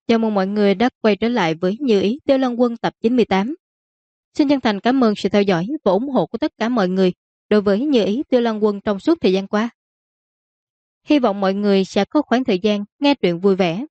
Chào mừng mọi người đã quay trở lại với Như Ý Tiêu Lân Quân tập 98. Xin chân thành cảm ơn sự theo dõi và ủng hộ của tất cả mọi người đối với Như Ý Tiêu Lân Quân trong suốt thời gian qua. Hy vọng mọi người sẽ có khoảng thời gian nghe truyện vui vẻ.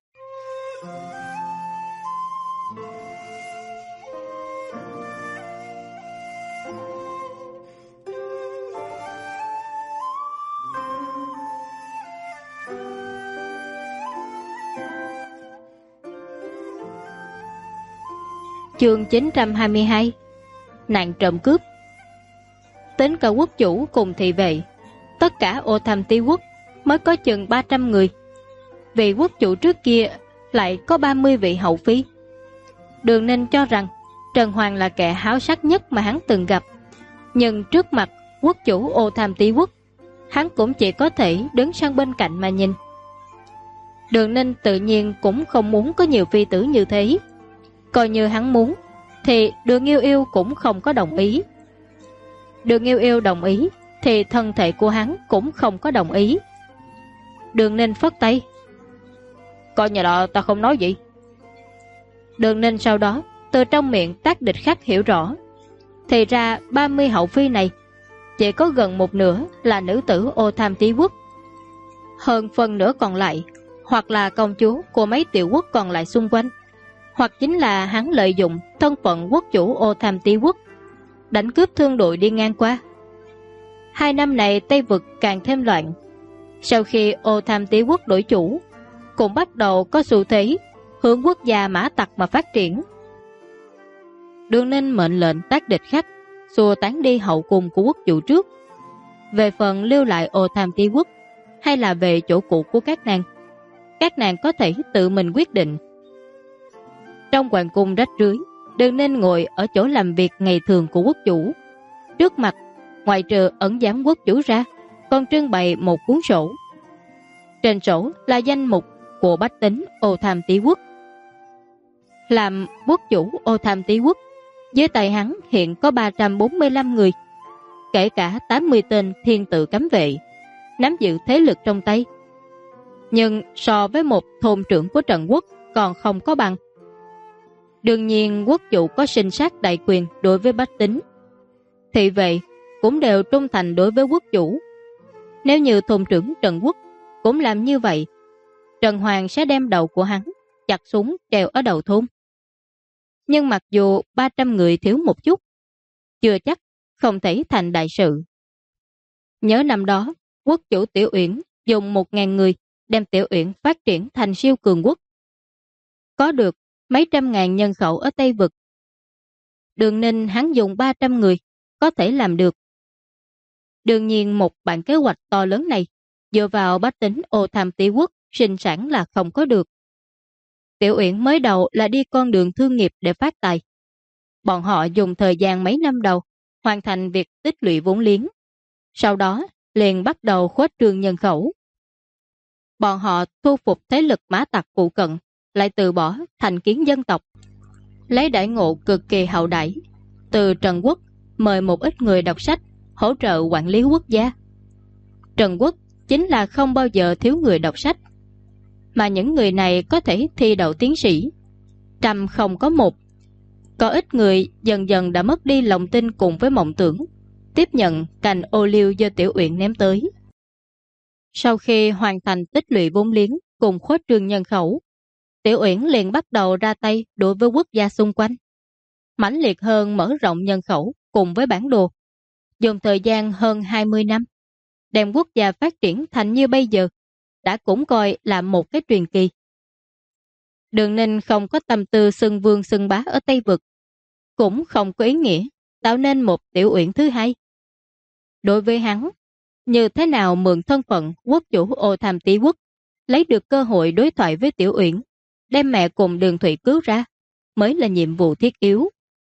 Chương 922. Nạn trộm cướp. Tính cả quốc chủ cùng thị vệ, tất cả ô tham tí quốc mới có chừng 300 người. Vị quốc chủ trước kia lại có 30 vị hậu phi. Đường Ninh cho rằng Trần Hoàng là kẻ háo sắc nhất mà hắn từng gặp. Nhưng trước mặt quốc chủ ô tham tí quốc, hắn cũng chỉ có thể đứng sang bên cạnh mà nhìn. Đường Ninh tự nhiên cũng không muốn có nhiều phi tử như thế. Coi như hắn muốn thì Đường Yêu Yêu cũng không có đồng ý. Đường Yêu Yêu đồng ý thì thân thể của hắn cũng không có đồng ý. Đường Ninh phất tay, coi nhà đó ta không nói gì. Đường Ninh sau đó từ trong miệng Tác Địch Khắc hiểu rõ, thì ra 30 hậu phi này chỉ có gần một nửa là nữ tử ô tham tí quốc. Hơn phần nửa còn lại hoặc là công chúa của mấy tiểu quốc còn lại xung quanh, hoặc chính là hắn lợi dụng thân phận quốc chủ ô tham tí quốc đánh cướp thương đội đi ngang qua. 2 năm này Tây Vực càng thêm loạn. Sau khi ô tham tí quốc đổi chủ, cũng bắt đầu có xu thế hướng quốc gia mã tặc mà phát triển. Đường Ninh mệnh lệnh Tác Địch Khắc xua tán đi hậu cung của quốc chủ trước. Về phần lưu lại ô tham tí quốc hay là về chỗ cũ của các nàng có thể tự mình quyết định. Trong hoàng cung rách rưới, Đường Ninh ngồi ở chỗ làm việc ngày thường của quốc chủ. Trước mặt, ngoài trừ ẩn giám quốc chủ ra, còn trưng bày một cuốn sổ. Trên sổ là danh mục của bách tính ô tham tí quốc. Làm quốc chủ ô tham tí quốc, dưới tay hắn hiện có 345 người, kể cả 80 tên thiên tự cấm vệ, nắm giữ thế lực trong tay. Nhưng so với một thôn trưởng của Trần Quốc còn không có bằng. Đương nhiên quốc chủ có sinh sát đại quyền đối với bách tính. Thị vệ cũng đều trung thành đối với quốc chủ. Nếu như thôn trưởng Trần Quốc cũng làm như vậy, Trần Hoàng sẽ đem đầu của hắn chặt súng treo ở đầu thôn. Nhưng mặc dù 300 người thiếu một chút, chưa chắc không thể thành đại sự. Nhớ năm đó, quốc chủ Tiểu Uyển dùng 1.000 người đem Tiểu Uyển phát triển thành siêu cường quốc. Có được mấy trăm ngàn nhân khẩu ở Tây Vực. Đường Ninh hắn dùng 300 người có thể làm được. Đương nhiên một bản kế hoạch to lớn này dựa vào bách tính ô tham tí quốc sinh sản là không có được. Tiểu Uyển mới đầu là đi con đường thương nghiệp để phát tài. Bọn họ dùng thời gian mấy năm đầu hoàn thành việc tích lũy vốn liếng. Sau đó liền bắt đầu khuếch trương nhân khẩu. Bọn họ thu phục thế lực mã tặc phụ cận, lại từ bỏ thành kiến dân tộc, lấy đãi ngộ cực kỳ hậu đãi. Từ Trần Quốc mời một ít người đọc sách hỗ trợ quản lý quốc gia. Trần Quốc chính là không bao giờ thiếu người đọc sách, mà những người này có thể thi đậu tiến sĩ, trăm không có một. Có ít người dần dần đã mất đi lòng tin cùng với mộng tưởng, tiếp nhận cành ô liu do Tiểu Uyển ném tới. Sau khi hoàn thành tích lũy vốn liếng cùng khuếch trương nhân khẩu, Tiểu Uyển liền bắt đầu ra tay đối với quốc gia xung quanh, mãnh liệt hơn mở rộng nhân khẩu cùng với bản đồ. Dùng thời gian hơn 20 năm, đem quốc gia phát triển thành như bây giờ, đã cũng coi là một cái truyền kỳ. Đường Ninh không có tâm tư xưng vương xưng bá ở Tây Vực, cũng không có ý nghĩa tạo nên một Tiểu Uyển thứ hai. Đối với hắn, như thế nào mượn thân phận quốc chủ ô tham tí quốc, lấy được cơ hội đối thoại với Tiểu Uyển, đem mẹ cùng Đường Thủy cứu ra, mới là nhiệm vụ thiết yếu.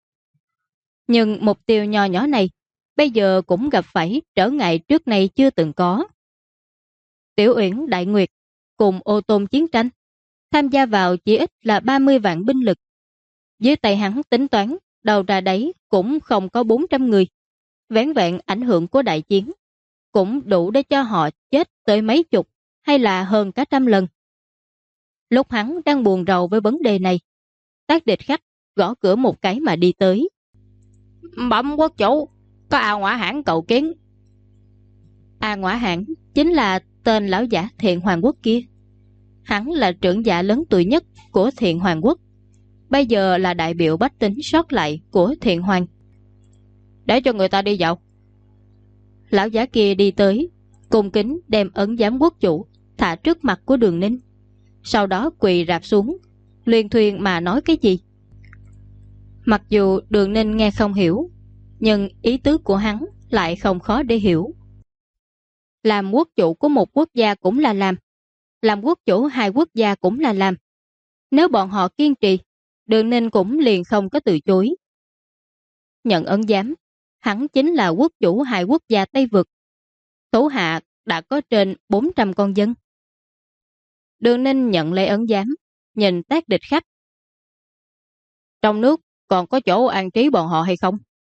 Nhưng mục tiêu nho nhỏ này bây giờ cũng gặp phải trở ngại trước nay chưa từng có. Tiểu Uyển Đại Nguyệt cùng Ô Tôn chiến tranh, tham gia vào chỉ ít là 30 vạn binh lực. Dưới tay hắn tính toán, đầu ra đấy cũng không có 400 người. Vẻn vẹn ảnh hưởng của đại chiến cũng đủ để cho họ chết tới mấy chục hay là hơn cả trăm lần. Lúc hắn đang buồn rầu với vấn đề này, Tác Địch Khách gõ cửa một cái mà đi tới. Bẩm quốc chủ, có A Ngoã Hãn cầu kiến. A Ngoã Hãn chính là tên lão giả Thiện Hoàng Quốc kia. Hắn là trưởng giả lớn tuổi nhất của Thiện Hoàng Quốc, bây giờ là đại biểu bách tính sót lại của Thiện Hoàng. Để cho người ta đi vào. Lão giả kia đi tới, cung kính đem ấn giám quốc chủ thả trước mặt của Đường Ninh, sau đó quỳ rạp xuống, liên thuyên mà nói cái gì. Mặc dù Đường Ninh nghe không hiểu, nhưng ý tứ của hắn lại không khó để hiểu. Làm quốc chủ của một quốc gia cũng là làm quốc chủ hai quốc gia cũng là làm. Nếu bọn họ kiên trì, Đường Ninh cũng liền không có từ chối. Nhận ấn giám, hắn chính là quốc chủ hai quốc gia Tây Vực. Thủ hạ đã có trên 400 con dân. Đường Ninh nhận lấy ấn giám, nhìn Tác Địch Khách. Trong nước còn có chỗ an trí bọn họ hay không?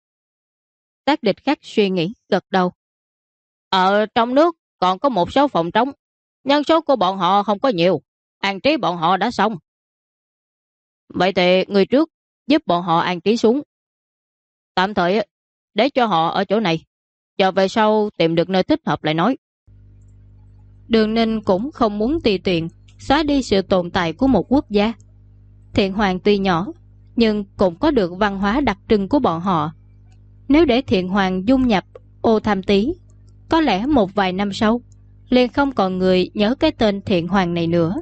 Tác Địch Khách suy nghĩ, gật đầu. Ở trong nước còn có một số phòng trống, nhân số của bọn họ không có nhiều, an trí bọn họ đã xong. Vậy thì người trước giúp bọn họ an trí xuống. Tạm thời để cho họ ở chỗ này, chờ về sau tìm được nơi thích hợp lại nói. Đường Ninh cũng không muốn tùy tiện xóa đi sự tồn tại của một quốc gia. Thiện Hoàng tuy nhỏ, nhưng cũng có được văn hóa đặc trưng của bọn họ. Nếu để Thiện Hoàng dung nhập Ô Tham Tý, có lẽ một vài năm sau liền không còn người nhớ cái tên Thiện Hoàng này nữa.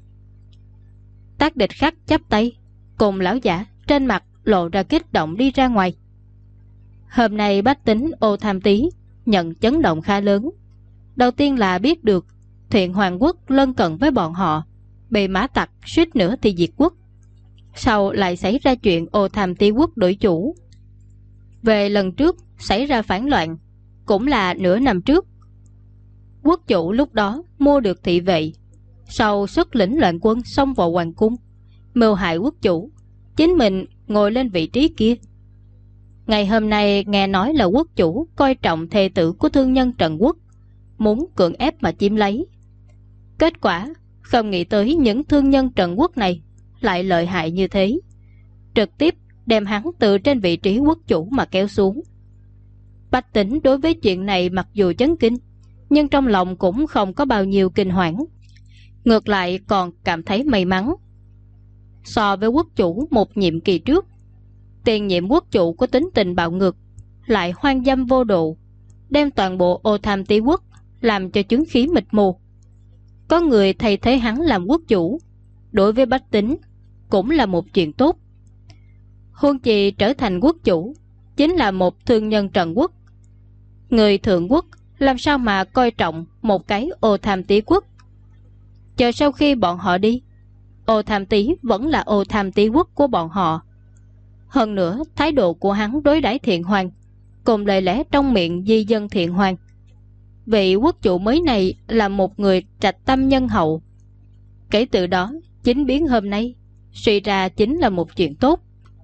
Tác Địch Khách chắp tay, cùng lão giả trên mặt lộ ra kích động đi ra ngoài. Hôm nay bách tính Ô Tham Tý nhận chấn động khá lớn. Đầu tiên là biết được Thiện Hoàng Quốc lân cận với bọn họ, bị mã tặc suýt nữa thì diệt quốc. Sau lại xảy ra chuyện Ô Tham Tý quốc đổi chủ. Về lần trước xảy ra phản loạn, cũng là nửa năm trước. Quốc chủ lúc đó mua được thị vệ, sau xuất lĩnh loạn quân xông vào hoàng cung, mưu hại quốc chủ, chính mình ngồi lên vị trí kia. Ngày hôm nay nghe nói là quốc chủ coi trọng thê tử của thương nhân Trần Quốc, muốn cưỡng ép mà chiếm lấy. Kết quả không nghĩ tới những thương nhân Trần Quốc này lại lợi hại như thế, trực tiếp đem hắn từ trên vị trí quốc chủ mà kéo xuống. Bách tính đối với chuyện này mặc dù chấn kinh, nhưng trong lòng cũng không có bao nhiêu kinh hoảng, ngược lại còn cảm thấy may mắn. So với quốc chủ một nhiệm kỳ trước, tiền nhiệm quốc chủ có tính tình bạo ngược, lại hoang dâm vô độ, đem toàn bộ Ô Tham Tý quốc làm cho chứng khí mịt mù. Có người thay thế hắn làm quốc chủ, đối với bách tính cũng là một chuyện tốt. Huống chi trở thành quốc chủ chính là một thương nhân Trần Quốc. Người thượng quốc làm sao mà coi trọng một cái Ô Tham Tý quốc. Chờ sau khi bọn họ đi, Ô Tham Tý vẫn là Ô Tham Tý quốc của bọn họ. Hơn nữa thái độ của hắn đối đãi Thiện Hoàng cùng lời lẽ trong miệng di dân Thiện Hoàng, vị quốc chủ mới này là một người trạch tâm nhân hậu. Kể từ đó chính biến hôm nay suy ra chính là một chuyện tốt.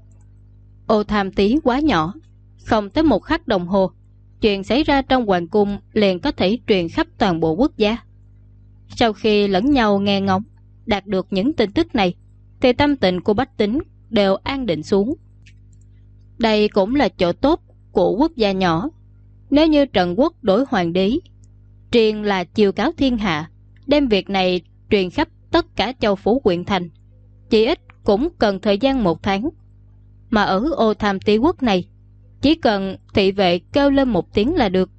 Ô Tham Tý quá nhỏ, không tới một khắc đồng hồ, chuyện xảy ra trong hoàng cung liền có thể truyền khắp toàn bộ quốc gia. Sau khi lẫn nhau nghe ngóng, đạt được những tin tức này, thì tâm tình của bách tính đều an định xuống. Đây cũng là chỗ tốt của quốc gia nhỏ. Nếu như Trần Quốc đổi hoàng đế, triền là chiêu cáo thiên hạ, đem việc này truyền khắp tất cả châu phủ huyện thành, chỉ ít cũng cần thời gian 1 tháng. Mà ở Ô Tham Tý quốc này, chỉ cần thị vệ kêu lên một tiếng là được.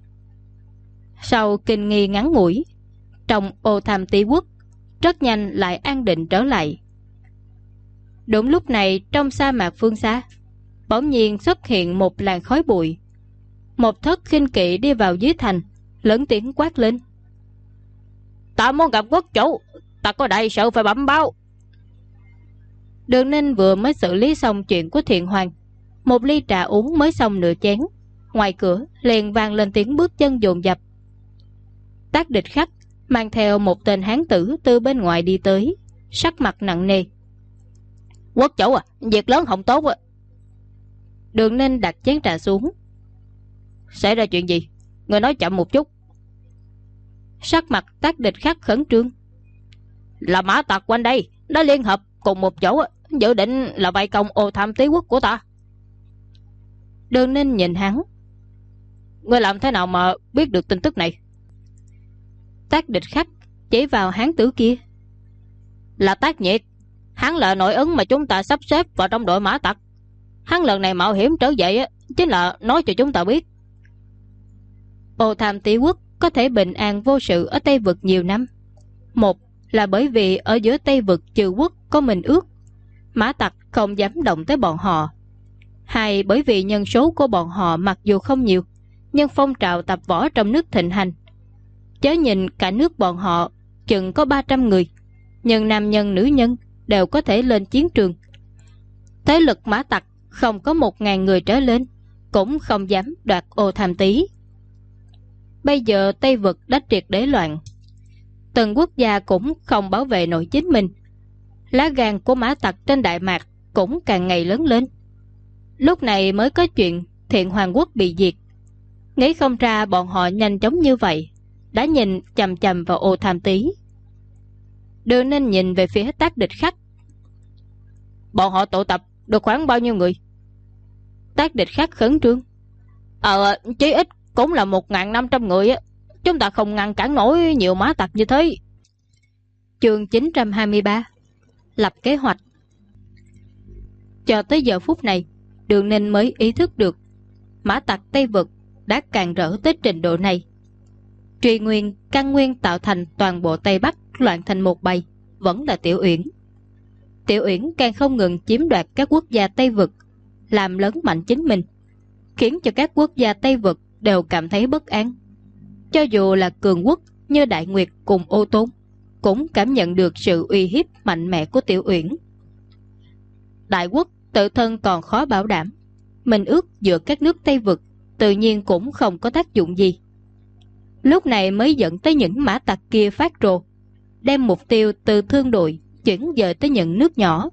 Sau kinh nghi ngắn ngủi, trong Ô Tham Tý quốc rất nhanh lại an định trở lại. Đúng lúc này, trong sa mạc phương xa bỗng nhiên xuất hiện một làn khói bụi. Một thất khinh kỵ đi vào dưới thành, lớn tiếng quát lên: Ta muốn gặp quốc chủ, ta có đại sự phải bẩm báo. Đường Ninh vừa mới xử lý xong chuyện của Thiện Hoàng, một ly trà uống mới xong nửa chén, ngoài cửa liền vang lên tiếng bước chân dồn dập. Tác Địch Khách mang theo một tên hán tử từ bên ngoài đi tới, sắc mặt nặng nề. Quốc chủ à, việc lớn không tốt à. Đường Ninh đặt chén trà xuống. Xảy ra chuyện gì? Người nói chậm một chút. Sắc mặt Tác Địch Khách khẩn trương. là mã tặc quanh đây đã liên hợp cùng một chỗ, dự định là vây công Ô Tham Tí Quốc của ta. Đường Ninh nhìn hắn. Ngươi làm thế nào mà biết được tin tức này? Tác Địch Khắc chỉ vào hán tử kia. Là Tác Nhiệt. Hắn là nội ứng mà chúng ta sắp xếp vào trong đội mã tặc. Hắn lần này mạo hiểm trở về chính là nói cho chúng ta biết. Ô Tham Tí Quốc có thể bình an vô sự ở Tây Vực nhiều năm. Một là bởi vì ở giữa Tây Vực trừ quốc có minh ước, mã tặc không dám động tới bọn họ. Hai, bởi vì nhân số của bọn họ mặc dù không nhiều, nhưng phong trào tập võ trong nước thịnh hành. Chớ nhìn cả nước bọn họ chừng có 300 người, nhưng nam nhân nữ nhân đều có thể lên chiến trường. Thế lực mã tặc không có 1.000 người trở lên, cũng không dám đoạt Ô Tham Tí. Bây giờ Tây Vực đã triệt để loạn, từng quốc gia cũng không bảo vệ nổi chính mình. Lá gan của mã tặc trên Đại Mạc cũng càng ngày lớn lên. Lúc này mới có chuyện Thiện Hoàng Quốc bị diệt. Nghĩ không ra bọn họ nhanh chóng như vậy, đã nhìn chằm chằm vào Ô Tham Tí. Đường Ninh nhìn về phía Tác Địch Khắc. Bọn họ tụ tập được khoảng bao nhiêu người? Tác Địch Khắc khẩn trương. Chí ít cũng là 1.500 người. Chúng ta không ngăn cản nổi nhiều mã tặc như thế. Chương 923. Lập kế hoạch. Cho tới giờ phút này, Đường Ninh mới ý thức được mã tặc Tây Vực đã càng rỡ tới trình độ này. Truy nguyên, căn nguyên tạo thành toàn bộ Tây Bắc loạn thành một bầy, vẫn là Tiểu Uyển. Tiểu Uyển càng không ngừng chiếm đoạt các quốc gia Tây Vực, làm lớn mạnh chính mình, khiến cho các quốc gia Tây Vực đều cảm thấy bất an. Cho dù là cường quốc như Đại Nguyệt cùng Ô Tôn, cũng cảm nhận được sự uy hiếp mạnh mẽ của Tiểu Uyển. Đại quốc tự thân còn khó bảo đảm, minh ước giữa các nước Tây Vực tự nhiên cũng không có tác dụng gì. Lúc này mới dẫn tới những mã tặc kia phát rồ, đem mục tiêu từ thương đội chuyển dời tới những nước nhỏ.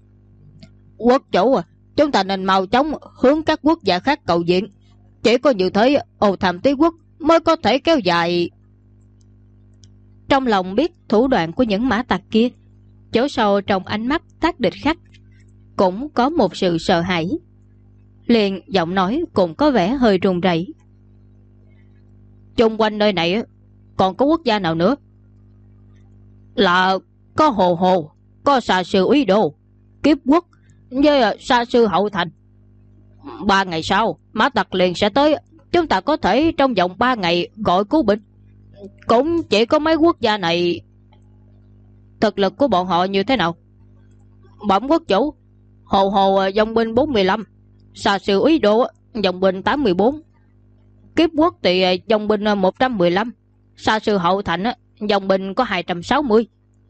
Quốc chủ chúng ta nên mau chóng hướng các quốc gia khác cầu viện. Chỉ có như thế Ô Tham Tí Quốc mới có thể kéo dài. Trong lòng biết thủ đoạn của những mã tặc kia, chỗ sâu trong ánh mắt Tác Địch Khắc cũng có một sự sợ hãi. Liền giọng nói cũng có vẻ hơi run rẩy. Chung quanh nơi này còn có quốc gia nào nữa? Là có Hồ Hồ, có Sa Sư Úy Đô, Kiếp Quốc với Sa Sư Hậu Thành. 3 ngày sau mã tặc liền sẽ tới. Chúng ta có thể trong vòng 3 ngày gọi cứu binh. Cũng chỉ có mấy quốc gia này. Thực lực của bọn họ như thế nào? Bẩm quốc chủ, Hồ Hồ dòng binh 45, Sa Sư Úy Đô dòng binh 84, Kiếp Quốc thì dòng binh 115, Sa Sư Hậu Thành dòng binh có 260.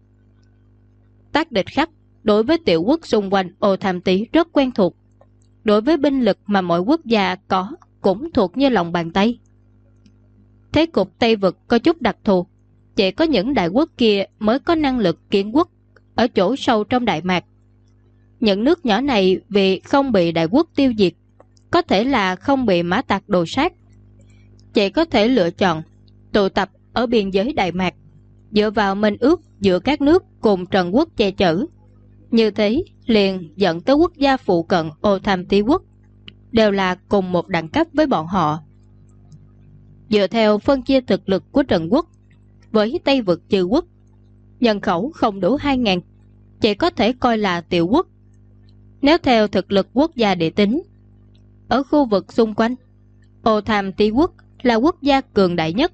Tác Địch Khắc đối với tiểu quốc xung quanh Ô Tham Tí rất quen thuộc. Đối với binh lực mà mỗi quốc gia có cũng thuộc như lòng bàn tay. Thế cục Tây Vực có chút đặc thù, chỉ có những đại quốc kia mới có năng lực kiến quốc ở chỗ sâu trong Đại Mạc. Những nước nhỏ này vì không bị đại quốc tiêu diệt, có thể là không bị mã tặc đồ sát, chỉ có thể lựa chọn tụ tập ở biên giới Đại Mạc, dựa vào minh ước giữa các nước cùng Trần Quốc che chở. Như thế liền dẫn tới quốc gia phụ cận Ô Tham Tí Quốc, đều là cùng một đẳng cấp với bọn họ. Dựa theo phân chia thực lực của Trần Quốc với Tây Vực trừ quốc, nhân khẩu không đủ 2.000, chỉ có thể coi là tiểu quốc. Nếu theo thực lực quốc gia để tính, ở khu vực xung quanh, Ô Tham Tí Quốc là quốc gia cường đại nhất.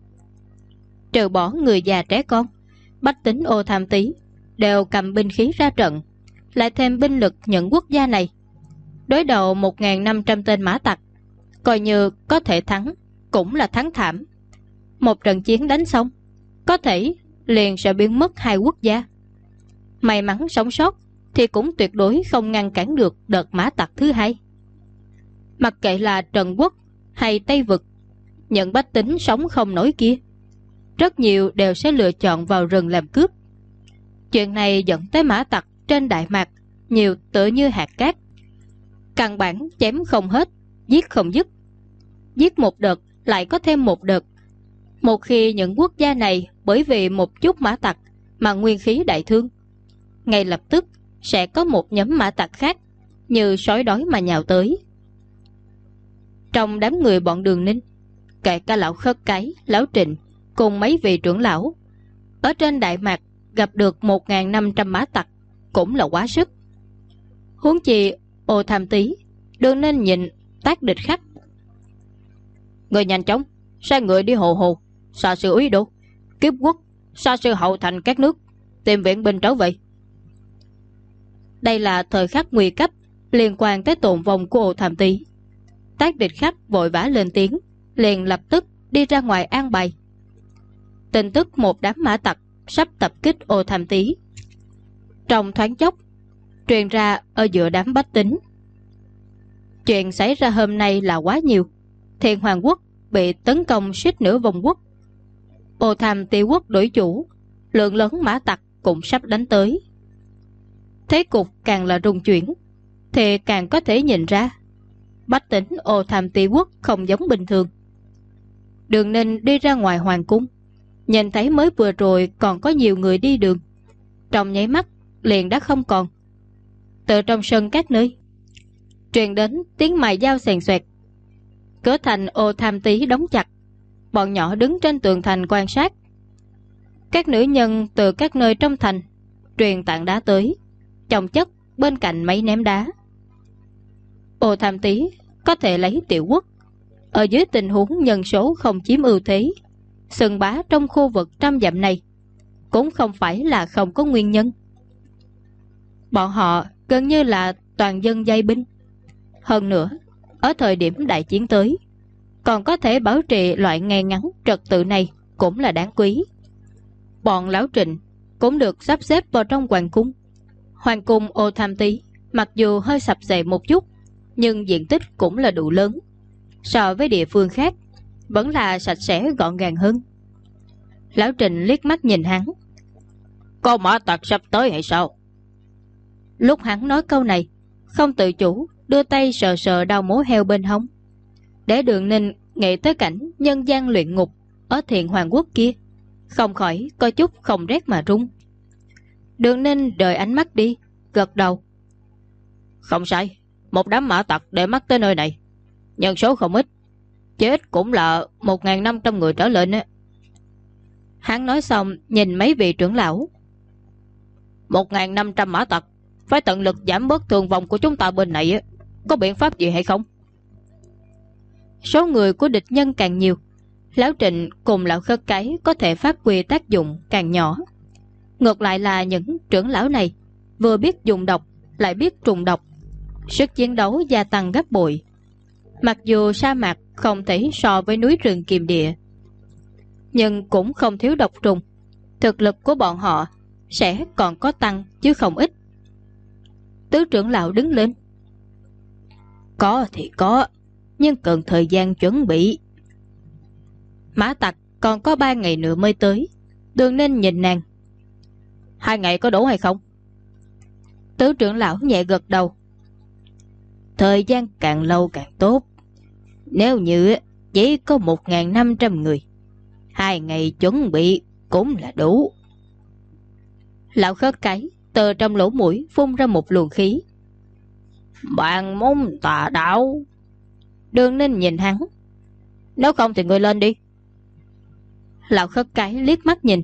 Trừ bỏ người già trẻ con, bách tính Ô Tham Tí đều cầm binh khí ra trận, lại thêm binh lực những quốc gia này, đối đầu 1.500 tên mã tặc, coi như có thể thắng cũng là thắng thảm. Một trận chiến đánh xong, có thể liền sẽ biến mất 2 quốc gia. May mắn sống sót thì cũng tuyệt đối không ngăn cản được đợt mã tặc thứ hai. Mặc kệ là Trần Quốc hay Tây Vực, những bách tính sống không nổi kia, rất nhiều đều sẽ lựa chọn vào rừng làm cướp. Chuyện này dẫn tới mã tặc trên Đại Mạc nhiều tựa như hạt cát, căn bản chém không hết, giết không dứt. Giết một đợt lại có thêm một đợt. Một khi những quốc gia này bởi vì một chút mã tặc mà nguyên khí đại thương, ngay lập tức sẽ có một nhóm mã tặc khác như sói đói mà nhào tới. Trong đám người bọn Đường Ninh, kể cả lão Khất Cái, lão Trịnh cùng mấy vị trưởng lão, ở trên Đại Mạc gặp được 1.500 mã tặc cũng là quá sức. Huống chi Ô Tham Tý, Đường Ninh nhìn Tác Địch Khắc: người nhanh chóng sai người đi Hồ Hồ, Xa Sư Úy Đô, Kiếp Quốc, Xa Sư Hậu Thành các nước tìm viện binh trở về. Đây là thời khắc nguy cấp liên quan tới tồn vong của Ô Tham Tý. Tác Địch Khắc vội vã lên tiếng, liền lập tức đi ra ngoài an bài. Tin tức một đám mã tặc sắp tập kích Ô Tham Tý trong thoáng chốc truyền ra ở giữa đám bách tính. Chuyện xảy ra hôm nay là quá nhiều. Thiền Hoàng Quốc bị tấn công suýt nửa vùng quốc, Ô Tham Tý Quốc đổi chủ, lượng lớn mã tặc cũng sắp đánh tới. Thế cục càng là rung chuyển, thì càng có thể nhìn ra bách tính Ô Tham Tý Quốc không giống bình thường. Đường Ninh đi ra ngoài hoàng cung, nhìn thấy mới vừa rồi còn có nhiều người đi đường, trong nháy mắt liền đã không còn. Từ trong sân các nơi truyền đến tiếng mài dao xèn xoẹt. Cửa thành Ô Tham Tý đóng chặt, bọn nhỏ đứng trên tường thành quan sát. Các nữ nhân từ các nơi trong thành truyền tảng đá tới, chồng chất bên cạnh mấy ném đá. Ô Tham Tý có thể lấy tiểu quốc, ở dưới tình huống nhân số không chiếm ưu thế, xưng bá trong khu vực 100 dặm này, cũng không phải là không có nguyên nhân. Bọn họ gần như là toàn dân dây binh. Hơn nữa, ở thời điểm đại chiến tới, còn có thể bảo trì loại ngay ngắn trật tự này cũng là đáng quý. Bọn lão Trịnh cũng được sắp xếp vào trong hoàng cung. Hoàng cung Ô Tham Tý mặc dù hơi sập xệ một chút, nhưng diện tích cũng là đủ lớn. So với địa phương khác, vẫn là sạch sẽ gọn gàng hơn. Lão Trịnh liếc mắt nhìn hắn: có mã tặc sắp tới hay sao? Lúc hắn nói câu này, không tự chủ đưa tay sờ sờ đầu mố heo bên hông, để Đường Ninh nghĩ tới cảnh nhân gian luyện ngục ở Thiện Hoàng Quốc kia, không khỏi có chút không rét mà run. Đường Ninh đợi ánh mắt đi, gật đầu: không sai, một đám mã tặc để mắt tới nơi này, nhân số không ít, chết cũng là 1.500 người trở lên. Hắn nói xong nhìn mấy vị trưởng lão: 1.500 mã tặc, phải tận lực giảm bớt thương vong của chúng ta bên này, có biện pháp gì hay không? Số người của địch nhân càng nhiều, lão Trịnh cùng lão Khất Cái có thể phát huy tác dụng càng nhỏ. Ngược lại là những trưởng lão này vừa biết dùng độc lại biết trùng độc, sức chiến đấu gia tăng gấp bội. Mặc dù sa mạc không thể so với núi rừng kiềm địa, nhưng cũng không thiếu độc trùng. Thực lực của bọn họ sẽ còn có tăng chứ không ít. Tứ trưởng lão đứng lên: có thì có, nhưng cần thời gian chuẩn bị. Mã tặc còn có 3 ngày nữa mới tới. Đường Ninh nhìn nàng: 2 ngày có đủ hay không? Tứ trưởng lão nhẹ gật đầu: thời gian càng lâu càng tốt. Nếu như chỉ có 1.500 người, 2 ngày chuẩn bị cũng là đủ. Lão Khất Cái từ trong lỗ mũi phun ra một luồng khí: bạn môn tà đạo. Đường Ninh nhìn hắn: nếu không thì ngươi lên đi. Lão Khất Cái liếc mắt nhìn: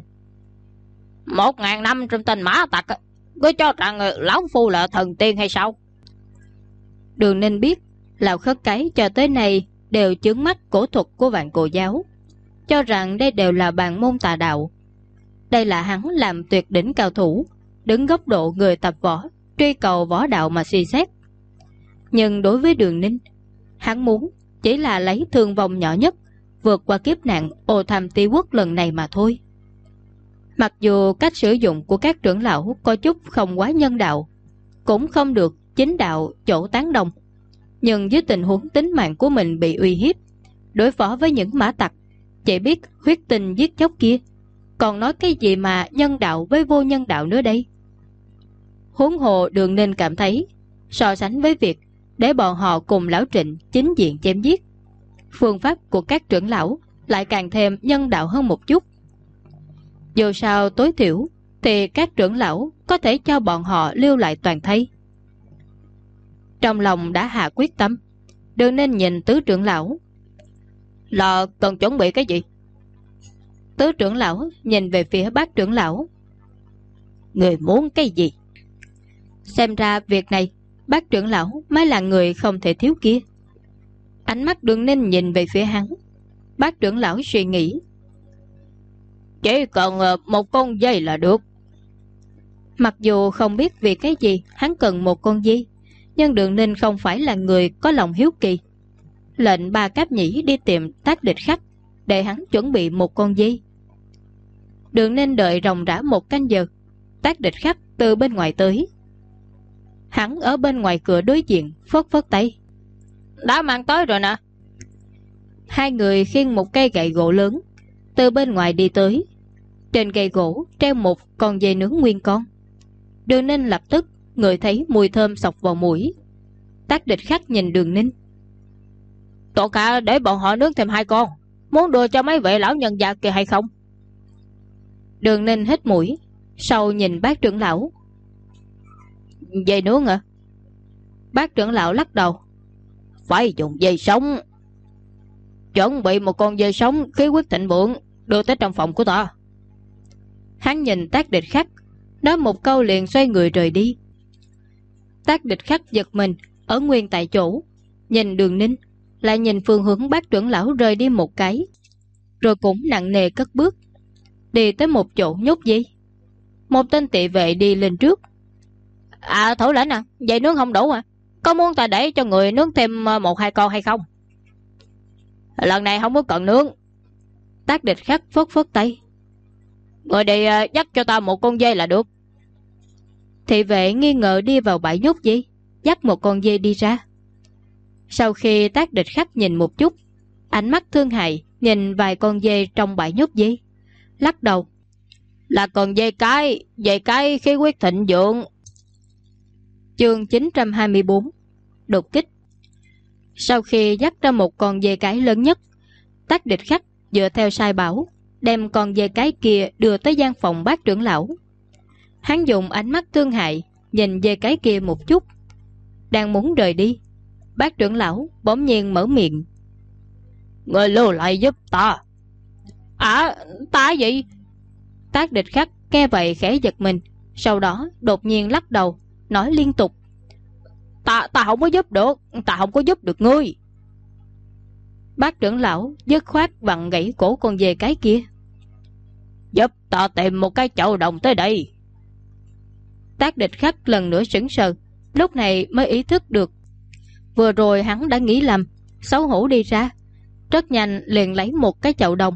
1.500 tên mã tặc, ngươi cho rằng lão phu là thần tiên hay sao? Đường Ninh biết Lão Khất Cái cho tới nay đều chướng mắt cổ thuật của Vạn Cổ Giáo, cho rằng đây đều là bàn môn tà đạo. Đây là hắn làm tuyệt đỉnh cao thủ, đứng góc độ người tập võ, truy cầu võ đạo mà suy xét. Nhưng đối với Đường Ninh, hắn muốn chỉ là lấy thương vong nhỏ nhất vượt qua kiếp nạn Ô Tham Tý Quốc lần này mà thôi. Mặc dù cách sử dụng của các trưởng lão có chút không quá nhân đạo, cũng không được chính đạo chỗ tán đồng, nhưng dưới tình huống tính mạng của mình bị uy hiếp, đối phó với những mã tặc chỉ biết huyết tinh giết chóc kia, còn nói cái gì mà nhân đạo với vô nhân đạo nữa đây? Huống hồ Đường Ninh cảm thấy, so sánh với việc để bọn họ cùng lão Trịnh chính diện chém giết, phương pháp của các trưởng lão lại càng thêm nhân đạo hơn một chút. Dù sao tối thiểu thì các trưởng lão có thể cho bọn họ lưu lại toàn thây. Trong lòng đã hạ quyết tâm, Đường Ninh nhìn tứ trưởng lão. Là cần chuẩn bị cái gì? Tứ trưởng lão nhìn về phía bát trưởng lão. Người muốn cái gì? Xem ra việc này bát trưởng lão mới là người không thể thiếu kia. Ánh mắt Đường Ninh nhìn về phía hắn. Bát trưởng lão suy nghĩ. Chỉ cần một con dây là được. Mặc dù không biết vì cái gì hắn cần một con dây, nhưng Đường Ninh không phải là người có lòng hiếu kỳ. Lệnh Ba Cáp Nhĩ đi tìm Tác Địch Khắc để hắn chuẩn bị một con dây. Đường Ninh đợi ròng rã 1 canh giờ. Tác Địch Khắc từ bên ngoài tới. Hắn ở bên ngoài cửa đối diện phất phất tay. Đã mang tới rồi nè. Hai người khiêng một cây gậy gỗ lớn từ bên ngoài đi tới. Trên cây gỗ treo một con dây nướng nguyên con. Đường Ninh lập tức ngửi thấy mùi thơm xộc vào mũi. Tác Địch Khắc nhìn Đường Ninh. Tổ cả để bọn họ nướng thêm 2 con, muốn đưa cho mấy vị lão nhân già kia hay không? Đường Ninh hít mũi, sau nhìn bác trưởng lão. Dây nướng à? Bác trưởng lão lắc đầu. Phải dùng dây sống. Chuẩn bị một con dây sống khí huyết thịnh vượng, đưa tới trong phòng của ta. Hắn nhìn Tác Địch Khắc, nói một câu liền xoay người rời đi. Tác Địch Khắc giật mình ở nguyên tại chỗ, nhìn Đường Ninh, lại nhìn phương hướng bác trưởng lão rời đi một cái, rồi cũng nặng nề cất bước đi tới một chỗ nhốt dây. Một tên tỵ vệ đi lên trước. Thủ lĩnh à, dây nướng không đủ à? Có muốn ta để cho người nướng thêm 1-2 con hay không? Lần này không có cần nướng. Tác Địch Khắc phất phất tay. Người đi dắt cho ta một con dây là được. Thị vệ nghi ngờ đi vào bãi nhốt dây, dắt một con dây đi ra. Sau khi Tác Địch Khắc nhìn một chút, ánh mắt thương hại nhìn vài con dây trong bãi nhốt dây, lắc đầu. Là con dây cái khí huyết thịnh vượng. Chương 924 đột kích. Sau khi dắt ra một con dây cái lớn nhất, Tác Địch Khắc dựa theo sai bảo đem con dây cái kia đưa tới gian phòng bác trưởng lão. Hắn dùng ánh mắt thương hại nhìn dây cái kia một chút, đang muốn rời đi, bác trưởng lão bỗng nhiên mở miệng. Người lưu lại giúp ta. Ta gì? Tác Địch Khắc nghe vậy khẽ giật mình, sau đó đột nhiên lắc đầu, nói liên tục. Ta không có giúp được, ta không có giúp được ngươi. Bác trưởng lão dứt khoát vặn gãy cổ con dê cái kia. Giúp ta tìm một cái chậu đồng tới đây. Tác Địch Khắc lần nữa sững sờ, lúc này mới ý thức được vừa rồi hắn đã nghĩ lầm, xấu hổ đi ra, rất nhanh liền lấy một cái chậu đồng.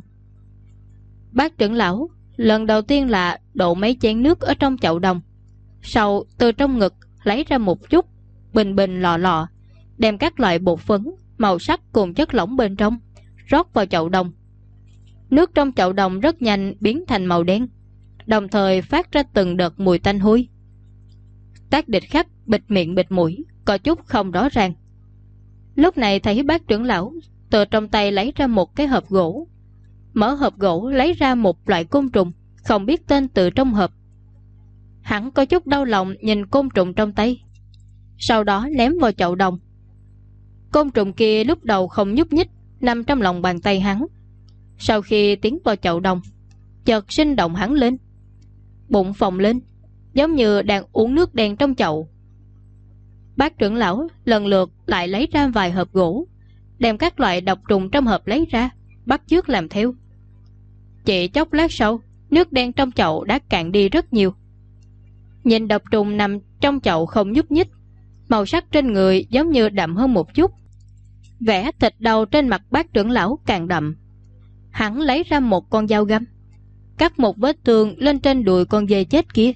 Bác trưởng lão lần đầu tiên là đổ mấy chén nước ở trong chậu đồng, sau từ trong ngực lấy ra một chút bình bình lọ lọ, đem các loại bột phấn, màu sắc cùng chất lỏng bên trong rót vào chậu đồng. Nước trong chậu đồng rất nhanh biến thành màu đen, đồng thời phát ra từng đợt mùi tanh hôi. Tác Địch Khắc bịt miệng bịt mũi, có chút không rõ ràng. Lúc này thấy bác trưởng lão từ trong tay lấy ra một cái hộp gỗ, mở hộp gỗ lấy ra một loại côn trùng không biết tên từ trong hộp. Hắn có chút đau lòng nhìn côn trùng trong tay, sau đó ném vào chậu đồng. Côn trùng kia lúc đầu không nhúc nhích, nằm trong lòng bàn tay hắn. Sau khi tiến vào chậu đồng, chợt sinh động hắn lên, bụng phồng lên, giống như đang uống nước đen trong chậu. Bác trưởng lão lần lượt lại lấy ra vài hộp gỗ, đem các loại độc trùng trong hộp lấy ra, bắt chước làm theo. Chỉ chốc lát sau, nước đen trong chậu đã cạn đi rất nhiều. Nhìn độc trùng nằm trong chậu không nhúc nhích, màu sắc trên người giống như đậm hơn một chút. Vẻ thịt đầu trên mặt bác trưởng lão càng đậm. Hắn lấy ra một con dao găm, cắt một vết thương lên trên đùi con dê chết kia.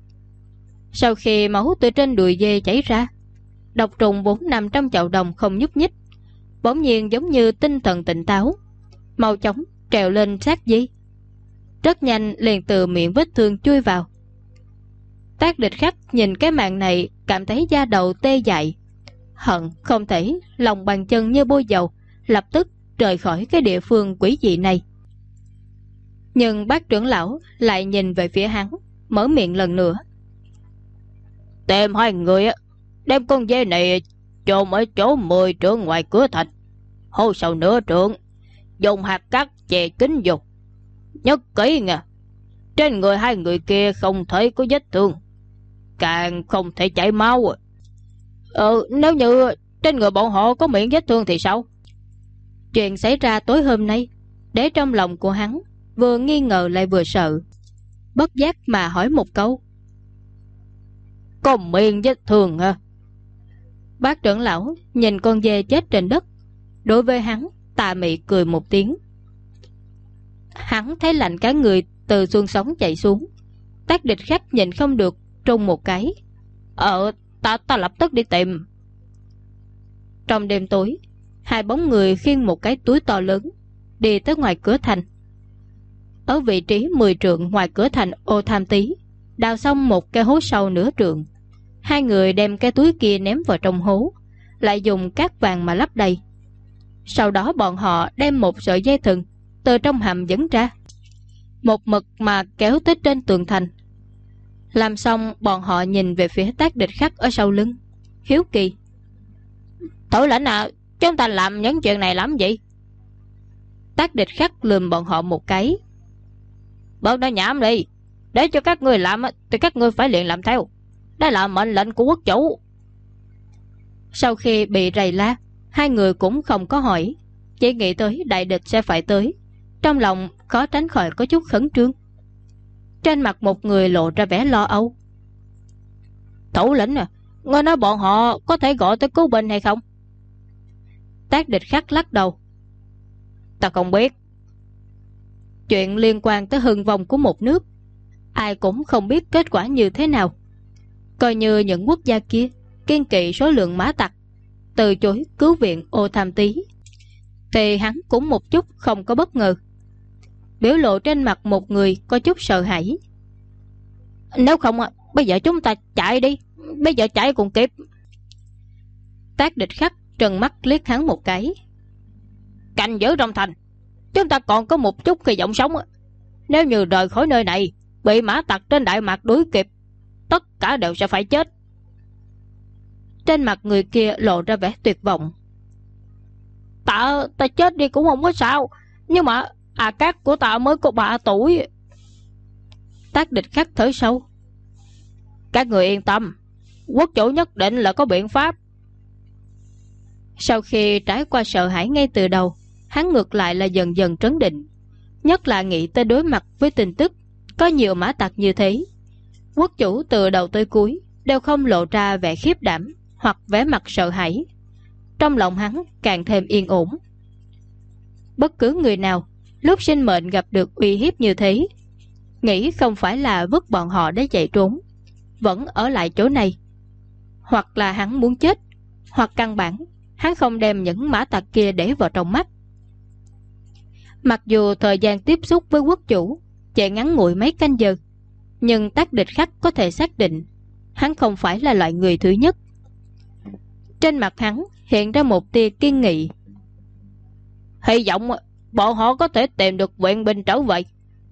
Sau khi máu từ trên đùi dê chảy ra, độc trùng vốn nằm trong chậu đồng không nhúc nhích, bỗng nhiên giống như tinh thần tỉnh táo, mau chóng trèo lên sát dê, rất nhanh liền từ miệng vết thương chui vào. Tác Địch Khắc nhìn cái màn này cảm thấy da đầu tê dại, hận không thể lòng bàn chân như bôi dầu lập tức rời khỏi cái địa phương quỷ dị này. Nhưng bác trưởng lão lại nhìn về phía hắn, mở miệng lần nữa. Tìm hai người đem con dê này chôn ở chỗ 10 trượng ngoài cửa thành, hô sâu nửa trượng, dùng hạt cát che kín vô. Nhớ kỹ nha, trên người hai người kia không thể có vết thương, càng không thể chảy máu. Nếu như trên người bọn họ có miệng vết thương thì sao? Chuyện xảy ra tối hôm nay để trong lòng của hắn vừa nghi ngờ lại vừa sợ, bất giác mà hỏi một câu. Có miệng vết thương hả? Bác trưởng lão nhìn con dê chết trên đất, đối với hắn tà mị cười một tiếng. Hắn thấy lạnh cả người từ xương sống chạy xuống. Tác Địch Khắc nhìn không được, trung một cái. Ta lập tức đi tìm. Trong đêm tối, hai bóng người khiêng một cái túi to lớn đi tới ngoài cửa thành. Ở vị trí 10 trượng ngoài cửa thành Ô Tham Tý, đào xong một cái hố sâu nửa trượng. Hai người đem cái túi kia ném vào trong hố, lại dùng cát vàng mà lấp đầy. Sau đó bọn họ đem một sợi dây thừng từ trong hầm dẫn ra, một mực mà kéo tới trên tường thành. Làm xong, bọn họ nhìn về phía Tác Địch Khắc ở sau lưng, hiếu kỳ. Thủ lĩnh chúng ta làm những chuyện này làm gì? Tác Địch Khắc lườm bọn họ một cái. Bớt nói nhảm đi, để cho các ngươi làm thì các ngươi phải liền làm theo. Đây là mệnh lệnh của quốc chủ. Sau khi bị rầy la, hai người cũng không có hỏi, chỉ nghĩ tới đại địch sẽ phải tới. Trong lòng khó tránh khỏi có chút khẩn trương. Trên mặt một người lộ ra vẻ lo âu. Thủ lĩnh ngươi nói bọn họ có thể gọi tới cứu binh hay không? Tác Địch Khắc lắc đầu. Ta không biết. Chuyện liên quan tới hưng vong của một nước, ai cũng không biết kết quả như thế nào. Coi như những quốc gia kia kiên kỵ số lượng mã tặc, từ chối cứu viện Ô Tham Tý, thì hắn cũng một chút không có bất ngờ. Biểu lộ trên mặt một người có chút sợ hãi. Nếu không bây giờ chúng ta chạy đi, bây giờ chạy cũng kịp. Tác Địch Khắc trừng mắt liếc hắn một cái. Canh giữ trong thành, chúng ta còn có một chút hy vọng sống. Nếu như rời khỏi nơi này bị mã tặc trên Đại Mạc đuổi kịp, tất cả đều sẽ phải chết. Trên mặt người kia lộ ra vẻ tuyệt vọng. Ta chết đi cũng không có sao, nhưng mà cát của ta mới có 3 tuổi. Tác Địch Khắc thở sâu. Các người yên tâm, quốc chủ nhất định là có biện pháp. Sau khi trải qua sợ hãi ngay từ đầu, hắn ngược lại là dần dần trấn định. Nhất là nghĩ tới đối mặt với tin tức có nhiều mã tặc như thế. Quốc chủ từ đầu tới cuối đều không lộ ra vẻ khiếp đảm hoặc vẻ mặt sợ hãi. Trong lòng hắn càng thêm yên ổn. Bất cứ người nào lúc sinh mệnh gặp được uy hiếp như thế, nghĩ không phải là vứt bọn họ để chạy trốn, vẫn ở lại chỗ này. Hoặc là hắn muốn chết, hoặc căn bản hắn không đem những mã tặc kia để vào trong mắt. Mặc dù thời gian tiếp xúc với quốc chủ chỉ ngắn ngủi mấy canh giờ, nhưng Tác Địch Khắc có thể xác định hắn không phải là loại người thứ nhất. Trên mặt hắn hiện ra một tia kiên nghị. Hy vọng bọn họ có thể tìm được viện binh trở về.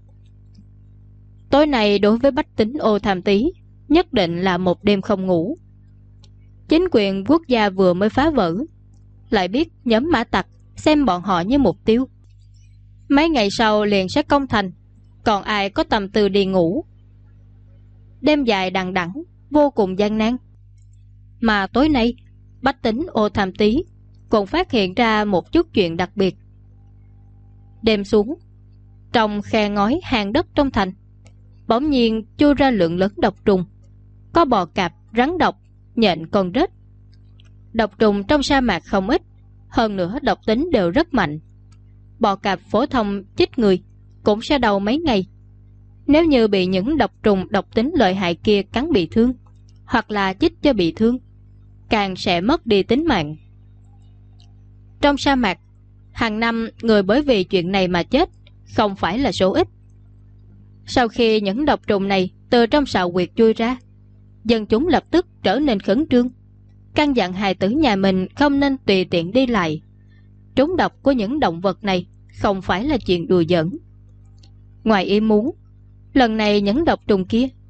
Tối nay đối với bách tính Ô Tham Tý nhất định là một đêm không ngủ. Chính quyền quốc gia vừa mới phá vỡ, lại biết nhóm mã tặc xem bọn họ như mục tiêu. Mấy ngày sau liền sẽ công thành, còn ai có tâm tư đi ngủ. Đêm dài đằng đẵng, vô cùng gian nan. Mà tối nay bách tính Ô Tham Tý cũng phát hiện ra một chút chuyện đặc biệt. Đêm xuống, trong khe ngói hang đất trong thành bỗng nhiên chui ra lượng lớn độc trùng. Có bò cạp, rắn độc, nhện, con rết. Độc trùng trong sa mạc không ít, hơn nữa độc tính đều rất mạnh. Bò cạp phổ thông chích người cũng sẽ đau mấy ngày. Nếu như bị những độc trùng độc tính lợi hại kia cắn bị thương, hoặc là chích cho bị thương, càng sẽ mất đi tính mạng. Trong sa mạc, hàng năm người bởi vì chuyện này mà chết không phải là số ít. Sau khi những độc trùng này từ trong sào huyệt chui ra, dân chúng lập tức trở nên khẩn trương, căn dặn hài tử nhà mình không nên tùy tiện đi lại. Trúng độc của những động vật này không phải là chuyện đùa giỡn. Ngoài ý muốn, lần này những độc trùng kia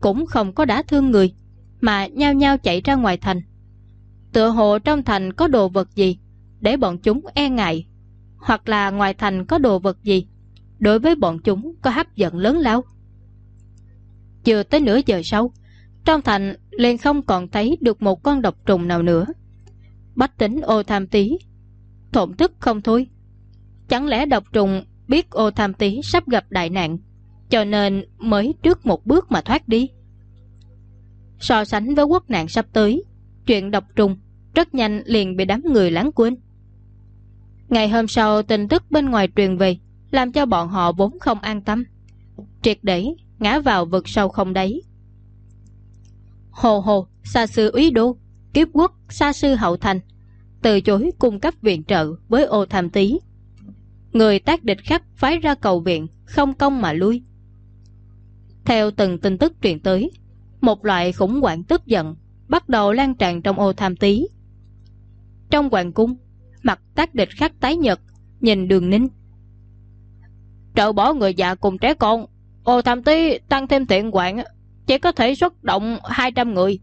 cũng không có đả thương người, mà nhao nhao chạy ra ngoài thành. Tựa hồ trong thành có đồ vật gì để bọn chúng e ngại, hoặc là ngoài thành có đồ vật gì đối với bọn chúng có hấp dẫn lớn lao. Chưa tới nửa giờ sau, trong thành liền không còn thấy được một con độc trùng nào nữa. Bách tính Ô Tham Tý thổn thức không thôi. Chẳng lẽ độc trùng biết Ô Tham Tý sắp gặp đại nạn, cho nên mới trước một bước mà thoát đi? So sánh với quốc nạn sắp tới, chuyện độc trùng rất nhanh liền bị đám người lãng quên. Ngày hôm sau, tin tức bên ngoài truyền về làm cho bọn họ vốn không an tâm, triệt để ngã vào vực sâu không đáy. Hồ hồ, xa sư úy đô, kiếp quốc, xa sư hậu thành từ chối cung cấp viện trợ với Ô Tham Tý. Người tác địch khắc phái ra cầu viện, không công mà lui. Theo từng tin tức truyền tới, một loại khủng hoảng tức giận bắt đầu lan tràn trong Ô Tham Tý. Trong hoàng cung, mặt tác địch khắc tái nhợt, nhìn Đường Ninh. Trừ bỏ người già cùng trẻ con, Ô Tham Tý tăng thêm thiện hoạn chỉ có thể xuất động 200 người.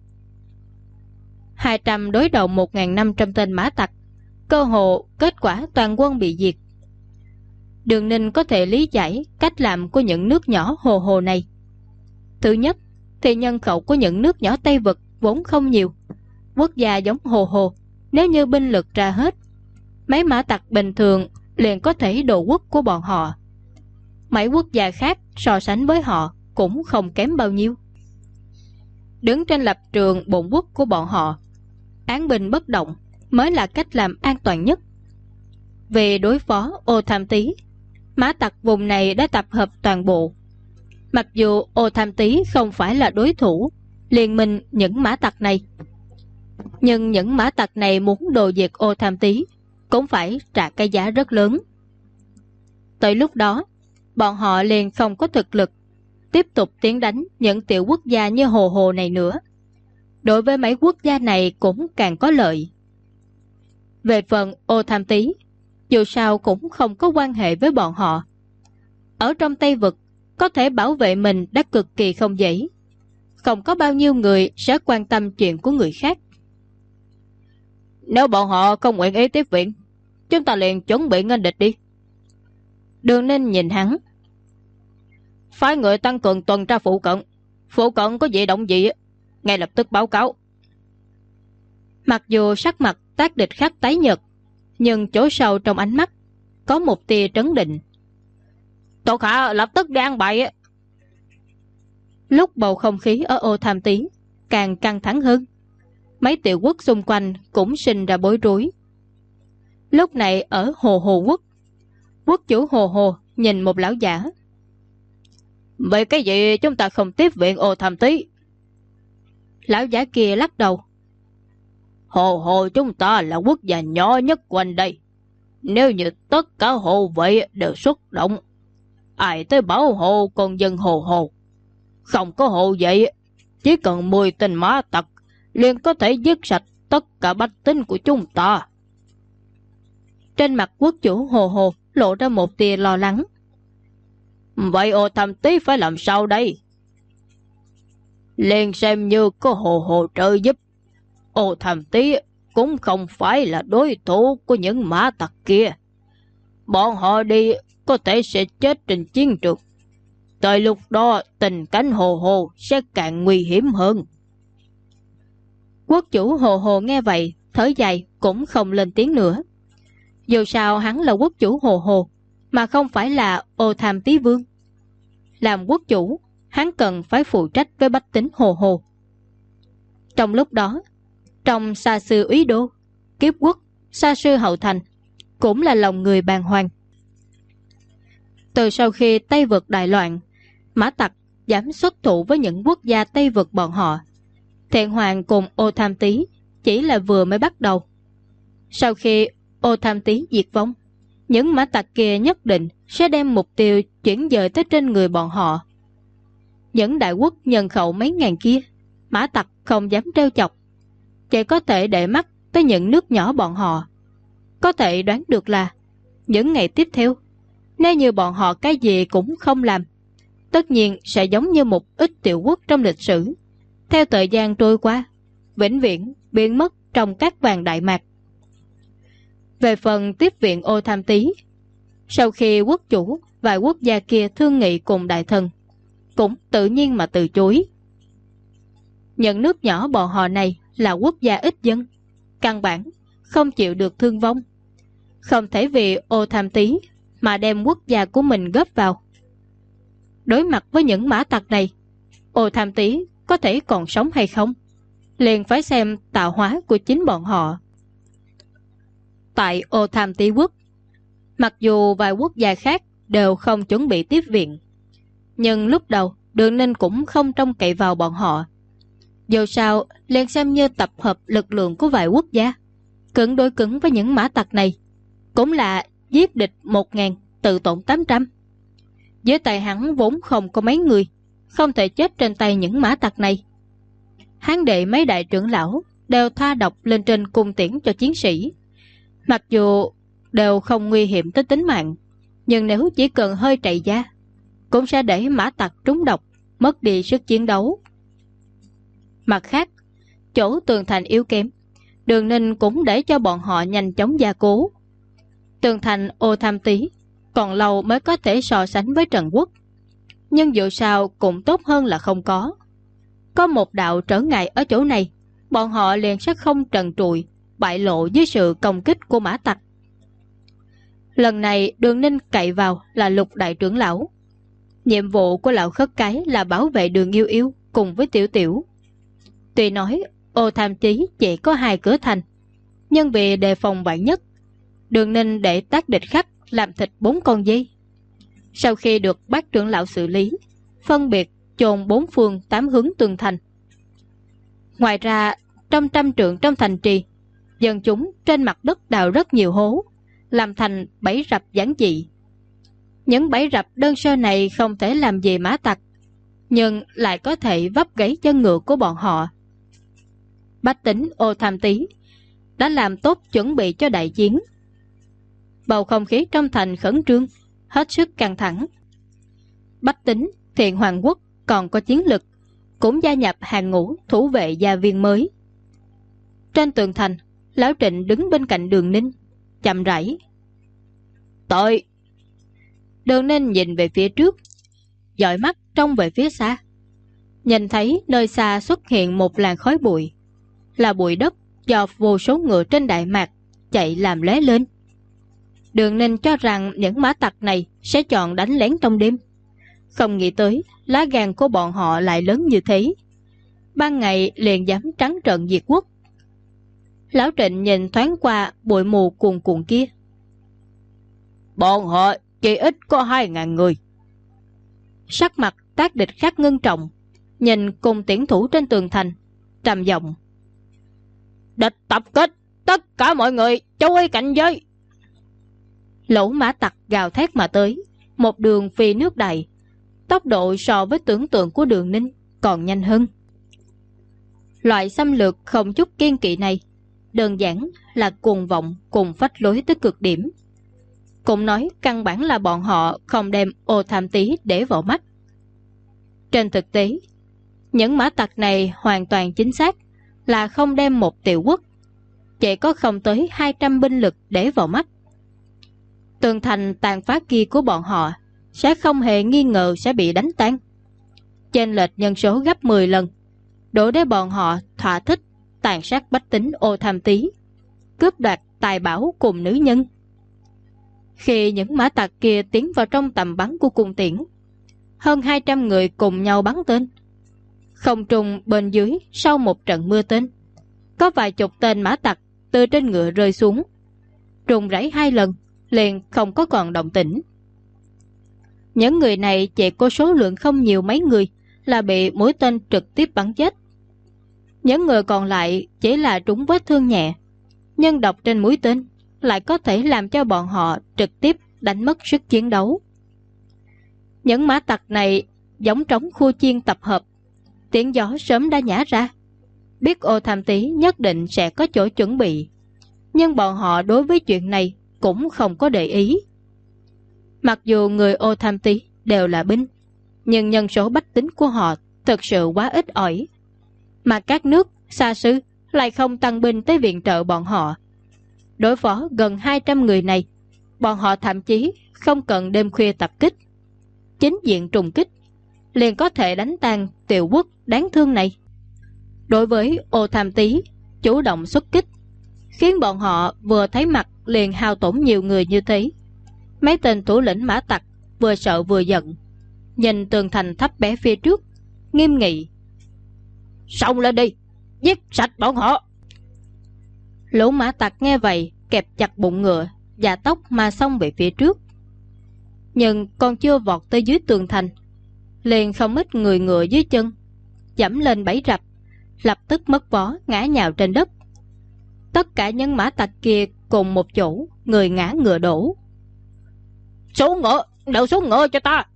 200 đối đầu 1.500 tên mã tặc, cơ hồ kết quả toàn quân bị diệt. Đường Ninh có thể lý giải cách làm của những nước nhỏ hồ hồ này. Thứ nhất thì nhân khẩu của những nước nhỏ Tây Vực vốn không nhiều. Quốc gia giống hồ hồ, nếu như binh lực ra hết, mấy mã tặc bình thường liền có thể đồ quốc của bọn họ. Mấy quốc gia khác so sánh với họ cũng không kém bao nhiêu. Đứng trên lập trường bổn quốc của bọn họ, án binh bất động mới là cách làm an toàn nhất. Vì đối phó Ô Tham Tý, mã tặc vùng này đã tập hợp toàn bộ. Mặc dù Ô Tham Tý không phải là đối thủ liên minh những mã tặc này, nhưng những mã tặc này muốn đồ diệt Ô Tham Tý cũng phải trả cái giá rất lớn. Tới lúc đó, bọn họ liền không có thực lực tiếp tục tiến đánh những tiểu quốc gia như hồ hồ này nữa. Đối với mấy quốc gia này cũng càng có lợi. Về phần Ô Tham Tý, dù sao cũng không có quan hệ với bọn họ. Ở trong Tây Vực, có thể bảo vệ mình đã cực kỳ không dễ. Không có bao nhiêu người sẽ quan tâm chuyện của người khác. Nếu bọn họ không nguyện ý tiếp viện, chúng ta liền chuẩn bị nghênh địch đi. Đường Ninh nhìn hắn. Phái người tăng cường tuần tra phụ cận. Phụ cận có dị động gì ngay lập tức báo cáo. Mặc dù sắc mặt tác địch khắc tái nhợt, nhưng chỗ sâu trong ánh mắt có một tia trấn định. Thuộc hạ lập tức đi an bài. Lúc bầu không khí ở Ô Tham Tý càng căng thẳng hơn, mấy tiểu quốc xung quanh cũng sinh ra bối rối. Lúc này ở Hồ Hồ Quốc, quốc chủ Hồ Hồ nhìn một lão giả. Vậy cái gì chúng ta không tiếp viện Ô Tham Tý? Lão giả kia lắc đầu. Hồ Hồ chúng ta là quốc gia nhỏ nhất quanh đây. Nếu như tất cả hộ vệ đều xuất động, ai tới bảo hộ con dân Hồ Hồ? Không có hộ vệ, chỉ cần 10 tên mã tặc liền có thể giết sạch tất cả bách tính của chúng ta. Trên mặt quốc chủ Hồ Hồ lộ ra một tia lo lắng. Vậy Ô Tham Tý phải làm sao đây? Liền xem như có Hồ Hồ trợ giúp, Ô Tham Tý cũng không phải là đối thủ của những mã tặc kia. Bọn họ đi có thể sẽ chết trên chiến trường. Tới lúc đó tình cảnh Hồ Hồ sẽ càng nguy hiểm hơn. Quốc chủ Hồ Hồ nghe vậy thở dài cũng không lên tiếng nữa. Dù sao hắn là quốc chủ Hồ Hồ, mà không phải là Ô Tham Tý vương. Làm quốc chủ, hắn cần phải phụ trách với bách tính Hồ Hồ. Trong lúc đó, trong xa sư úy đô, kiếp quốc, xa sư hậu thành cũng là lòng người bàng hoàng. Từ sau khi Tây Vực đại loạn, mã tặc dám xuất thủ với những quốc gia Tây Vực bọn họ. Thiện Hoàng cùng Ô Tham Tý chỉ là vừa mới bắt đầu. Sau khi Ô Tham Tý diệt vong, những mã tặc kia nhất định sẽ đem mục tiêu chuyển dời tới trên người bọn họ. Những đại quốc nhân khẩu mấy ngàn kia, mã tặc không dám trêu chọc, chỉ có thể để mắt tới những nước nhỏ bọn họ. Có thể đoán được là những ngày tiếp theo, nếu như bọn họ cái gì cũng không làm, tất nhiên sẽ giống như một ít tiểu quốc trong lịch sử, theo thời gian trôi qua, vĩnh viễn biến mất trong cát vàng Đại Mạc. Về phần tiếp viện Ô Tham Tý, sau khi quốc chủ và quốc gia kia thương nghị cùng đại thần, cũng tự nhiên mà từ chối. Những nước nhỏ bọn họ này là quốc gia ít dân, căn bản không chịu được thương vong, không thể vì Ô Tham Tý mà đem quốc gia của mình góp vào. Đối mặt với những mã tặc này, Ô Tham Tý có thể còn sống hay không, liền phải xem tạo hóa của chính bọn họ. Tại Ô Tham Tý quốc, mặc dù vài quốc gia khác đều không chuẩn bị tiếp viện, nhưng lúc đầu Đường Ninh cũng không trông cậy vào bọn họ. Dù sao, liền xem như tập hợp lực lượng của vài quốc gia, cứng đối cứng với những mã tặc này, cũng là giết địch 1.000, tự tổn 800. Dưới tay hắn vốn không có mấy người, không thể chết trên tay những mã tặc này. Hán đệ mấy đại trưởng lão đều thoa độc lên trên cung tiễn cho chiến sĩ. Mặc dù đều không nguy hiểm tới tính mạng, nhưng nếu chỉ cần hơi trầy da, cũng sẽ để mã tặc trúng độc, mất đi sức chiến đấu. Mặt khác, chỗ tường thành yếu kém, Đường Ninh cũng để cho bọn họ nhanh chóng gia cố. Tường thành Ô Tham Tý còn lâu mới có thể so sánh với Trần Quốc, nhưng dù sao cũng tốt hơn là không có. Có một đạo trở ngại ở chỗ này, bọn họ liền sẽ không trần trụi, bại lộ dưới sự công kích của mã tặc. Lần này Đường Ninh cậy vào là Lục đại trưởng lão. Nhiệm vụ của lão khất cái là bảo vệ Đường Yêu Yêu cùng với Tiểu Tiểu. Tuy nói Ô Tham Tý chỉ có 2 cửa thành, nhưng vì đề phòng vạn nhất, Đường Ninh để tác địch khắc làm thịt 4 con dê. Sau khi được bác trưởng lão xử lý, phân biệt chôn 4 phương 8 hướng tường thành. Ngoài ra, trong trăm trượng trong thành trì, dân chúng trên mặt đất đào rất nhiều hố, làm thành bẫy rập giản dị. Những bẫy rập đơn sơ này không thể làm gì mã tặc, nhưng lại có thể vấp gãy chân ngựa của bọn họ. Bách tính Ô Tham Tý đã làm tốt chuẩn bị cho đại chiến. Bầu không khí trong thành khẩn trương, hết sức căng thẳng. Bách tính Thiện Hoàng Quốc còn có chiến lực, cũng gia nhập hàng ngũ thủ vệ gia viên mới. Trên tường thành, Lão Trịnh đứng bên cạnh Đường Ninh, chậm rãi. Tội! Đường Ninh nhìn về phía trước, dõi mắt trông về phía xa. Nhìn thấy nơi xa xuất hiện một làn khói bụi, là bụi đất do vô số ngựa trên Đại Mạc chạy làm lóe lên. Đường Ninh cho rằng những mã tặc này sẽ chọn đánh lén trong đêm, không nghĩ tới lá gan của bọn họ lại lớn như thế, ban ngày liền dám trắng trợn diệt quốc. Lão Trịnh nhìn thoáng qua bụi mù cuồn cuộn kia. Bọn họ chỉ ít có 2.000 người. Sắc mặt tác địch khắc ngưng trọng, nhìn cùng tiễn thủ trên tường thành, trầm giọng. Địch tập kích, tất cả mọi người chú ý cảnh giới. Lỗ mã tặc gào thét mà tới, một đường phi nước đại, tốc độ so với tưởng tượng của Đường Ninh còn nhanh hơn. Loại xâm lược không chút kiên kỵ này đơn giản là cuồng vọng cùng phách lối tới cực điểm. Cũng nói căn bản là bọn họ không đem Ô Tham Tý để vào mắt. Trên thực tế, những mã tặc này hoàn toàn chính xác là không đem một tiểu quốc, chỉ có không tới 200 binh lực để vào mắt. Tường thành tàn phá kia của bọn họ sẽ không hề nghi ngờ sẽ bị đánh tan, chênh lệch nhân số gấp 10 lần, đủ để bọn họ thỏa thích tàn sát bách tính Ô Tham Tý, cướp đoạt tài bảo cùng nữ nhân. Khi những mã tặc kia tiến vào trong tầm bắn của cung tiễn, hơn 200 người cùng nhau bắn tên. Không trung bên dưới sau một trận mưa tên, có vài chục tên mã tặc từ trên ngựa rơi xuống, rung rẩy 2 lần liền không có còn động tĩnh. Những người này chỉ có số lượng không nhiều mấy người là bị mũi tên trực tiếp bắn chết. Những người còn lại chỉ là trúng vết thương nhẹ, nhưng độc trên mũi tên lại có thể làm cho bọn họ trực tiếp đánh mất sức chiến đấu. Những mã tặc này giống trống khu chiên tập hợp, tiếng gió sớm đã nhả ra, biết Ô Tham Tý nhất định sẽ có chỗ chuẩn bị, nhưng bọn họ đối với chuyện này cũng không có để ý. Mặc dù người Ô Tham Tý đều là binh, nhưng nhân số bách tính của họ thực sự quá ít ỏi, mà các nước xa xứ lại không tăng binh tới viện trợ bọn họ. Đối phó gần 200 người này, bọn họ thậm chí không cần đêm khuya tập kích, chính diện trùng kích liền có thể đánh tan tiểu quốc đáng thương này. Đối với Ô Tham Tý chủ động xuất kích, khiến bọn họ vừa thấy mặt liền hao tổn nhiều người như thế. Mấy tên thủ lĩnh mã tặc vừa sợ vừa giận, nhìn tường thành thấp bé phía trước, nghiêm nghị: "Xông lên đi, giết sạch bọn họ!" Lũ mã tặc nghe vậy kẹp chặt bụng ngựa, dạ tốc mà xông về phía trước. Nhưng còn chưa vọt tới dưới tường thành, liền không ít người ngựa dưới chân giẫm lên bẫy rập, lập tức mất vó ngã nhào trên đất. Tất cả những mã tặc kia cùng một chỗ, người ngã ngựa đổ. "Xuống ngựa, đều xuống ngựa cho ta!"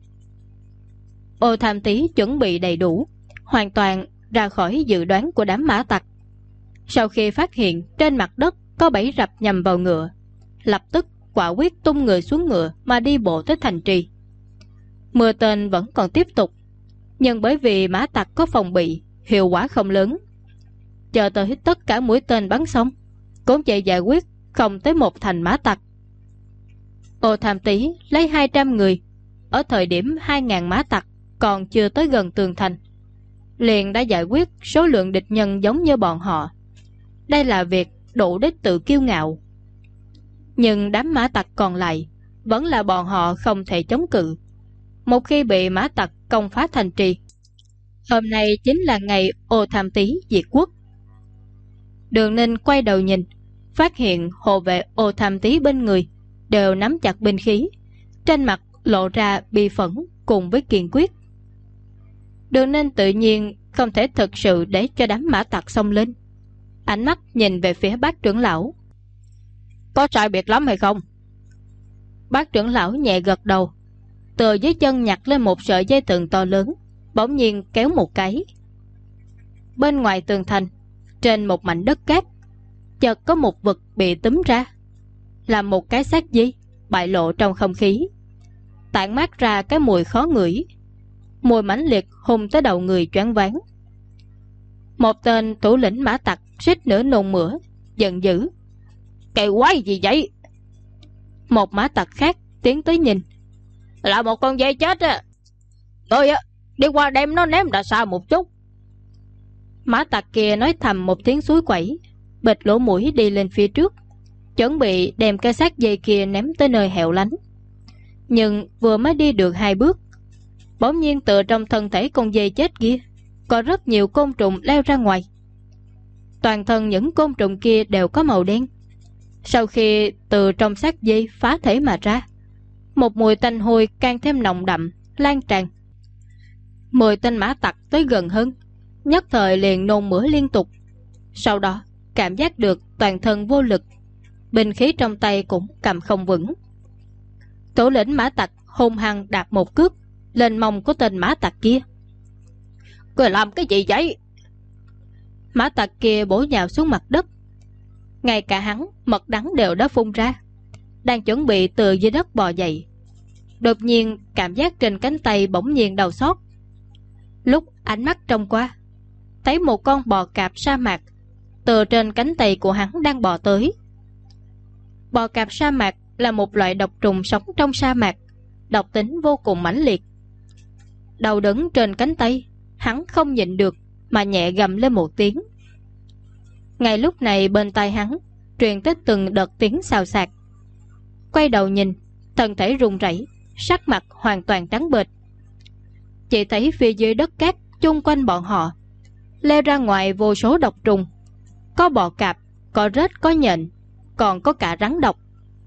Ô Tham Tý chuẩn bị đầy đủ, hoàn toàn ra khỏi dự đoán của đám mã tặc. Sau khi phát hiện trên mặt đất có bẫy rập nhằm vào ngựa, lập tức quả quyết tung người xuống ngựa mà đi bộ tới thành trì. Mưa tên vẫn còn tiếp tục, nhưng bởi vì mã tặc có phòng bị, hiệu quả không lớn. Chờ tới tất cả mũi tên bắn xong, cũng chỉ giải quyết không tới một thành mã tặc. Ô Tham Tý lấy 200 người, ở thời điểm 2.000 mã tặc còn chưa tới gần tường thành, liền đã giải quyết số lượng địch nhân giống như bọn họ. Đây là việc đủ để tự kiêu ngạo. Nhưng đám mã tặc còn lại vẫn là bọn họ không thể chống cự. Một khi bị mã tặc công phá thành trì, hôm nay chính là ngày Ô Tham Tý diệt quốc. Đường Ninh quay đầu nhìn, phát hiện hộ vệ Ô Tham Tý bên người đều nắm chặt binh khí, trên mặt lộ ra bi phẫn cùng với kiên quyết. Đường Ninh tự nhiên không thể thực sự để cho đám mã tặc xông lên. Ánh mắt nhìn về phía Bác trưởng lão: "Có sai biệt lắm hay không?" Bác trưởng lão nhẹ gật đầu, từ dưới chân nhặt lên một sợi dây thừng to lớn, bỗng nhiên kéo một cái. Bên ngoài tường thành, trên một mảnh đất cát, chợt có một vật bị túm ra, là một cái xác dí bại lộ trong không khí, tản mát ra cái mùi khó ngửi, mùi mãnh liệt hùng tới đầu người choáng váng. Một tên thủ lĩnh mã tặc suýt nữa nôn mửa, giận dữ: "Cái quái gì vậy?" Một mã tặc khác tiến tới nhìn: "Là một con dê chết á, tôi đi qua đem nó ném ra xa một chút." Mã tặc kia nói thầm một tiếng suối quẩy, bịt lỗ mũi đi lên phía trước, chuẩn bị đem cái xác dây kia ném tới nơi hẻo lánh. Nhưng vừa mới đi được 2 bước, bỗng nhiên từ trong thân thể con dê chết kia có rất nhiều côn trùng leo ra ngoài. Toàn thân những côn trùng kia đều có màu đen. Sau khi từ trong xác dây phá thể mà ra, một mùi tanh hôi càng thêm nồng đậm lan tràn. 10 tên mã tặc tới gần hơn, nhất thời liền nôn mửa liên tục. Sau đó cảm giác được toàn thân vô lực, binh khí trong tay cũng cầm không vững. Thủ lĩnh mã tặc hung hăng đạp một cước lên mông của tên mã tặc kia. "Ngươi làm cái gì vậy?" Mã tặc kia bổ nhào xuống mặt đất. Ngay cả hắn mật đắng đều đã phun ra, đang chuẩn bị từ dưới đất bò dậy, đột nhiên cảm giác trên cánh tay bỗng nhiên đau xót. Lúc ánh mắt trông qua, thấy một con bò cạp sa mạc từ trên cánh tay của hắn đang bò tới. Bò cạp sa mạc là một loại độc trùng sống trong sa mạc, độc tính vô cùng mãnh liệt. Đau đớn trên cánh tay, hắn không nhịn được mà nhẹ gầm lên một tiếng. Ngay lúc này bên tai hắn truyền tới từng đợt tiếng xào xạc. Quay đầu nhìn, thân thể run rẩy, sắc mặt hoàn toàn trắng bệch. Chỉ thấy phía dưới đất cát chung quanh bọn họ leo ra ngoài vô số độc trùng, có bò cạp, có rết, có nhện, còn có cả rắn độc.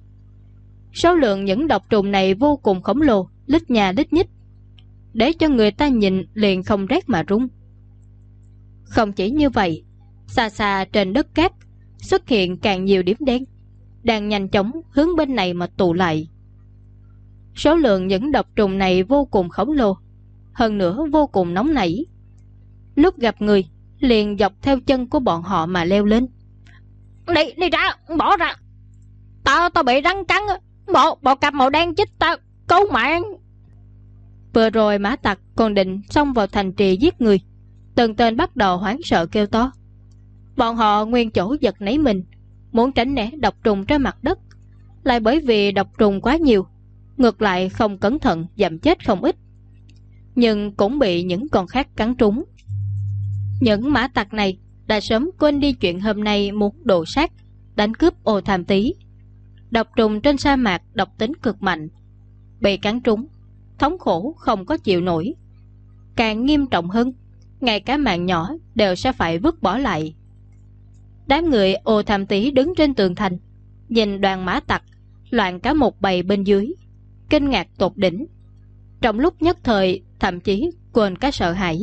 Số lượng những độc trùng này vô cùng khổng lồ, lít nhà lít nhít, để cho người ta nhìn liền không rét mà run. Không chỉ như vậy, xa xa trên đất cát xuất hiện càng nhiều điểm đen, đang nhanh chóng hướng bên này mà tụ lại. Số lượng những độc trùng này vô cùng khổng lồ, hơn nữa vô cùng nóng nảy. Lúc gặp người liền dọc theo chân của bọn họ mà leo lên. Đi ra, bỏ ra, tao bị rắn cắn, bò cạp màu đen chích tao, cứu mạng." Vừa rồi mã tặc còn định xông vào thành trì giết người, từng tên bắt đầu hoảng sợ kêu to. Bọn họ nguyên chỗ giật nảy mình, muốn tránh né độc trùng trên mặt đất, lại bởi vì độc trùng quá nhiều, ngược lại không cẩn thận dẫm chết không ít, nhưng cũng bị những con khác cắn trúng. Những mã tặc này đã sớm quên đi chuyện hôm nay muốn đồ sát, đánh cướp Ô Tham Tý. Độc trùng trên sa mạc độc tính cực mạnh, bị cắn trúng, thống khổ không có chịu nổi. Càng nghiêm trọng hơn, ngay cả mạng nhỏ đều sẽ phải vứt bỏ lại. Đám người Ô Tham Tý đứng trên tường thành, nhìn đoàn mã tặc loạn cả một bầy bên dưới, kinh ngạc tột đỉnh. Trong lúc nhất thời thậm chí quên cả sợ hãi.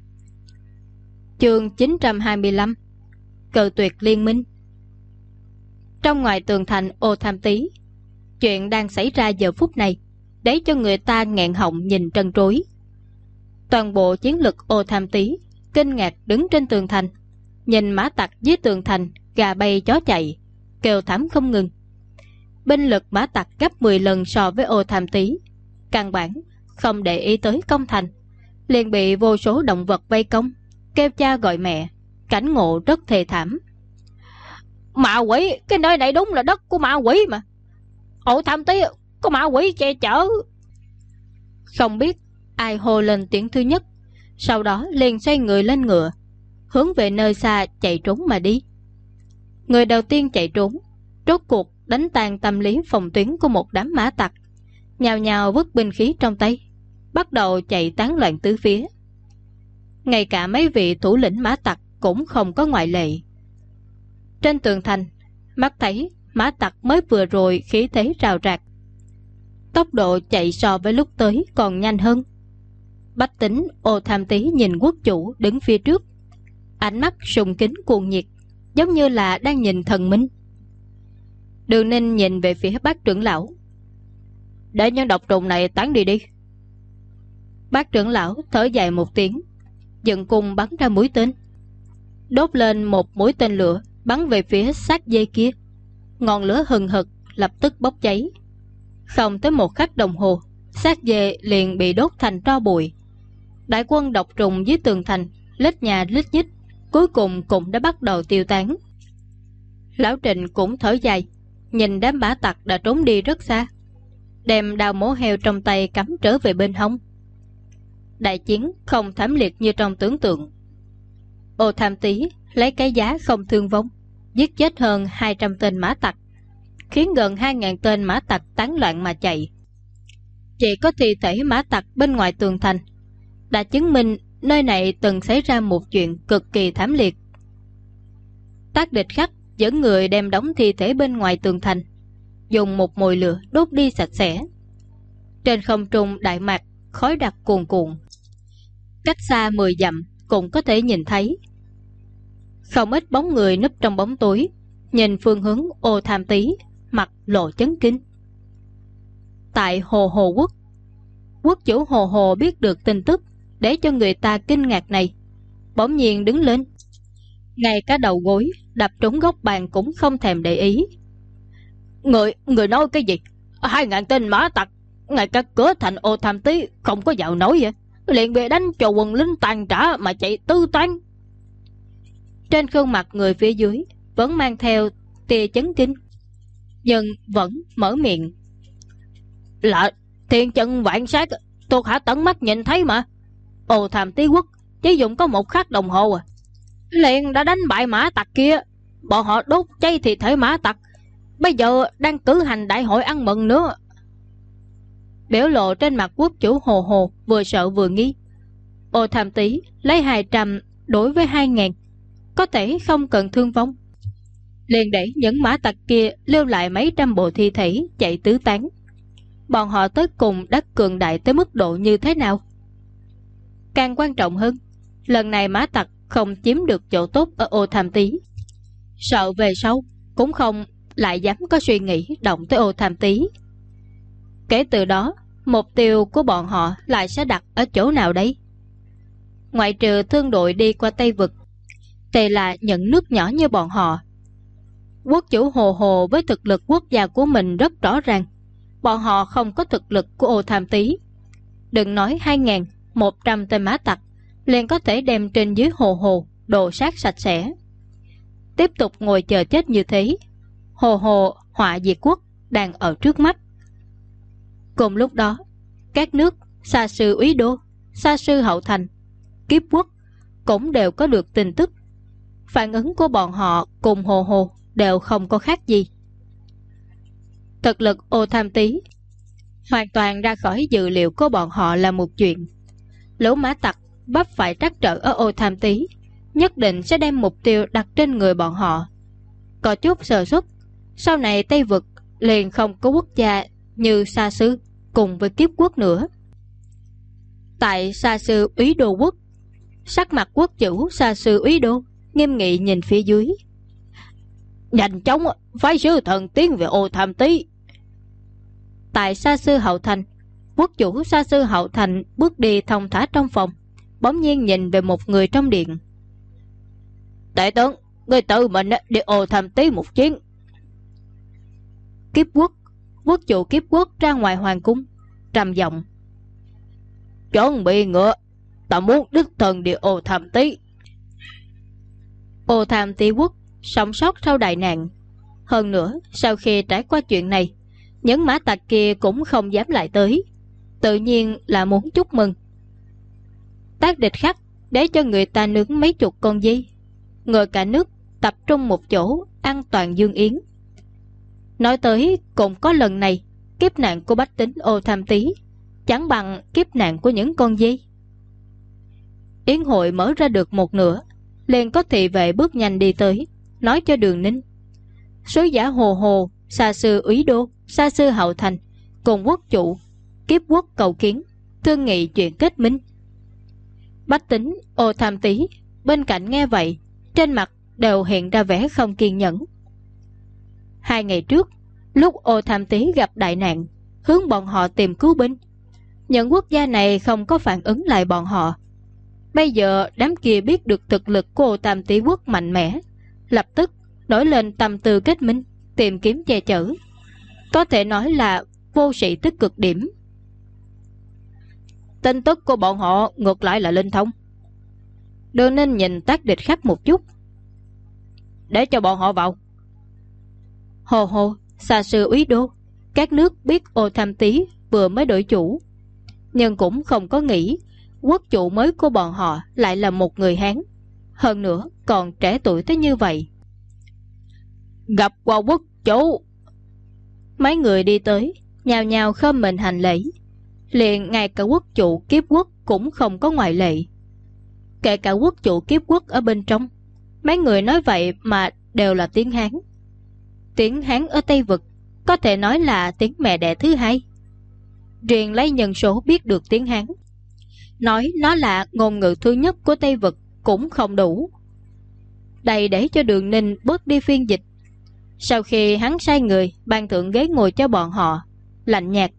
Chương 925 Cự tuyệt liên minh. Trong ngoài tường thành Ô Tham Tý, chuyện đang xảy ra giờ phút này để cho người ta nghẹn họng nhìn trân trối. Toàn bộ chiến lực Ô Tham Tý kinh ngạc đứng trên tường thành, nhìn mã tặc dưới tường thành gà bay chó chạy, kêu thảm không ngừng. Binh lực mã tặc gấp 10 lần so với Ô Tham Tý, căn bản không để ý tới công thành, liền bị vô số động vật vây công, kêu cha gọi mẹ, cảnh ngộ rất thê thảm. Ma quỷ, cái nơi này đúng là đất của ma quỷ mà. Ô Tham Tý có ma quỷ che chở. Không biết ai hô lên tiếng thứ nhất, sau đó liền xoay người lên ngựa, hướng về nơi xa chạy trốn mà đi. Người đầu tiên chạy trốn, rốt cuộc đánh tan tâm lý phòng tuyến của một đám mã tặc, nhào nhào vứt binh khí trong tay, bắt đầu chạy tán loạn tứ phía. Ngay cả mấy vị thủ lĩnh mã tặc cũng không có ngoại lệ. Trên tường thành, mắt thấy mã tặc mới vừa rồi khí thế rào rạc, tốc độ chạy so với lúc tới còn nhanh hơn. Bách tính Ô Tham Tý nhìn quốc chủ đứng phía trước, ánh mắt sùng kính cuồng nhiệt, giống như là đang nhìn thần minh. Đường Ninh nhìn về phía bác trưởng lão. Để những độc trùng này tán đi đi. Bác trưởng lão thở dài một tiếng, dựng cung bắn ra mũi tên, đốt lên một mũi tên lửa bắn về phía xác dây kia. Ngọn lửa hừng hực lập tức bốc cháy. Không tới một khắc đồng hồ, xác dê liền bị đốt thành tro bụi. Đại quân độc trùng dưới tường thành lít nhà lít nhít, cuối cùng cũng đã bắt đầu tiêu tán. Lão Trịnh cũng thở dài, nhìn đám bả tặc đã trốn đi rất xa, đem đao mổ heo trong tay cắm trở về bên hông. Đại chiến không thảm liệt như trong tưởng tượng. Ô Tham Tý lấy cái giá không thương vong, giết chết hơn 200 tên mã tặc, khiến gần 2.000 tên mã tặc tán loạn mà chạy. Chỉ có thi thể mã tặc bên ngoài tường thành đã chứng minh nơi này từng xảy ra một chuyện cực kỳ thảm liệt. Tác Địch Khắc dẫn người đem đóng thi thể bên ngoài tường thành, dùng một mồi lửa đốt đi sạch sẽ. Trên không trung Đại Mạc khói đặc cuồn cuộn, cách xa 10 dặm cũng có thể nhìn thấy. Không ít bóng người núp trong bóng tối, nhìn phương hướng Ô Tham Tý, mặt lộ chấn kinh. Tại Hồ Hồ Quốc, quốc chủ Hồ Hồ biết được tin tức để cho người ta kinh ngạc này, bỗng nhiên đứng lên, ngay cả đầu gối đập trúng góc bàn cũng không thèm để ý. Người nói cái gì? 2.000 tên mã tặc, ngay cả cửa thành Ô Tham Tý không có vào nổi vậy, liền bị đánh cho quần lính tàn trả mà chạy tư toán. Trên khuôn mặt người phía dưới vẫn mang theo tia chấn kinh, nhưng vẫn mở miệng. Là thiên chân vạn sát, tôi hả tận mắt nhìn thấy mà. Ô Tham Tý quốc chỉ dùng có 1 khắc đồng hồ liền đã đánh bại mã tặc kia. Bọn họ đốt cháy thi thể mã tặc, bây giờ đang cử hành đại hội ăn mừng nữa. Biểu lộ trên mặt quốc chủ Hồ Hồ vừa sợ vừa nghi. Ô Tham Tý lấy 200 đối với 2.000, có thể không cần thương vong, liền để những mã tặc kia lưu lại mấy trăm bộ thi thể chạy tứ tán. Bọn họ tới cùng đã cường đại tới mức độ như thế nào? Càng quan trọng hơn, lần này mã tặc không chiếm được chỗ tốt ở Ô Tham Tý, sợ về sau cũng không lại dám có suy nghĩ động tới Ô Tham Tý. Kể từ đó, mục tiêu của bọn họ lại sẽ đặt ở chỗ nào đấy? Ngoại trừ thương đội đi qua Tây Vực, thì là những nước nhỏ như bọn họ. Quốc chủ Hồ Hồ với thực lực quốc gia của mình rất rõ ràng, bọn họ không có thực lực của Ô Tham Tý. đừng nói 2.100 tên mã tặc, liền có thể đem trên dưới hồ hồ đồ sát sạch sẽ. Tiếp tục ngồi chờ chết như thế, hồ hồ họa diệt quốc đang ở trước mắt. Cùng lúc đó, các nước Sa Sư Úy Đô, Sa Sư Hậu Thành, Kiếp Quốc cũng đều có được tin tức. Phản ứng của bọn họ cùng hồ hồ đều không có khác gì. Thực lực Ô Tham Tý hoàn toàn ra khỏi dự liệu của bọn họ là một chuyện. Lũ mã tặc vấp phải trắc trở ở Ô Tham Tý, nhất định sẽ đem mục tiêu đặt trên người bọn họ. Có chút sơ suất, sau này Tây Vực liền không có quốc gia như Sa Sư cùng với Kiếp Quốc nữa. Tại Sa Sư Úy Đô Quốc, sắc mặt quốc chủ Sa Sư Úy Đô nghiêm nghị nhìn phía dưới. Nhanh chóng phái sứ thần tiến về Ô Tham Tý. Tại Sa Sư Hậu Thành, quốc chủ Sa Sư Hậu Thành bước đi thong thả trong phòng, bỗng nhiên nhìn về một người trong điện. Tể tướng, người tự mình đi Ô Tham Tý một chuyến. Kiếp Quốc, quốc chủ Kiếp Quốc ra ngoài hoàng cung, trầm giọng. Chuẩn bị ngựa, ta muốn đích thân đi Ô Tham Tý. Ô Tham Tý Quốc sống sót sau đại nạn. Hơn nữa, sau khi trải qua chuyện này, những mã tặc kia cũng không dám lại tới, tự nhiên là muốn chúc mừng. Tác địch khắc để cho người ta nướng mấy chục con dê, người cả nước tập trung một chỗ ăn toàn dương yến. Nói tới cũng có lần này, kiếp nạn của bách tính Ô Tham Tý chẳng bằng kiếp nạn của những con dê. Yến hội mở ra được một nửa, liền có thị vệ bước nhanh đi tới, nói cho Đường Ninh. Sứ giả hồ hồ, Sa Sư Úy Đô, Sa Sư Hậu Thành cùng quốc chủ Kiếp Quốc cầu kiến, thương nghị chuyện kết minh. Bách tính Ô Tham Tý bên cạnh nghe vậy, trên mặt đều hiện ra vẻ không kiên nhẫn. 2 ngày trước, lúc Ô Tham Tý gặp đại nạn, hướng bọn họ tìm cứu binh, những quốc gia này không có phản ứng lại bọn họ. Bây giờ đám kia biết được thực lực của Ô Tham Tý Quốc mạnh mẽ, lập tức nổi lên tâm tư kết minh, tìm kiếm che chở, có thể nói là vô sĩ tức cực điểm. Tin tức của bọn họ ngược lại là linh thông. Đường Ninh nhìn Tác Địch Khắc một chút. Để cho bọn họ vào. Hồ hồ, Sa Sư Úy Đô, các nước biết Ô Tham Tý vừa mới đổi chủ, nhưng cũng không có nghĩ quốc chủ mới của bọn họ lại là một người Hán, hơn nữa còn trẻ tuổi tới như vậy. Gặp qua quốc chủ. Mấy người đi tới nhào nhào khom mình hành lễ, liền ngay cả quốc chủ Kiếp Quốc cũng không có ngoại lệ. Kể cả quốc chủ Kiếp Quốc ở bên trong, mấy người nói vậy mà đều là tiếng Hán. Tiếng Hán ở Tây Vực có thể nói là tiếng mẹ đẻ thứ hai. Riêng lấy nhân số biết được tiếng Hán, nói nó là ngôn ngữ thứ nhất của Tây Vực cũng không đủ. Đây để cho Đường Ninh bớt đi phiên dịch. Sau khi hắn sai người ban thượng ghế ngồi cho bọn họ, lạnh nhạt.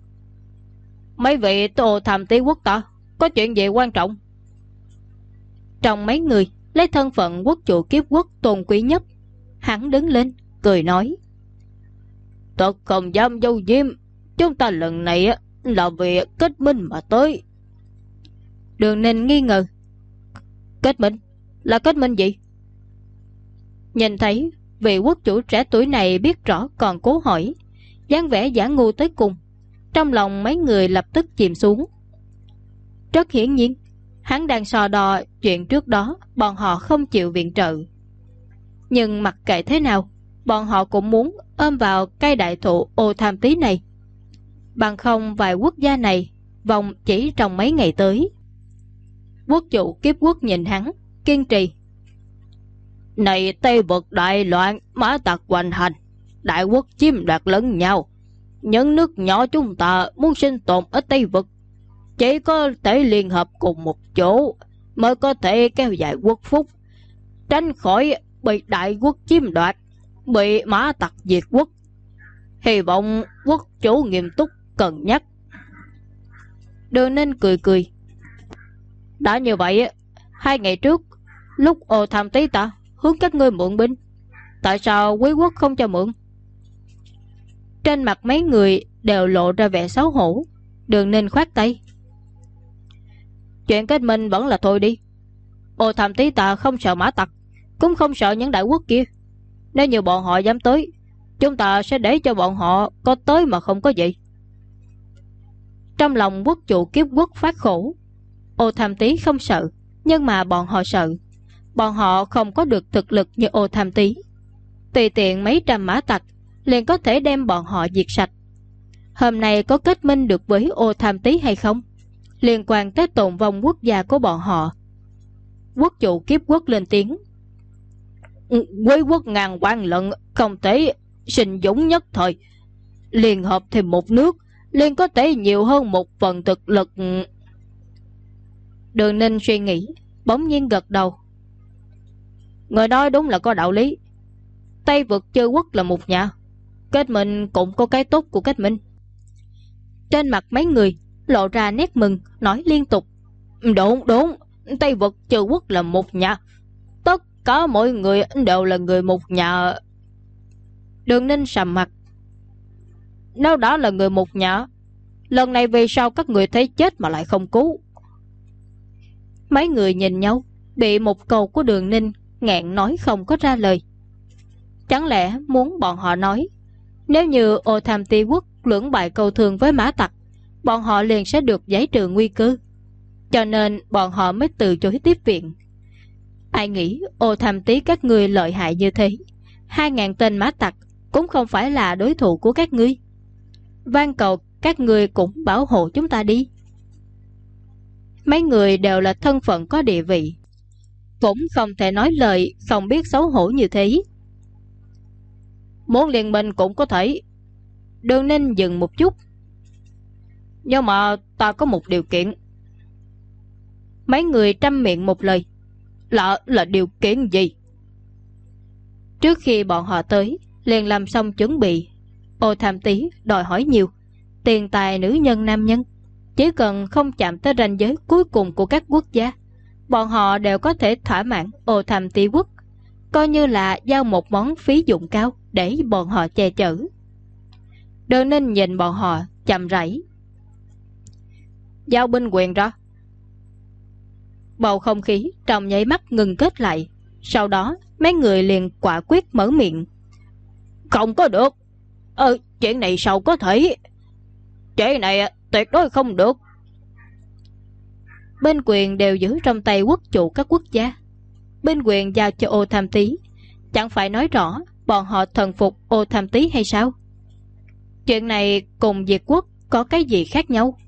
Mấy vị Ô Tham Tý Quốc ta, có chuyện gì quan trọng? Trong mấy người, lấy thân phận quốc chủ Kiếp Quốc tôn quý nhất, hắn đứng lên cười nói. Thật không dám dâu diêm, chúng ta lần này là vì kết minh mà tới. Đường Ninh nghi ngờ. Kết minh? Là kết minh gì? Nhìn thấy vị quốc chủ trẻ tuổi này biết rõ còn cố hỏi, dáng vẻ giả ngu tới cùng, trong lòng mấy người lập tức chìm xuống. Rất hiển nhiên, hắn đang so đo chuyện trước đó bọn họ không chịu viện trợ. Nhưng mặc kệ thế nào, bọn họ cũng muốn ôm vào cây đại thụ Ô Tham Tý này. Bằng không vài quốc gia này vòng chỉ trong mấy ngày tới. Quốc chủ Kiếp Quốc nhìn hắn, kiên trì. Này Tây Vực đại loạn, mã tặc hoành hành, đại quốc chiếm đoạt lẫn nhau. Những nước nhỏ chúng ta muốn sinh tồn ở Tây Vực, chỉ có thể liên hợp cùng một chỗ mới có thể kéo dài quốc phúc, tránh khỏi bị đại quốc chiếm đoạt, bị mã tặc diệt quốc. Hy vọng quốc chủ nghiêm túc cân nhắc. Đường Ninh cười cười. Đã như vậy, 2 ngày trước lúc Ô Tham Tý ta hướng các ngươi mượn binh, tại sao quý quốc không cho mượn? Trên mặt mấy người đều lộ ra vẻ xấu hổ. Đường Ninh khoát tay. Chuyện kết minh vẫn là thôi đi. Ô Tham Tý ta không sợ Mã Tặc, cũng không sợ những đại quốc kia. Nếu như bọn họ dám tới, chúng ta sẽ để cho bọn họ có tới mà không có gì. Trong lòng quốc chủ Kiếp Quốc phát khổ. Ô Tham Tý không sợ, nhưng mà bọn họ sợ. Bọn họ không có được thực lực như Ô Tham Tý. Tùy tiện mấy trăm mã tặc liền có thể đem bọn họ diệt sạch. Hôm nay có kết minh được với Ô Tham Tý hay không, liên quan tới tồn vong quốc gia của bọn họ. Quốc chủ Kiếp Quốc lên tiếng. Quế quốc ngàn vạn lần không thể sinh dũng nhất thời. Liên hợp thêm một nước liền có thể nhiều hơn một phần thực lực. Đường Ninh suy nghĩ, bỗng nhiên gật đầu. Người nói đúng là có đạo lý. Tây vực chư quốc là một nhà, kết minh cũng có cái tốt của kết minh. Trên mặt mấy người lộ ra nét mừng, nói liên tục. Đúng, Tây vực chư quốc là một nhà, tất cả mọi người đều là người một nhà. Đường Ninh sầm mặt. Nếu đã là người một nhà, lần này vì sao các người thấy chết mà lại không cứu? Mấy người nhìn nhau, bị một câu của Đường Ninh nghẹn nói không có ra lời. Chẳng lẽ muốn bọn họ nói, nếu như Ô Tham Tý quốc lưỡng bại câu thương với Mã Tặc, bọn họ liền sẽ được giải trừ nguy cơ, cho nên bọn họ mới từ chối tiếp viện. Ai nghĩ Ô Tham Tý các ngươi lợi hại như thế, 2.000 tên Mã Tặc cũng không phải là đối thủ của các ngươi. Van cầu các ngươi cũng bảo hộ chúng ta đi. Mấy người đều là thân phận có địa vị, cũng không thể nói lời không biết xấu hổ như thế. Muốn liên minh cũng có thể. Đường Ninh dừng một chút. Nhưng mà ta có một điều kiện. Mấy người trăm miệng một lời. Là điều kiện gì? Trước khi bọn họ tới, liền làm xong chuẩn bị. Ô Tham Tý đòi hỏi nhiều, tiền tài nữ nhân nam nhân. Chỉ cần không chạm tới ranh giới cuối cùng của các quốc gia, bọn họ đều có thể thỏa mãn Ô Tham Tý quốc, coi như là giao một món phí dụng cao để bọn họ che chở. Đường Ninh nhìn bọn họ chậm rãi. Giao binh quyền ra. Bầu không khí trong nháy mắt ngừng kết lại. Sau đó mấy người liền quả quyết mở miệng. Không có được. Chuyện này sao có thể? Chuyện này tuyệt đối không được. Binh quyền đều giữ trong tay quốc chủ các quốc gia. Binh quyền giao cho Ô Tham Tý, chẳng phải nói rõ bọn họ thần phục Ô Tham Tý hay sao? Chuyện này cùng diệt quốc có cái gì khác nhau?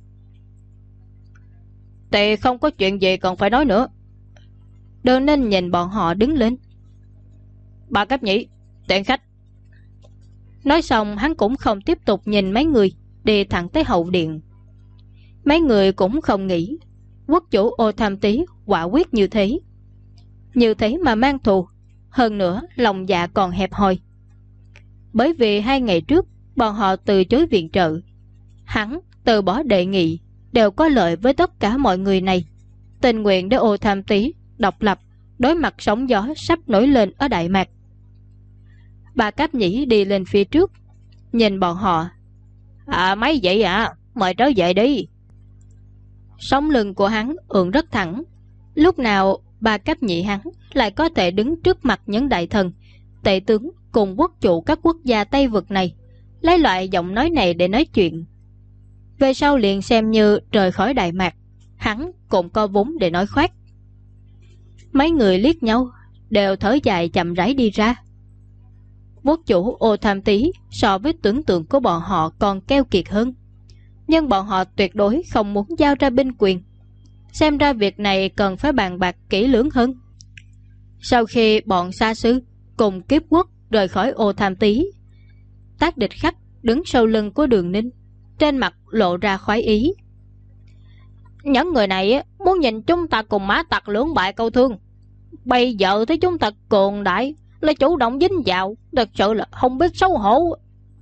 Thì không có chuyện gì còn phải nói nữa. Đường Ninh nhìn bọn họ đứng lên. Ba Cấp Nhĩ, tiện khách. Nói xong hắn cũng không tiếp tục nhìn mấy người, đi thẳng tới hậu điện. Mấy người cũng không nghĩ quốc chủ Ô Tham Tý quả quyết như thế. Như thế mà mang thù, hơn nữa lòng dạ còn hẹp hòi. Bởi vì 2 ngày trước bọn họ từ chối viện trợ, hắn từ bỏ đề nghị, đều có lợi với tất cả mọi người này, tình nguyện để Ô Tham Tý độc lập đối mặt sóng gió sắp nổi lên ở Đại Mạc. Ba Cáp Nhĩ đi lên phía trước, nhìn bọn họ. Mấy vậy mời trở về đi. Sống lưng của hắn ưỡn rất thẳng. Lúc nào Ba Cáp Nhĩ hắn lại có thể đứng trước mặt những đại thần, tể tướng cùng quốc chủ các quốc gia Tây vực này, lấy loại giọng nói này để nói chuyện? Về sau liền xem như rời khỏi Đại Mạc, hắn cũng có vốn để nói khoác. Mấy người liếc nhau, đều thở dài chậm rãi đi ra. Quốc chủ Ô Tham Tý so với tưởng tượng của bọn họ còn keo kiệt hơn, nhưng bọn họ tuyệt đối không muốn giao ra binh quyền. Xem ra việc này cần phải bàn bạc kỹ lưỡng hơn. Sau khi bọn xa xứ cùng Kiếp Quốc rời khỏi Ô Tham Tý, Tác Địch Khắc đứng sau lưng của Đường Ninh, trên mặt lộ ra khoái ý. Những người này muốn nhìn chúng ta cùng Mã Tặc lưỡng bại câu thương. Bây giờ thấy chúng ta cường đại, lại chủ động dính vào, thật sự là không biết xấu hổ.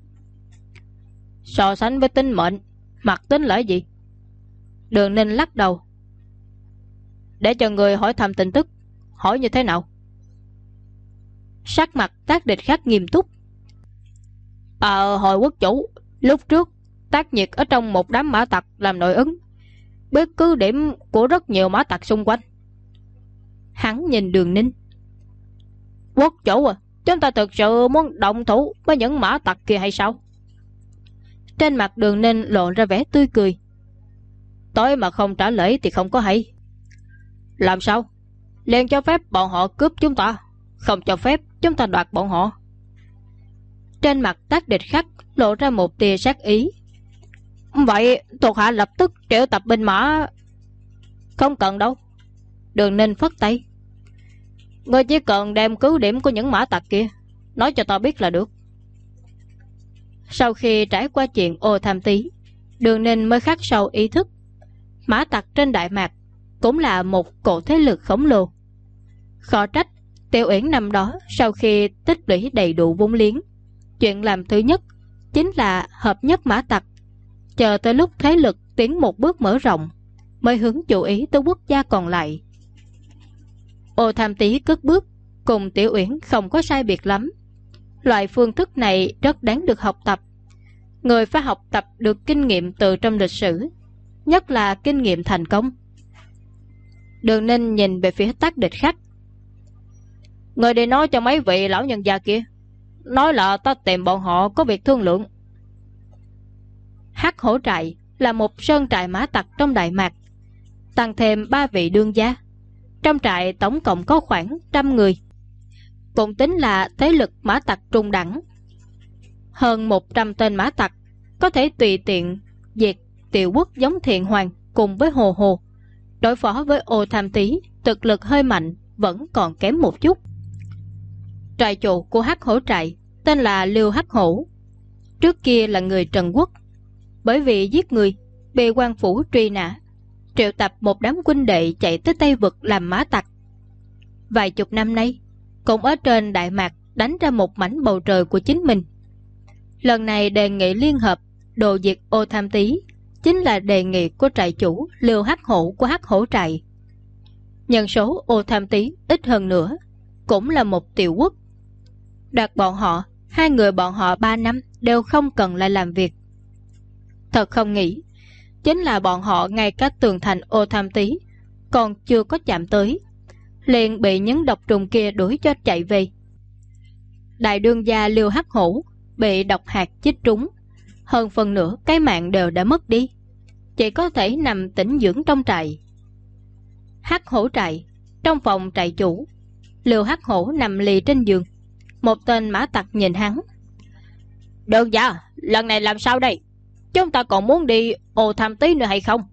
So sánh với tính mệnh, mặt tính là gì? Đường Ninh lắc đầu. Để cho người hỏi thăm tin tức. Hỏi như thế nào? Sắc mặt Tác Địch Khắc nghiêm túc. Hồi quốc chủ, lúc trước Tác Nhiệt ở trong một đám Mã Tặc làm nội ứng, biết cứ điểm của rất nhiều mã tặc xung quanh. Hắn nhìn Đường Ninh. Quốc chủ à, chúng ta thực sự muốn động thủ với những mã tặc kia hay sao? Trên mặt Đường Ninh lộ ra vẻ tươi cười. Tối mà không trả lễ thì không có hay. Làm sao? Liền cho phép bọn họ cướp chúng ta, không cho phép chúng ta đoạt bọn họ. Trên mặt Tác Địch Khắc lộ ra một tia sát ý. Vậy thuộc hạ lập tức triệu tập binh mã. Không cần đâu. Đường Ninh phất tay. Ngươi chỉ cần đem cứ điểm của những mã tặc kia nói cho ta biết là được. Sau khi trải qua chuyện Ô Tham Tý, Đường Ninh mới khắc sâu ý thức mã tặc trên Đại Mạc cũng là một cỗ thế lực khổng lồ. Khó trách Tiểu Uyển năm đó sau khi tích lũy đầy đủ vốn liếng, chuyện làm thứ nhất chính là hợp nhất mã tặc, chờ tới lúc thế lực tiến một bước mở rộng mới hướng chú ý tới quốc gia còn lại. Ô Tham Tý cất bước cùng Tiểu Uyển không có sai biệt lắm. Loại phương thức này rất đáng được học tập. Người phải học tập được kinh nghiệm từ trong lịch sử, nhất là kinh nghiệm thành công. Đường Ninh nhìn về phía Tác Địch Khắc. Người đi nói cho mấy vị lão nhân gia kia, nói là ta tìm bọn họ có việc thương lượng. Hắc Hổ Trại là một sơn trại mã tặc trong Đại Mạc, tăng thêm 3 vị đương gia. Trong trại tổng cộng có khoảng 100 người, cũng tính là thế lực mã tặc trung đẳng. Hơn 100 tên mã tặc có thể tùy tiện diệt tiểu quốc giống Thiện Hoàng cùng với Hồ Hồ. Đối phó với Ô Tham Tý, thực lực hơi mạnh, vẫn còn kém một chút. Trại chủ của Hắc Hổ Trại tên là Liêu Hắc Hổ, trước kia là người Trần Quốc. Bởi vì giết người bị quan phủ truy nã, triệu tập một đám huynh đệ chạy tới Tây Vực làm mã tặc. Vài chục năm nay cũng ở trên Đại Mạc đánh ra một mảnh bầu trời của chính mình. Lần này đề nghị liên hợp đồ diệt Ô Tham Tý chính là đề nghị của trại chủ Liêu Hắc Hổ của Hắc Hổ Trại. Nhân số Ô Tham Tý ít hơn nữa, cũng là một tiểu quốc. Đoạt bọn họ, 2 người bọn họ 3 năm đều không cần lại làm việc. Thật không nghĩ, chính là bọn họ ngay cả tường thành Ô Tham Tý còn chưa có chạm tới, liền bị những độc trùng kia đuổi cho chạy về. Đại đương gia Liêu Hắc Hổ bị độc hạt chích trúng, hơn phần nửa cái mạng đều đã mất đi, chỉ có thể nằm tĩnh dưỡng trong trại. Hắc Hổ Trại, trong phòng trại chủ, Liêu Hắc Hổ nằm lì trên giường. Một tên mã tặc nhìn hắn. Đương gia, lần này làm sao đây? Chúng ta còn muốn đi Ô Tham Tý nữa hay không?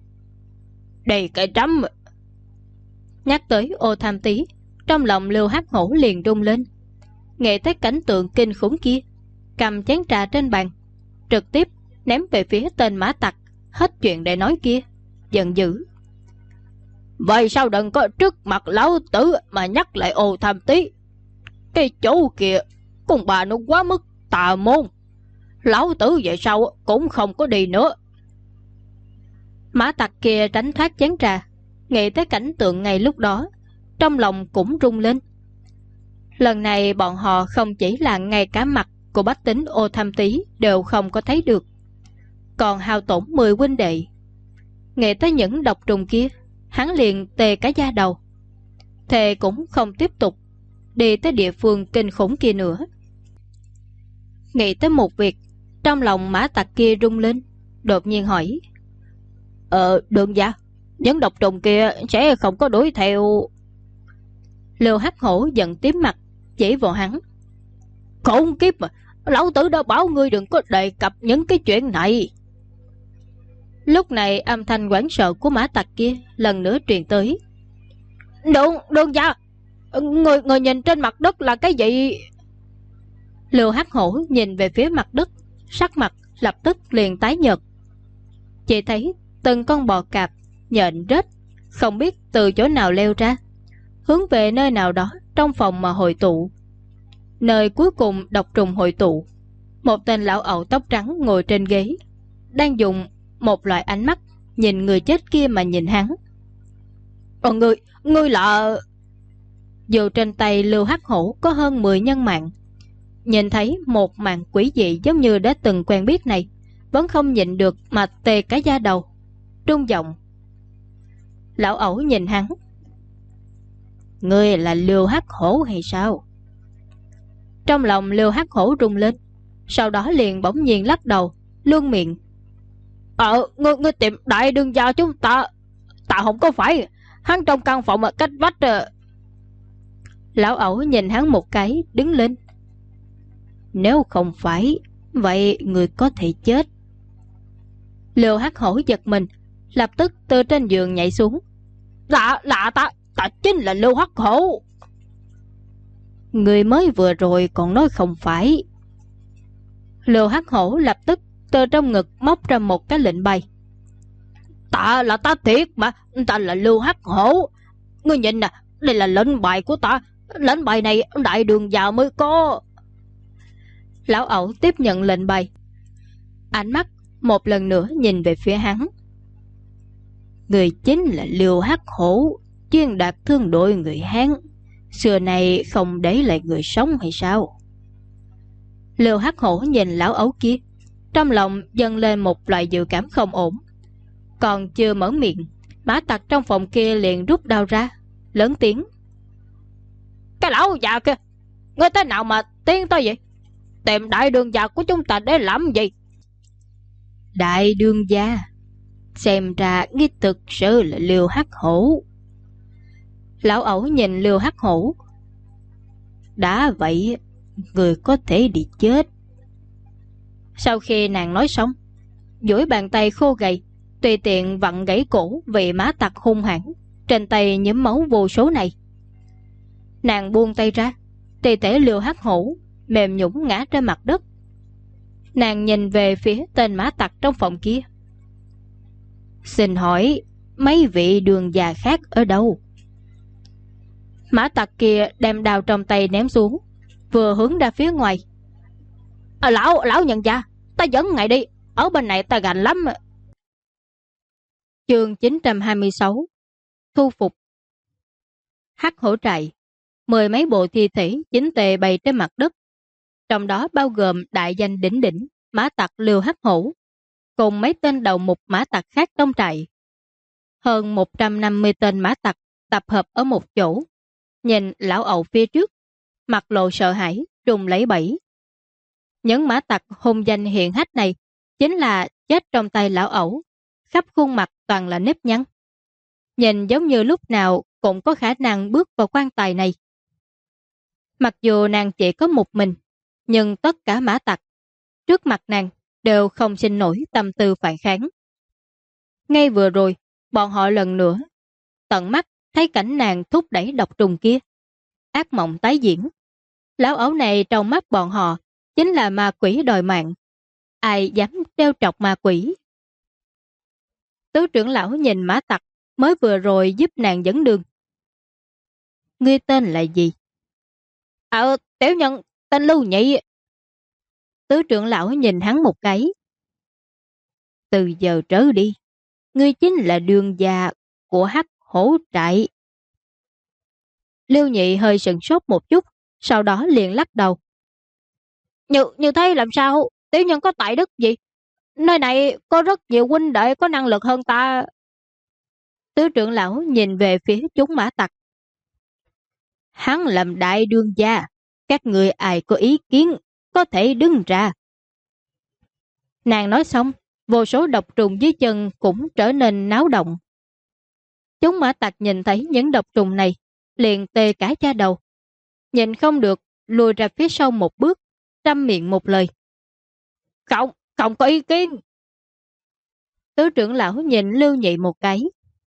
Đi cái trắm. Nhắc tới Ô Tham Tý, trong lòng Liêu Hắc Hổ liền rung lên. Nghe thấy cảnh tượng kinh khủng kia, cầm chén trà trên bàn, trực tiếp ném về phía tên mã tặc hết chuyện để nói kia, giận dữ. Vậy sao đừng có trước mặt lão tử mà nhắc lại Ô Tham Tý? Cái chỗ kia cùng bà nó quá mức tà môn. Lão tử vậy sao cũng không có đi nữa. Mã tặc kia tránh thoát chén trà, nghĩ tới cảnh tượng ngay lúc đó, trong lòng cũng rung lên. Lần này bọn họ không chỉ là ngay cả mặt của bách tính Ô Tham Tý đều không có thấy được, còn hao tổn 10 huynh đệ. Nghĩ tới những độc trùng kia, hắn liền tê cả da đầu, thề cũng không tiếp tục đi tới địa phương kinh khủng kia nữa. Nghĩ tới một việc, trong lòng mã tặc kia rung lên, đột nhiên hỏi. Đương gia, những độc trùng kia sẽ không có đuổi theo? Liêu Hắc Hổ giận tím mặt, chỉ vào hắn. Khốn kiếp mà, lão tử đã bảo ngươi đừng có đề cập những cái chuyện này. Lúc này âm thanh hoảng sợ của mã tặc kia lần nữa truyền tới. Đương gia, người nhìn trên mặt đất là cái gì? Liêu Hắc Hổ nhìn về phía mặt đất, sắc mặt lập tức liền tái nhợt. Chỉ thấy từng con bò cạp nhện rết không biết từ chỗ nào leo ra, hướng về nơi nào đó trong phòng mà hội tụ. Nơi cuối cùng độc trùng hội tụ, một tên lão ẩu tóc trắng ngồi trên ghế, đang dùng một loại ánh mắt nhìn người chết kia mà nhìn hắn. Ngươi là... Dù trên tay Liêu Hắc Hổ có hơn 10 nhân mạng, nhìn thấy một màn quỷ dị giống như đã từng quen biết này, vẫn không nhịn được mà tê cả da đầu. trung giọng. Lão ẩu nhìn hắn. Ngươi là Liêu Hắc Hổ hay sao? Trong lòng Liêu Hắc Hổ rung lên, sau đó liền bỗng nhiên lắc đầu, luôn miệng. Ngươi tìm đại đương gia chúng ta. Ta không có phải. Hắn trong căn phòng ở cách vách. Lão ẩu nhìn hắn một cái, đứng lên. Nếu không phải, vậy người có thể chết. Liêu Hắc Hổ giật mình, lập tức từ trên giường nhảy xuống. Là ta chính là Liêu Hắc Hổ. Người mới vừa rồi còn nói không phải. Liêu Hắc Hổ lập tức từ trong ngực móc ra một cái lệnh bài. Ta là ta thiệt mà, ta là Liêu Hắc Hổ. Ngươi nhìn nè, đây là lệnh bài của ta. Lệnh bài này đại đường già mới có. Lão ẩu tiếp nhận lệnh bài, ánh mắt một lần nữa nhìn về phía hắn. Người chính là Liêu Hắc Hổ, chuyên đạt thương đội người Hán. Xưa này không để lại người sống hay sao? Liêu Hắc Hổ nhìn lão ẩu kia, trong lòng dâng lên một loại dự cảm không ổn. Còn chưa mở miệng, mã tặc trong phòng kia liền rút đao ra, lớn tiếng. Cái lão già kia, ngươi thế nào mà tiến tới vậy? Tìm đại đường gia của chúng ta để làm gì? Đại đường gia? Xem ra ngươi thực sự là Liêu Hắc Hổ. Lão ẩu nhìn Liêu Hắc Hổ. Đã vậy, người có thể đi chết. Sau khi nàng nói xong, duỗi bàn tay khô gầy tùy tiện vặn gãy cổ vị mã tặc hung hãn trên tay nhiễm máu vô số này. Nàng buông tay ra, thi thể Liêu Hắc Hổ mềm nhũn ngã trên mặt đất. Nàng nhìn về phía tên mã tặc trong phòng kia. Xin hỏi mấy vị đường già khác ở đâu? Mã tặc kia đem đao trong tay ném xuống, vừa hướng ra phía ngoài. Lão nhận gia, ta dẫn ngài đi, ở bên này ta gạnh lắm. Chương 926 Thu phục. Hắc Hổ trại, 10 mấy bộ thi thể chính tề bày trên mặt đất, trong đó bao gồm đại danh đỉnh đỉnh mã tặc Liêu Hắc Hổ cùng mấy tên đầu mục mã tặc khác trong trại. Hơn 150 tên mã tặc tập hợp ở một chỗ, nhìn lão ẩu phía trước, mặt lộ sợ hãi, run lẩy bẩy. Những mã tặc hung danh hiển hách này chính là chết trong tay lão ẩu, khắp khuôn mặt toàn là nếp nhăn, nhìn giống như lúc nào cũng có khả năng bước vào quan tài này. Mặc dù nàng chỉ có một mình, nhưng tất cả mã tặc trước mặt nàng đều không sinh nổi tâm tư phản kháng. Ngay vừa rồi, bọn họ lần nữa tận mắt thấy cảnh nàng thúc đẩy độc trùng kia. Ác mộng tái diễn. Lão ẩu này trong mắt bọn họ chính là ma quỷ đòi mạng. Ai dám trêu chọc ma quỷ? Tứ trưởng lão nhìn mã tặc mới vừa rồi giúp nàng dẫn đường. Ngươi tên là gì? Tiểu nhân tên Lưu Nhị. Tứ trưởng lão nhìn hắn một cái. Từ giờ trở đi, ngươi chính là đường già của Hắc Hổ trại. Lưu Nhị hơi sửng sốt một chút, sau đó liền lắc đầu. Như thế làm sao? Tiểu nhân có tài đức gì? Nơi này có rất nhiều huynh đệ có năng lực hơn ta. Tứ trưởng lão nhìn về phía chúng mã tặc. Hắn làm đại đương gia, các người ai có ý kiến có thể đứng ra. Nàng nói xong, vô số độc trùng dưới chân cũng trở nên náo động. Chúng mã tặc nhìn thấy những độc trùng này, liền tê cả da đầu. Nhìn không được, lùi ra phía sau một bước, trăm miệng một lời. Không có ý kiến. Tứ trưởng lão nhìn Lưu Nhị một cái.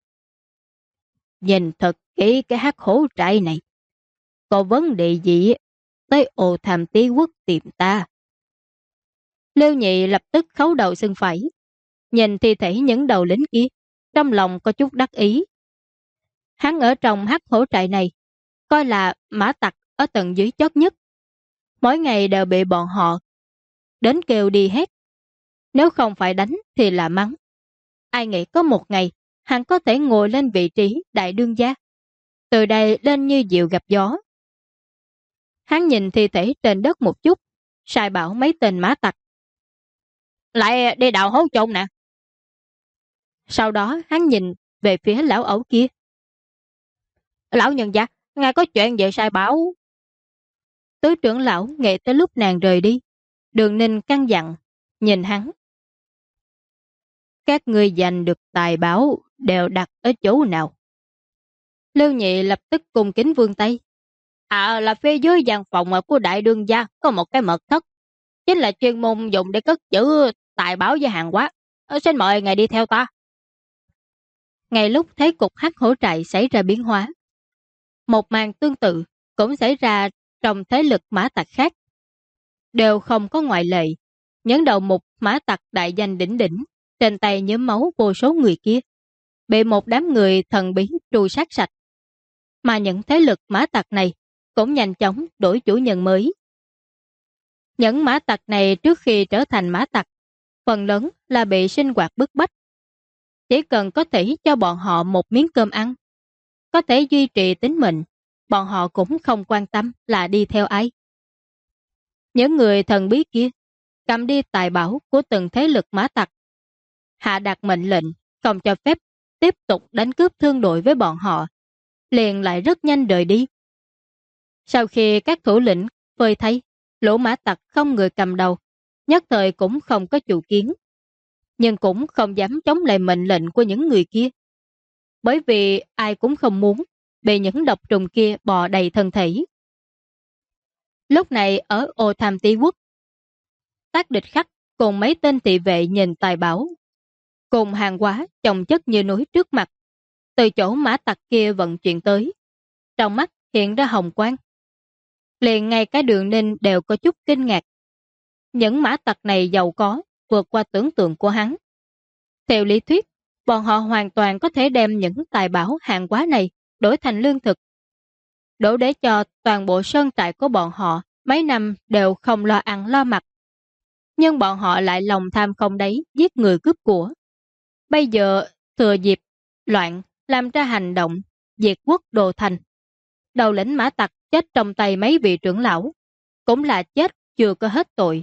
Nhìn thật kỹ cái Hắc Hổ trại này. Có vấn đề gì tới Ô Tham Tí Quốc tìm ta? Lưu Nhị lập tức khấu đầu xưng phẩy. Nhìn thi thể những đầu lính kia, trong lòng có chút đắc ý. Hắn ở trong Hắc Hổ trại này, coi là mã tặc ở tầng dưới chót nhất. Mỗi ngày đều bị bọn họ đến kêu đi hết. Nếu không phải đánh thì là mắng. Ai nghĩ có một ngày hắn có thể ngồi lên vị trí đại đương gia, từ đây lên như diều gặp gió. Hắn nhìn thi thể trên đất một chút, sai bảo mấy tên mã tặc. Lại đi đào hố chôn nè. Sau đó hắn nhìn về phía lão ẩu kia. Lão nhân gia, ngài có chuyện về sai bảo. Tứ trưởng lão nghe tới lúc nàng rời đi, Đường Ninh căn dặn, nhìn hắn. Các ngươi giành được tài bảo đều đặt ở chỗ nào? Lưu Nhị lập tức cung kính vươn tay. Là phía dưới gian phòng của đại đương gia có một cái mật thất, chính là chuyên môn dùng để cất giữ tài bảo và hàng hóa. Xin mời ngài đi theo ta. Ngay lúc thấy cục hắc hổ trại xảy ra biến hóa, một màn tương tự cũng xảy ra trong thế lực mã tặc khác. Đều không có ngoại lệ, những đầu mục mã tặc đại danh đỉnh đỉnh, trên tay nhuốm máu vô số người kia, bị một đám người thần bí tru sát sạch. Mà những thế lực mã tặc này cũng nhanh chóng đổi chủ nhân mới. Những mã tặc này trước khi trở thành mã tặc, phần lớn là bị sinh hoạt bức bách. Chỉ cần có thể cho bọn họ một miếng cơm ăn, có thể duy trì tính mệnh, bọn họ cũng không quan tâm là đi theo ai. Những người thần bí kia cầm đi tài bảo của từng thế lực mã tặc, hạ đạt mệnh lệnh không cho phép tiếp tục đánh cướp thương đội với bọn họ, liền lại rất nhanh rời đi. Sau khi các thủ lĩnh phơi thấy lũ mã tặc không người cầm đầu, nhất thời cũng không có chủ kiến, nhưng cũng không dám chống lại mệnh lệnh của những người kia, bởi vì ai cũng không muốn bị những độc trùng kia bò đầy thân thể. Lúc này ở Ô Tham Tí Quốc, Tác Địch Khắc cùng mấy tên thị vệ nhìn tài bảo cùng hàng hóa chồng chất như núi trước mặt, từ chỗ mã tặc kia vận chuyển tới, trong mắt hiện ra hồng quang. Liền ngay cái Đường Ninh đều có chút kinh ngạc. Những mã tặc này giàu có vượt qua tưởng tượng của hắn. Theo lý thuyết, bọn họ hoàn toàn có thể đem những tài bảo hàng hóa này đổi thành lương thực, đủ để cho toàn bộ sơn trại của bọn họ mấy năm đều không lo ăn lo mặc. Nhưng bọn họ lại lòng tham không đáy, giết người cướp của. Bây giờ thừa dịp loạn làm ra hành động diệt quốc đồ thành. Đầu lĩnh mã tặc chết trong tay mấy vị trưởng lão, cũng là chết chưa có hết tội.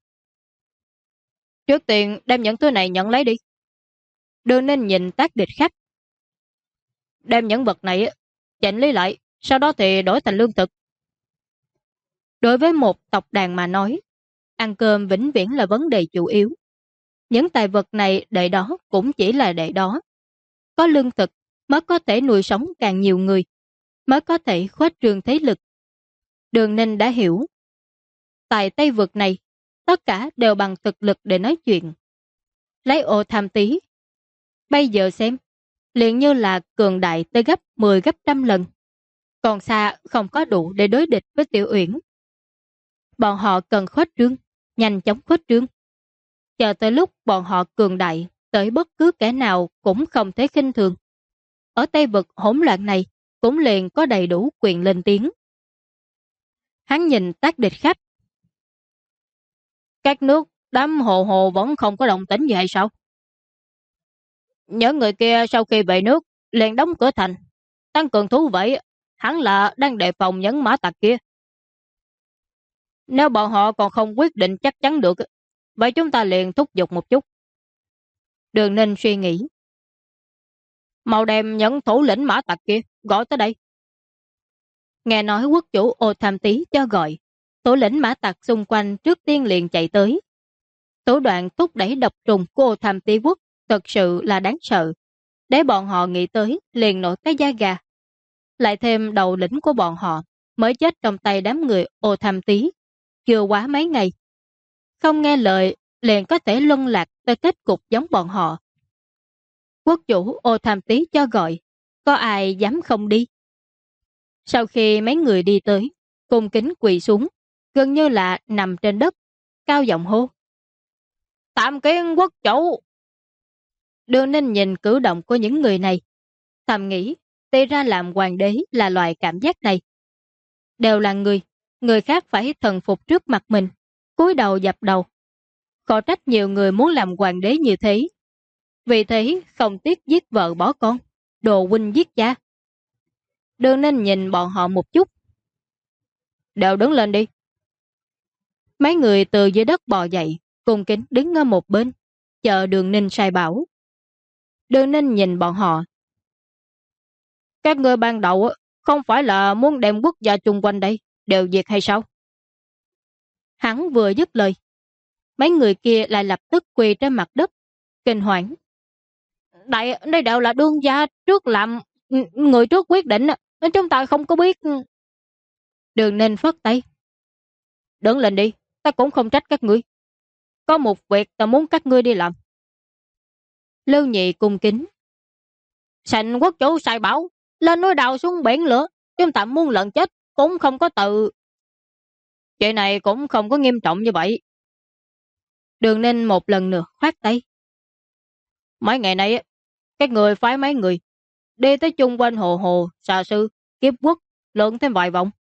Trước tiên đem những thứ này nhận lấy đi. Đường Ninh nhìn Tác Địch Khắc. Đem những vật này chỉnh lý lại, sau đó thì đổi thành lương thực. Đối với một tộc đàn mà nói, ăn cơm vĩnh viễn là vấn đề chủ yếu. Những tài vật này để đó cũng chỉ là để đó. Có lương thực mới có thể nuôi sống càng nhiều người, mới có thể khuếch trương thế lực. Đường Ninh đã hiểu. Tại Tây vực này, tất cả đều bằng thực lực để nói chuyện. Lấy Ô Tham Tí, bây giờ xem, liền như là cường đại tới gấp 10 gấp trăm lần. Còn xa không có đủ để đối địch với Tiểu Uyển. Bọn họ cần khuếch trương, nhanh chóng khuếch trương. Chờ tới lúc bọn họ cường đại, tới bất cứ kẻ nào cũng không thể khinh thường. Ở Tây vực hỗn loạn này, cũng liền có đầy đủ quyền lên tiếng. Hắn nhìn Tác Địch Khắc. Các nước đám hồ hồ vẫn không có động tĩnh gì hay sao? Những người kia sau khi về nước liền đóng cửa thành, tăng cường thú vậy, hắn là đang đề phòng những mã tặc kia. Nếu bọn họ còn không quyết định chắc chắn được, vậy chúng ta liền thúc giục một chút. Đường Ninh suy nghĩ. Mau đem những thủ lĩnh mã tặc kia gọi tới đây. Nghe nói quốc chủ Ô Tham Tí cho gọi, thủ lĩnh mã tặc xung quanh trước tiên liền chạy tới. Thủ đoạn thúc đẩy độc trùng của Ô Tham Tí quốc thật sự là đáng sợ. Để bọn họ nghĩ tới liền nổi cái da gà. Lại thêm đầu lĩnh của bọn họ mới chết trong tay đám người Ô Tham Tí, chưa quá mấy ngày. Không nghe lời liền có thể luân lạc tới kết cục giống bọn họ. Quốc chủ Ô Tham Tí cho gọi, có ai dám không đi? Sau khi mấy người đi tới, cung kính quỳ xuống, gần như là nằm trên đất, cao giọng hô. Tạm kiến quốc chủ! Đường Ninh nhìn cử động của những người này, thầm nghĩ, thì ra làm hoàng đế là loại cảm giác này. Đều là người khác phải thần phục trước mặt mình, cúi đầu dập đầu. Khó trách nhiều người muốn làm hoàng đế như thế. Vì thế không tiếc giết vợ bỏ con, đồ huynh giết cha. Đường Ninh nhìn bọn họ một chút. Đều đứng lên đi. Mấy người từ dưới đất bò dậy, cùng kính đứng ở một bên, chờ Đường Ninh sai bảo. Đường Ninh nhìn bọn họ. Các ngươi ban đầu không phải là muốn đem quốc gia chung quanh đây đều diệt hay sao? Hắn vừa dứt lời, mấy người kia lại lập tức quỳ trên mặt đất, kinh hoảng. Đây đều là đương gia trước làm, người trước quyết định, chúng ta không có biết. Đường Ninh phất tay. Đứng lên đi, ta cũng không trách các ngươi. Có một việc ta muốn các ngươi đi làm. Lưu Nhị cung kính. Sành quốc chủ sai bảo, lên núi đào xuống biển lửa, chúng ta muốn lợn chết cũng không có tự. Chuyện này cũng không có nghiêm trọng như vậy. Đường Ninh một lần nữa khoát tay. Mấy ngày nay, các người phái mấy người đi tới chung quanh hồ hồ, xà sư, kiếp quốc, lượn thêm vài vòng.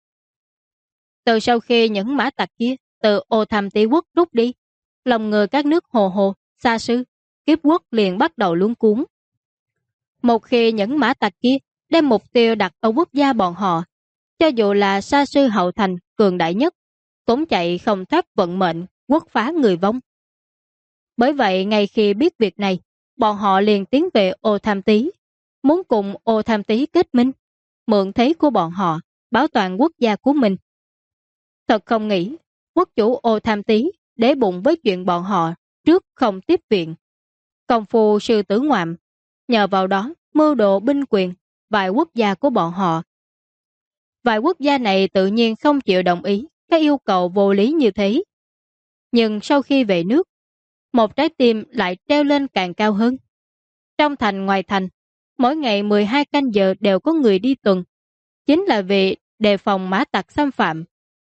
Từ sau khi những mã tặc kia từ Ô Tham Tí Quốc rút đi, lòng người các nước hồ hồ, xà sư, kiếp quốc liền bắt đầu luống cuốn. Một khi những mã tặc kia đem mục tiêu đặt ở quốc gia bọn họ, cho dù là xa sư hậu thành cường đại nhất, cũng chạy không thoát vận mệnh quốc phá người vong. Bởi vậy ngay khi biết việc này, bọn họ liền tiến về Ô Tham Tí, muốn cùng Ô Tham Tí kết minh, mượn thế của bọn họ, bảo toàn quốc gia của mình. Thật không nghĩ, quốc chủ Ô Tham Tí để bụng với chuyện bọn họ trước không tiếp viện. Công phu sư tử ngoạm, nhờ vào đó mưu đồ binh quyền vài quốc gia của bọn họ. Vài quốc gia này tự nhiên không chịu đồng ý các yêu cầu vô lý như thế. Nhưng sau khi về nước, một trái tim lại treo lên càng cao hơn. Trong thành ngoài thành, mỗi ngày 12 canh giờ đều có người đi tuần, chính là vì đề phòng mã tặc xâm phạm.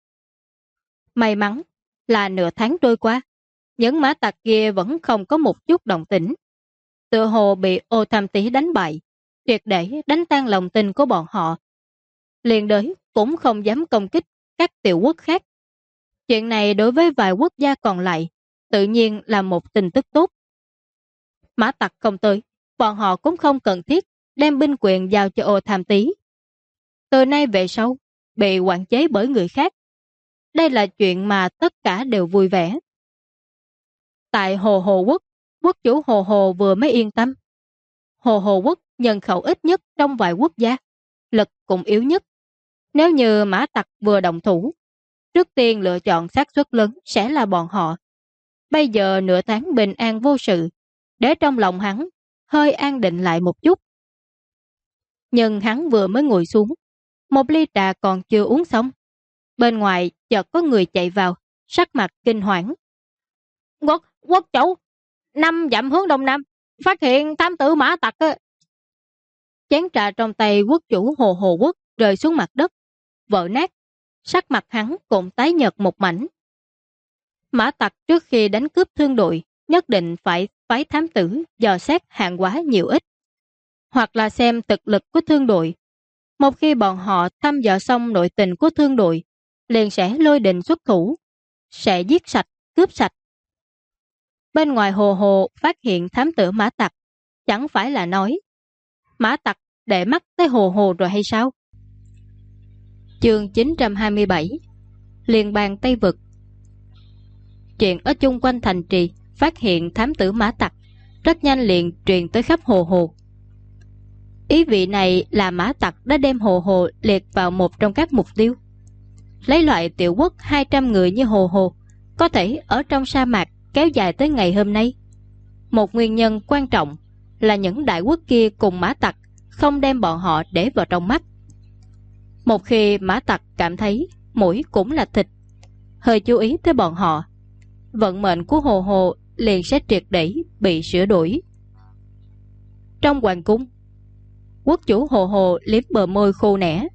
May mắn là nửa tháng trôi qua, những mã tặc kia vẫn không có một chút động tĩnh. Tựa hồ bị Ô Tham Tí đánh bại, triệt để đánh tan lòng tin của bọn họ. Liền đới cũng không dám công kích các tiểu quốc khác. Chuyện này đối với vài quốc gia còn lại, tự nhiên là một tin tức tốt. Mã tặc không tới, bọn họ cũng không cần thiết đem binh quyền giao cho Ô Tham Tí. Từ nay về sau, bị quản chế bởi người khác. Đây là chuyện mà tất cả đều vui vẻ. Tại Hồ Hồ Quốc, quốc chủ Hồ Hồ vừa mới yên tâm. Hồ Hồ Quốc nhân khẩu ít nhất trong vài quốc gia, lực cũng yếu nhất. Nếu như mã tặc vừa động thủ, trước tiên lựa chọn xác suất lớn sẽ là bọn họ. Bây giờ nửa tháng bình an vô sự, để trong lòng hắn hơi an định lại một chút. Nhưng hắn vừa mới ngồi xuống, một ly trà còn chưa uống xong. Bên ngoài chợt có người chạy vào, sắc mặt kinh hoảng. Quốc chủ, 5 dặm hướng đông nam, phát hiện thám tử mã tặc. Chén trà trong tay quốc chủ Hồ Hồ Quốc rơi xuống mặt đất, vỡ nát. Sắc mặt hắn cũng tái nhợt một mảnh. Mã tặc trước khi đánh cướp thương đội, nhất định phải phái thám tử dò xét hàng hóa nhiều ít, hoặc là xem thực lực của thương đội. Một khi bọn họ thăm dò xong nội tình của thương đội, liền sẽ lôi đình xuất thủ, sẽ giết sạch, cướp sạch. Bên ngoài Hồ Hồ phát hiện thám tử mã tặc, chẳng phải là nói mã tặc để mắt tới Hồ Hồ rồi hay sao? Chương 927 Liên bang Tây Vực. Chuyện ở chung quanh thành trì phát hiện thám tử mã tặc, rất nhanh liền truyền tới khắp Hồ Hồ. Ý vị này là mã tặc đã đem Hồ Hồ liệt vào một trong các mục tiêu. Lấy loại tiểu quốc 200 người như Hồ Hồ, có thể ở trong sa mạc kéo dài tới ngày hôm nay. Một nguyên nhân quan trọng là những đại quốc kia cùng mã tặc không đem bọn họ để vào trong mắt. Một khi mã tặc cảm thấy mũi cũng là thịt, hơi chú ý tới bọn họ, vận mệnh của Hồ Hồ liền sẽ triệt để bị sửa đổi. Trong hoàng cung, quốc chủ Hồ Hồ liếm bờ môi khô nẻ.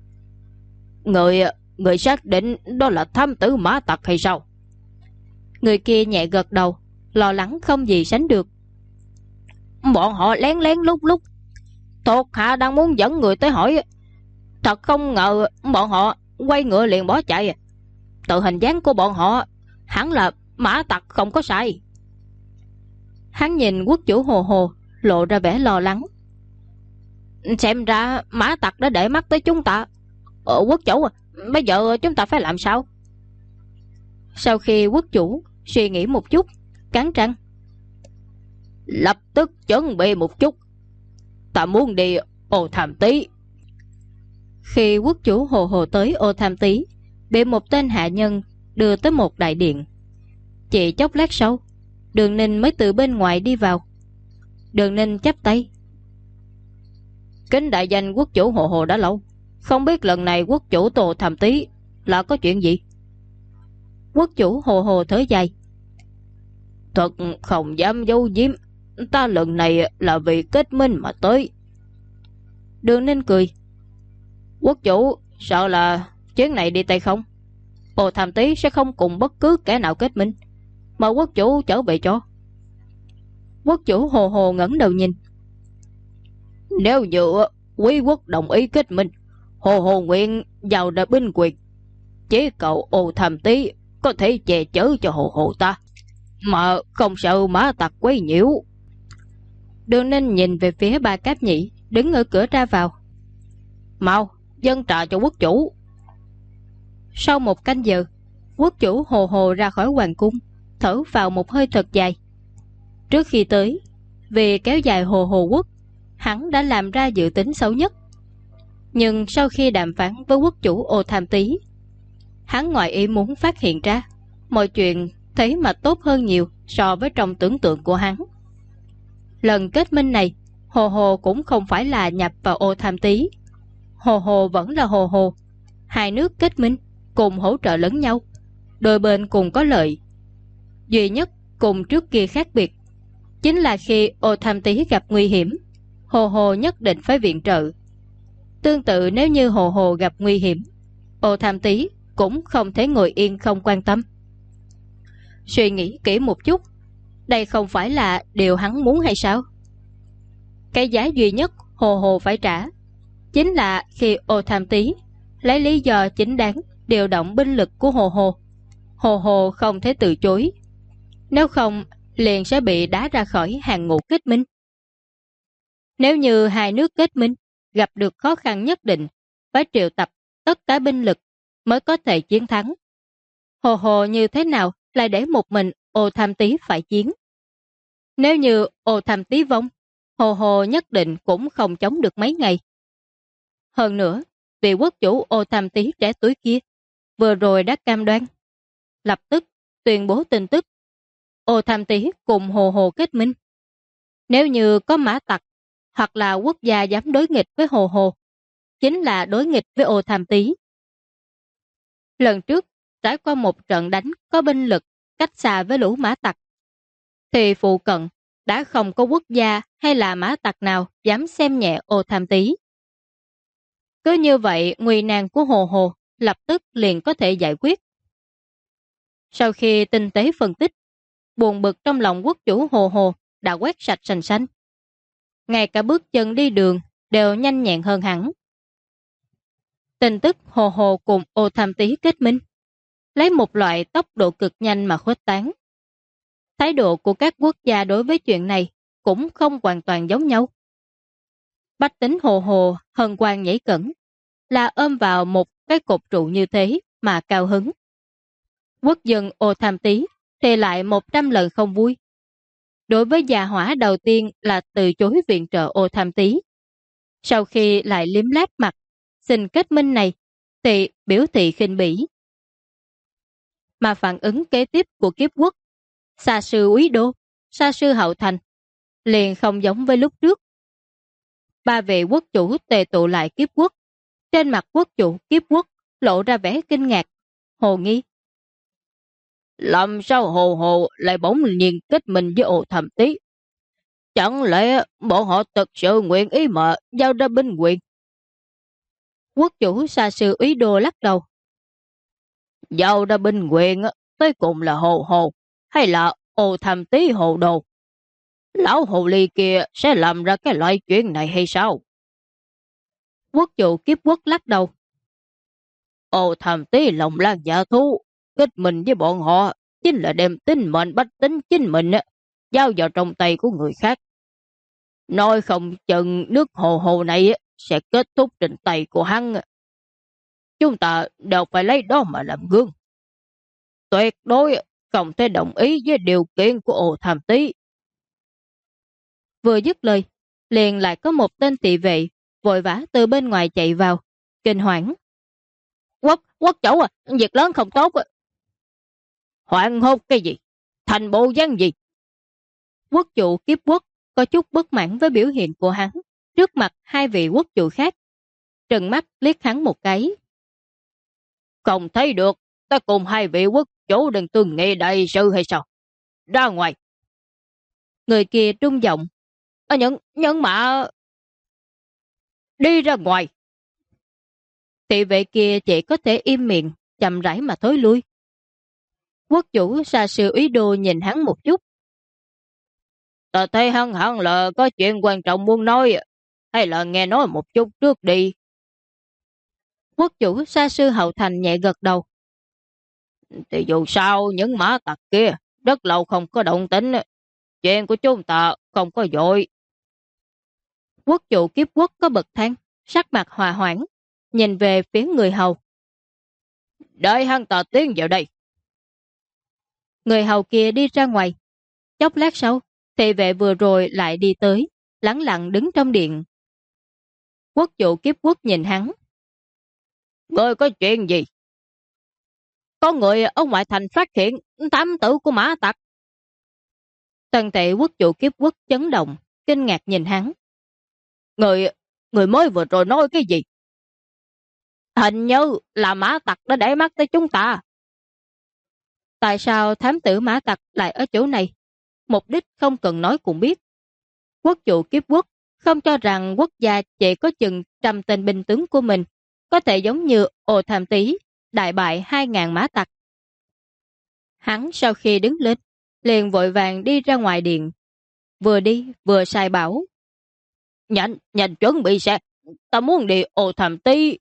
Người xác định đó là thám tử mã tặc hay sao? Người kia nhẹ gật đầu, lo lắng không gì sánh được. Bọn họ lén lén lúc lúc, thuộc hạ đang muốn dẫn người tới hỏi, thật không ngờ bọn họ quay ngựa liền bỏ chạy. Từ hình dáng của bọn họ hẳn là mã tặc không có sai. Hắn nhìn quốc chủ Hồ Hồ, lộ ra vẻ lo lắng. Xem ra mã tặc đã để mắt tới chúng ta. Quốc chủ, bây giờ chúng ta phải làm sao? Sau khi quốc chủ suy nghĩ một chút, cắn răng. Lập tức chuẩn bị một chút, ta muốn đi Ô Tham Tý. Khi quốc chủ Hồ Hồ tới Ô Tham Tý, bị một tên hạ nhân đưa tới một đại điện. Chỉ chốc lát sau, Đường Ninh mới từ bên ngoài đi vào. Đường Ninh chắp tay. Kính đại danh quốc chủ Hồ Hồ đã lâu, không biết lần này quốc chủ Ô Tham Tý là có chuyện gì? Quốc chủ Hồ Hồ thở dài. Thật không dám giấu giếm, ta lần này là vì kết minh mà tới. Đường Ninh cười. Quốc chủ sợ là chuyến này đi tay không, Ô Tham Tý sẽ không cùng bất cứ kẻ nào kết minh, mà quốc chủ trở về cho. Quốc chủ Hồ Hồ ngẩng đầu nhìn. Nếu như quý quốc đồng ý kết minh, Hồ Hồ nguyện vào đại binh quyền, chỉ cầu Ô Tham Tý có thể che chở cho Hồ Hồ ta, mà không sợ mã tặc quấy nhiễu. Đường Ninh nhìn về phía Ba Cáp Nhĩ đứng ở cửa ra vào. Mau dâng trà cho quốc chủ. Sau một canh giờ, quốc chủ Hồ Hồ ra khỏi hoàng cung, thở vào một hơi thật dài. Trước khi tới, vì kéo dài Hồ Hồ quốc, hắn đã làm ra dự tính xấu nhất. Nhưng sau khi đàm phán với quốc chủ Ô Tham Tý, hắn ngoài ý muốn phát hiện ra mọi chuyện thấy mà tốt hơn nhiều so với trong tưởng tượng của hắn. Lần kết minh này, Hồ Hồ cũng không phải là nhập vào Ô Tham Tý. Hồ Hồ vẫn là Hồ Hồ. Hai nước kết minh, cùng hỗ trợ lẫn nhau, đôi bên cùng có lợi. Duy nhất cùng trước kia khác biệt chính là khi Ô Tham Tý gặp nguy hiểm, Hồ Hồ nhất định phải viện trợ. Tương tự, nếu như Hồ Hồ gặp nguy hiểm, Ô Tham Tý cũng không thể ngồi yên không quan tâm. Suy nghĩ kỹ một chút, đây không phải là điều hắn muốn hay sao? Cái giá duy nhất Hồ Hồ phải trả chính là khi Ô Tham Tý lấy lý do chính đáng điều động binh lực của Hồ Hồ, Hồ Hồ không thể từ chối. Nếu không, liền sẽ bị đá ra khỏi hàng ngũ kết minh. Nếu như hai nước kết minh gặp được khó khăn nhất định, phải triệu tập tất cả binh lực mới có thể chiến thắng. Hồ Hồ như thế nào lại để một mình Ô Tham Tý phải chiến? Nếu như Ô Tham Tý vong, Hồ Hồ nhất định cũng không chống được mấy ngày. Hơn nữa, vị quốc chủ Ô Tham Tý trẻ tuổi kia vừa rồi đã cam đoan, lập tức tuyên bố tin tức Ô Tham Tý cùng Hồ Hồ kết minh. Nếu như có mã tặc hoặc là quốc gia dám đối nghịch với Hồ Hồ, chính là đối nghịch với Ô Tham Tý. Lần trước, trải qua một trận đánh có binh lực cách xa với lũ mã tặc, thì phụ cận đã không có quốc gia hay là mã tặc nào dám xem nhẹ Ô Tham Tý. Cứ như vậy, nguy nan của Hồ Hồ lập tức liền có thể giải quyết. Sau khi tinh tế phân tích, buồn bực trong lòng quốc chủ Hồ Hồ đã quét sạch sành xanh. Ngay cả bước chân đi đường đều nhanh nhẹn hơn hẳn. Tin tức Hồ Hồ cùng Ô Tham Tý kết minh lấy một loại tốc độ cực nhanh mà khuếch tán. Thái độ của các quốc gia đối với chuyện này cũng không hoàn toàn giống nhau. Bách tính Hồ Hồ hân hoan nhảy cẫng, là ôm vào một cái cột trụ như thế mà cao hứng. Quốc dân Ô Tham Tý thì lại 100 lần không vui. Đối với gia hỏa đầu tiên là từ chối viện trợ Ô Tham Tý, sau khi lại liếm láp mặt xin kết minh này thì biểu thị khinh bỉ. Mà phản ứng kế tiếp của kiếp quốc, xa sư úy đô, xa sư hậu thành, liền không giống với lúc trước. Ba vị quốc chủ tề tụ lại kiếp quốc, trên mặt quốc chủ kiếp quốc lộ ra vẻ kinh ngạc, hồ nghi. Làm sao Hồ Hồ lại bỗng nhiên kết minh với Ô Tham Tý? Chẳng lẽ bọn họ thực sự nguyện ý mà giao ra binh quyền? Quốc chủ xa sư úy đô lắc đầu. Giao ra binh quyền tới cùng là Hồ Hồ hay là Ô Tham Tý hồ đồ? Lão hồ ly kia sẽ làm ra cái loại chuyện này hay sao? Quốc chủ kiếp quốc lắc đầu. Ô Tham Tý lòng lan dạ thú, kết mình với bọn họ chính là đem tính mệnh bách tính chính mình giao vào trong tay của người khác. Nói không chừng nước Hồ Hồ này sẽ kết thúc trên tay của hắn. Chúng ta đều phải lấy đó mà làm gương. Tuyệt đối không thể đồng ý với điều kiện của Ô Tham Tý. Vừa dứt lời, liền lại có một tên thị vệ vội vã từ bên ngoài chạy vào, kinh hoảng. Quốc chủ việc lớn không tốt. Hoảng hốt cái gì? Thành bộ dáng gì? Quốc chủ Kiếp Quốc có chút bất mãn với biểu hiện của hắn trước mặt hai vị quốc chủ khác. Trừng mắt liếc hắn một cái. Không thấy được, ta cùng hai vị quốc chủ đừng tương nghị đại sự hay sao? Ra ngoài. Người kia trung giọng. Nhưng mà... Đi ra ngoài. Thị vệ kia chỉ có thể im miệng, chậm rãi mà thối lui. Quốc chủ Sa Sư Úy Đô nhìn hắn một chút. Ta thấy hắn hẳn là có chuyện quan trọng muốn nói, hay là nghe nói một chút trước đi. Quốc chủ Sa Sư Hậu Thành nhẹ gật đầu. Thì dù sao những mã tặc kia rất lâu không có động tĩnh, chuyện của chúng ta không có vội. Quốc chủ Kiếp Quốc có bậc thang, sắc mặt hòa hoãn, nhìn về phía người hầu. Đợi hắn ta tiến vào đây. Người hầu kia đi ra ngoài. Chốc lát sau, thị vệ vừa rồi lại đi tới, lẳng lặng đứng trong điện. Quốc chủ Kiếp Quốc nhìn hắn. Ngươi có chuyện gì? Có người ở ngoại thành phát hiện thám tử của mã tặc. Tần tệ quốc chủ Kiếp Quốc chấn động, kinh ngạc nhìn hắn. Người mới vừa rồi nói cái gì? Hình như là mã tặc đã để mắt tới chúng ta. Tại sao thám tử mã tặc lại ở chỗ này? Mục đích không cần nói cũng biết. Quốc chủ Kiếp Quốc không cho rằng quốc gia chỉ có chừng 100 tên binh tướng của mình có thể giống như Ô Tham Tý đại bại 2.000 mã tặc. Hắn sau khi đứng lên, liền vội vàng đi ra ngoài điện. Vừa đi vừa sai bảo. Nhanh chuẩn bị xe, ta muốn đi Ô Tham Tý.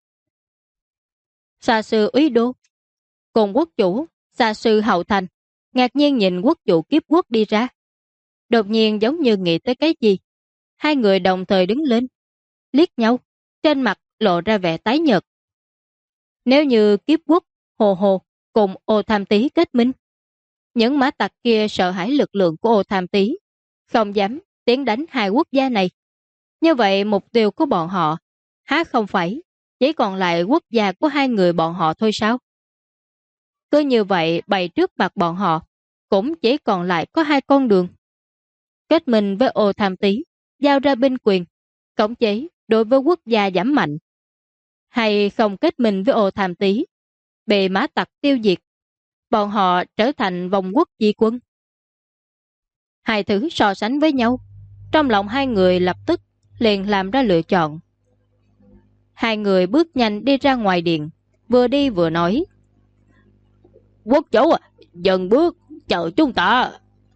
Sa Sư Úy Đô cùng quốc chủ Sa Sư Hậu Thành ngạc nhiên nhìn quốc chủ Kiếp Quốc đi ra. Đột nhiên giống như nghĩ tới cái gì. Hai người đồng thời đứng lên, liếc nhau, trên mặt lộ ra vẻ tái nhợt. Nếu như Kiếp Quốc, Hồ Hồ cùng Ô Tham Tý kết minh, những mã tặc kia sợ hãi lực lượng của Ô Tham Tý, không dám tiến đánh hai quốc gia này. Như vậy mục tiêu của bọn họ há không phải chỉ còn lại quốc gia của hai người bọn họ thôi sao? Cứ như vậy bày trước mặt bọn họ cũng chỉ còn lại có hai con đường. Kết minh với Ô Tham Tý, giao ra binh quyền, khống chế đối với quốc gia giảm mạnh. Hay không kết minh với Ô Tham Tý, bị mã tặc tiêu diệt, bọn họ trở thành vòng quốc di quân. Hai thứ so sánh với nhau, trong lòng hai người lập tức liền làm ra lựa chọn. Hai người bước nhanh đi ra ngoài điện, vừa đi vừa nói. Quốc chủ dừng bước, chờ chúng ta.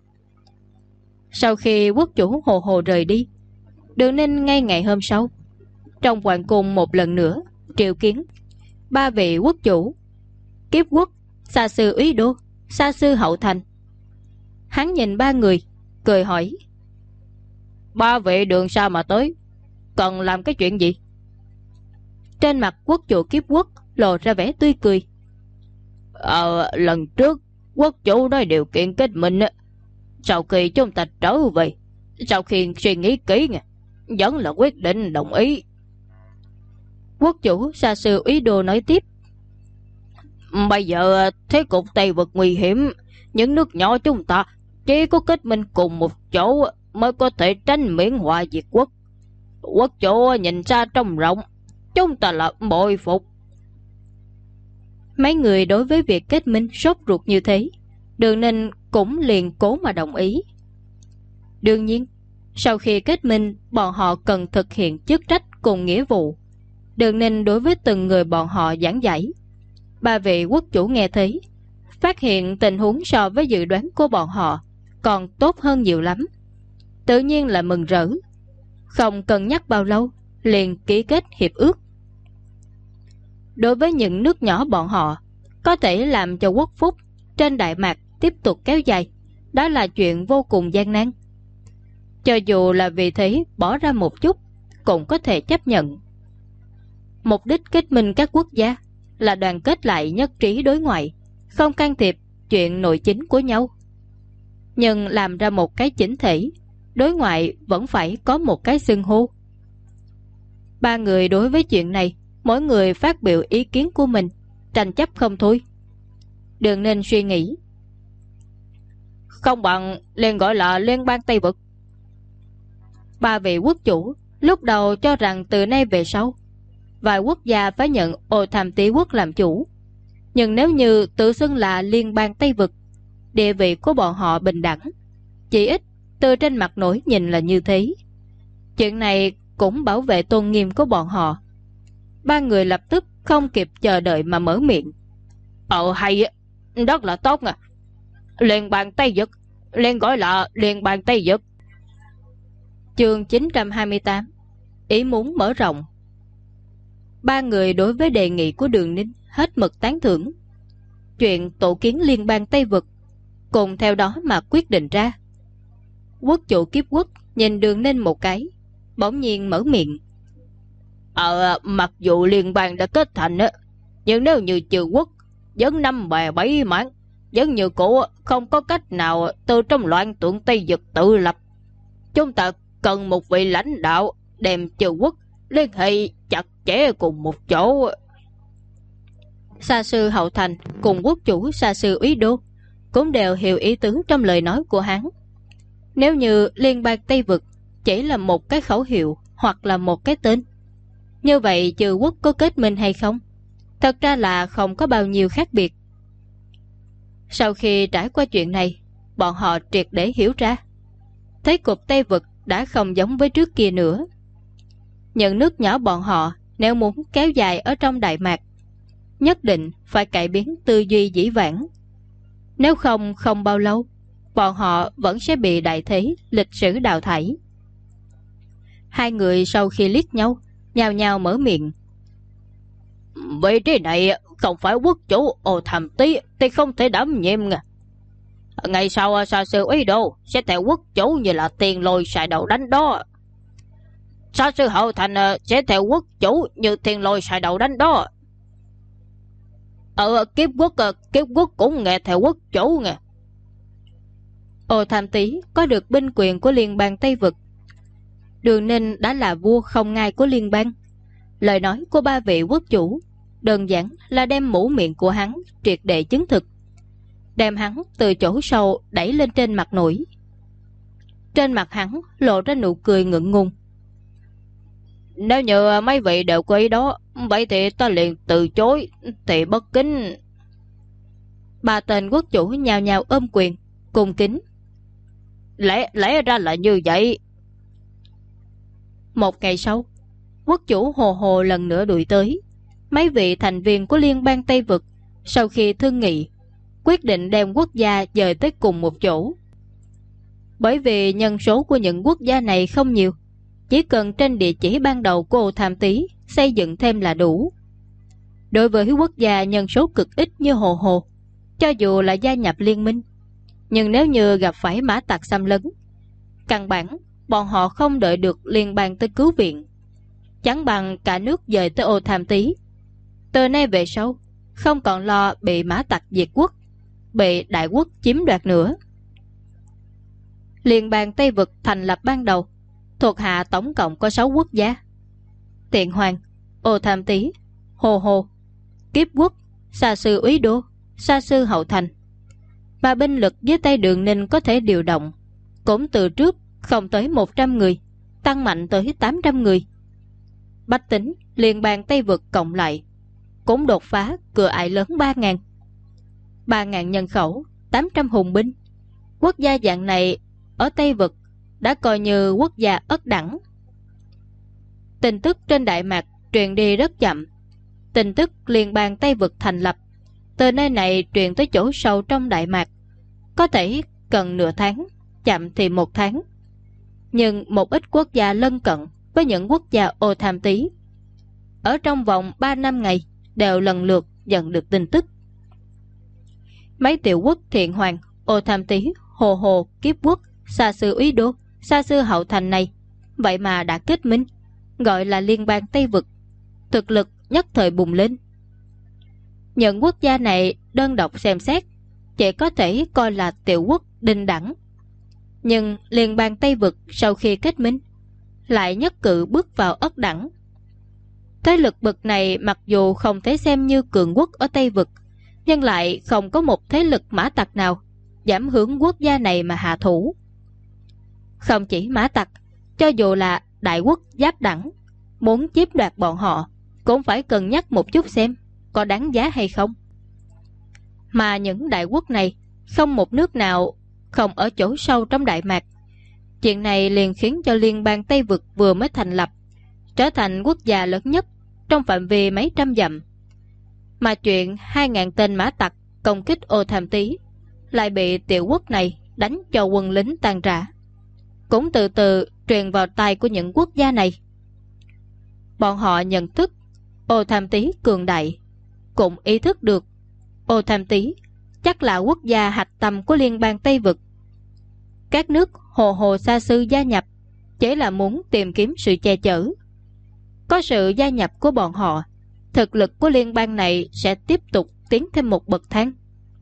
Sau khi quốc chủ Hồ Hồ rời đi, Đường Ninh ngay ngày hôm sau, trong hoàng cung một lần nữa triệu kiến ba vị quốc chủ Kiếp Quốc, Sa Sư Úy Đô, Sa Sư Hậu Thành. Hắn nhìn ba người, cười hỏi. Ba vị đường sao mà tới? Cần làm cái chuyện gì? Trên mặt quốc chủ Kiếp Quốc lộ ra vẻ tươi cười. Lần trước quốc chủ nói điều kiện kết minh, sau khi chúng ta trở về, sau khi suy nghĩ kỹ, vẫn là quyết định đồng ý. Quốc chủ Sa Sư Úy Đô nói tiếp. Bây giờ thế cục Tây Vực nguy hiểm, những nước nhỏ chúng ta chỉ có kết minh cùng một chỗ mới có thể tránh miễn họa diệt quốc. Quốc chủ nhìn xa trông rộng, chúng ta là bội phục. Mấy người đối với việc kết minh sốt ruột như thế, Đường Ninh cũng liền cố mà đồng ý. Đương nhiên, sau khi kết minh, bọn họ cần thực hiện chức trách cùng nghĩa vụ. Đường Ninh đối với từng người bọn họ giảng giải. Ba vị quốc chủ nghe thấy, phát hiện tình huống so với dự đoán của bọn họ còn tốt hơn nhiều lắm. Tự nhiên là mừng rỡ. Không cân nhắc bao lâu, liền ký kết hiệp ước. Đối với những nước nhỏ bọn họ, có thể làm cho quốc phúc trên Đại Mạc tiếp tục kéo dài, đó là chuyện vô cùng gian nan. Cho dù là vì thế bỏ ra một chút, cũng có thể chấp nhận. Mục đích kết minh các quốc gia là đoàn kết lại nhất trí đối ngoại, không can thiệp chuyện nội chính của nhau. Nhưng làm ra một cái chỉnh thể, đối ngoại vẫn phải có một cái xưng hô. Ba người đối với chuyện này, mỗi người phát biểu ý kiến của mình, tranh chấp không thôi. Đường Ninh suy nghĩ, không bằng liền gọi là Liên bang Tây Vực. Ba vị quốc chủ lúc đầu cho rằng từ nay về sau vài quốc gia phải nhận Ô Tham Tý quốc làm chủ, nhưng nếu như tự xưng là Liên bang Tây Vực, địa vị của bọn họ bình đẳng, chỉ ít từ trên mặt nổi nhìn là như thế. Chuyện này cũng bảo vệ tôn nghiêm của bọn họ. Ba người lập tức không kịp chờ đợi mà mở miệng. Hay, rất là tốt nè. Liên bang Tây Vực, liền gọi là Liên bang Tây Vực. Chương 928, ý muốn mở rộng. Ba người đối với đề nghị của Đường Ninh hết mực tán thưởng. Chuyện tổ kiến Liên bang Tây Vực cùng theo đó mà quyết định ra. Quốc chủ Kiếp Quốc nhìn Đường Ninh một cái, bỗng nhiên mở miệng. Mặc dù liên bang đã kết thành, nhưng nếu như Trừ Quốc vẫn năm bè bảy mảng, vẫn như cũ không có cách nào từ trong loạn tượng Tây Vực tự lập. Chúng ta cần một vị lãnh đạo đem Trừ Quốc liên hệ chặt chẽ cùng một chỗ. Sa sư Hậu Thành cùng quốc chủ Sa sư Úy Đô cũng đều hiểu ý tứ trong lời nói của hắn. Nếu như Liên bang Tây Vực chỉ là một cái khẩu hiệu hoặc là một cái tên, như vậy Trừ Quốc có kết minh hay không, thật ra là không có bao nhiêu khác biệt. Sau khi trải qua chuyện này, bọn họ triệt để hiểu ra, thế cục Tây Vực đã không giống với trước kia nữa. Những nước nhỏ bọn họ nếu muốn kéo dài ở trong Đại Mạc, nhất định phải cải biến tư duy dĩ vãng. Nếu không, không bao lâu bọn họ vẫn sẽ bị đại thế lịch sử đào thải. Hai người sau khi liếc nhau, nhao nhao mở miệng. Vị trí này không phải quốc chủ Ô Tham Tý thì không thể đảm nhiệm. Ngày sau Sa sư Úy Đô sẽ theo quốc chủ như là tiền lôi xài đầu đánh đó. Sa sư Hậu Thành sẽ theo quốc chủ như tiền lôi xài đầu đánh đó. Kiếp quốc cũng nghe theo quốc chủ nghe. Ô Tham Tý có được binh quyền của Liên bang Tây Vực. Đường Ninh đã là vua không ngai của liên bang. Lời nói của ba vị quốc chủ đơn giản là đem mũ miệng của hắn triệt để chứng thực, đem hắn từ chỗ sâu đẩy lên trên mặt nổi. Trên mặt hắn lộ ra nụ cười ngượng ngùng. Nếu như mấy vị đều có ý đó, vậy thì ta liền từ chối, thì bất kính. Ba tên quốc chủ nhao nhao ôm quyền cung kính. Lẽ ra là như vậy. Một ngày sau, quốc chủ Hồ Hồ lần nữa đuổi tới. Mấy vị thành viên của Liên bang Tây Vực sau khi thương nghị, quyết định đem quốc gia dời tới cùng một chỗ. Bởi vì nhân số của những quốc gia này không nhiều, chỉ cần trên địa chỉ ban đầu của Ô Tham Tý xây dựng thêm là đủ. Đối với quốc gia nhân số cực ít như Hồ Hồ, cho dù là gia nhập liên minh, nhưng nếu như gặp phải mã tặc xâm lấn, căn bản bọn họ không đợi được liên bang tới cứu viện, chẳng bằng cả nước dời tới Ô Tham Tý. Từ nay về sau không còn lo bị mã tặc diệt quốc, bị đại quốc chiếm đoạt nữa. Liên bang Tây Vực thành lập ban đầu thuộc hạ tổng cộng có 6 quốc gia: Tiện Hoàng, Ô Tham Tý, Hồ Hồ, Kiếp Quốc, Sa sư Úy Đô, Sa sư Hậu Thành. Và binh lực dưới tay Đường Ninh có thể điều động cũng từ trước không tới 100 người tăng mạnh tới 800 người. Bách tính Liên bang Tây Vực cộng lại cũng đột phá cửa ải lớn 3.000. 3.000 nhân khẩu, 800 hùng binh. Quốc gia dạng này ở Tây Vực đã coi như quốc gia ất đẳng. Tin tức trên Đại Mạc truyền đi rất chậm. Tin tức Liên bang Tây Vực thành lập từ nơi này truyền tới chỗ sâu trong Đại Mạc có thể cần nửa tháng, chậm thì 1 tháng. Nhưng một ít quốc gia lân cận với những quốc gia Ô Tham Tý ở trong vòng 3-5 ngày đều lần lượt nhận được tin tức. Mấy tiểu quốc Thiện Hoàng, Ô Tham Tý, Hồ Hồ, Kiếp Quốc, Sa sư Úy Đô, Sa sư Hậu Thành này vậy mà đã kết minh, gọi là Liên bang Tây Vực, thực lực nhất thời bùng lên. Những quốc gia này đơn độc xem xét chỉ có thể coi là tiểu quốc đinh đẳng, Nhưng liên bang Tây Vực sau khi kết minh lại nhất cử bước vào ất đẳng. Thế lực bậc này mặc dù không thể xem như cường quốc ở Tây Vực, nhưng lại không có một thế lực mã tặc nào dám hướng quốc gia này mà hạ thủ. Không chỉ mã tặc, cho dù là đại quốc giáp đẳng muốn chiếm đoạt bọn họ cũng phải cân nhắc một chút xem có đáng giá hay không. Mà những đại quốc này không một nước nào không ở chỗ sâu trong Đại Mạc. Chuyện này liền khiến cho liên bang Tây Vực vừa mới thành lập trở thành quốc gia lớn nhất trong phạm vi mấy trăm dặm. Mà chuyện 2.000 tên mã tặc công kích Ô Tham Tý lại bị tiểu quốc này đánh cho quân lính tan rã, cũng từ từ truyền vào tai của những quốc gia này. Bọn họ nhận thức Ô Tham Tý cường đại, cũng ý thức được Ô Tham Tý chắc là quốc gia hạch tâm của liên bang Tây Vực. Các nước hồ hồ xa xư gia nhập chỉ là muốn tìm kiếm sự che chở. Có sự gia nhập của bọn họ, thực lực của liên bang này sẽ tiếp tục tiến thêm một bậc thang.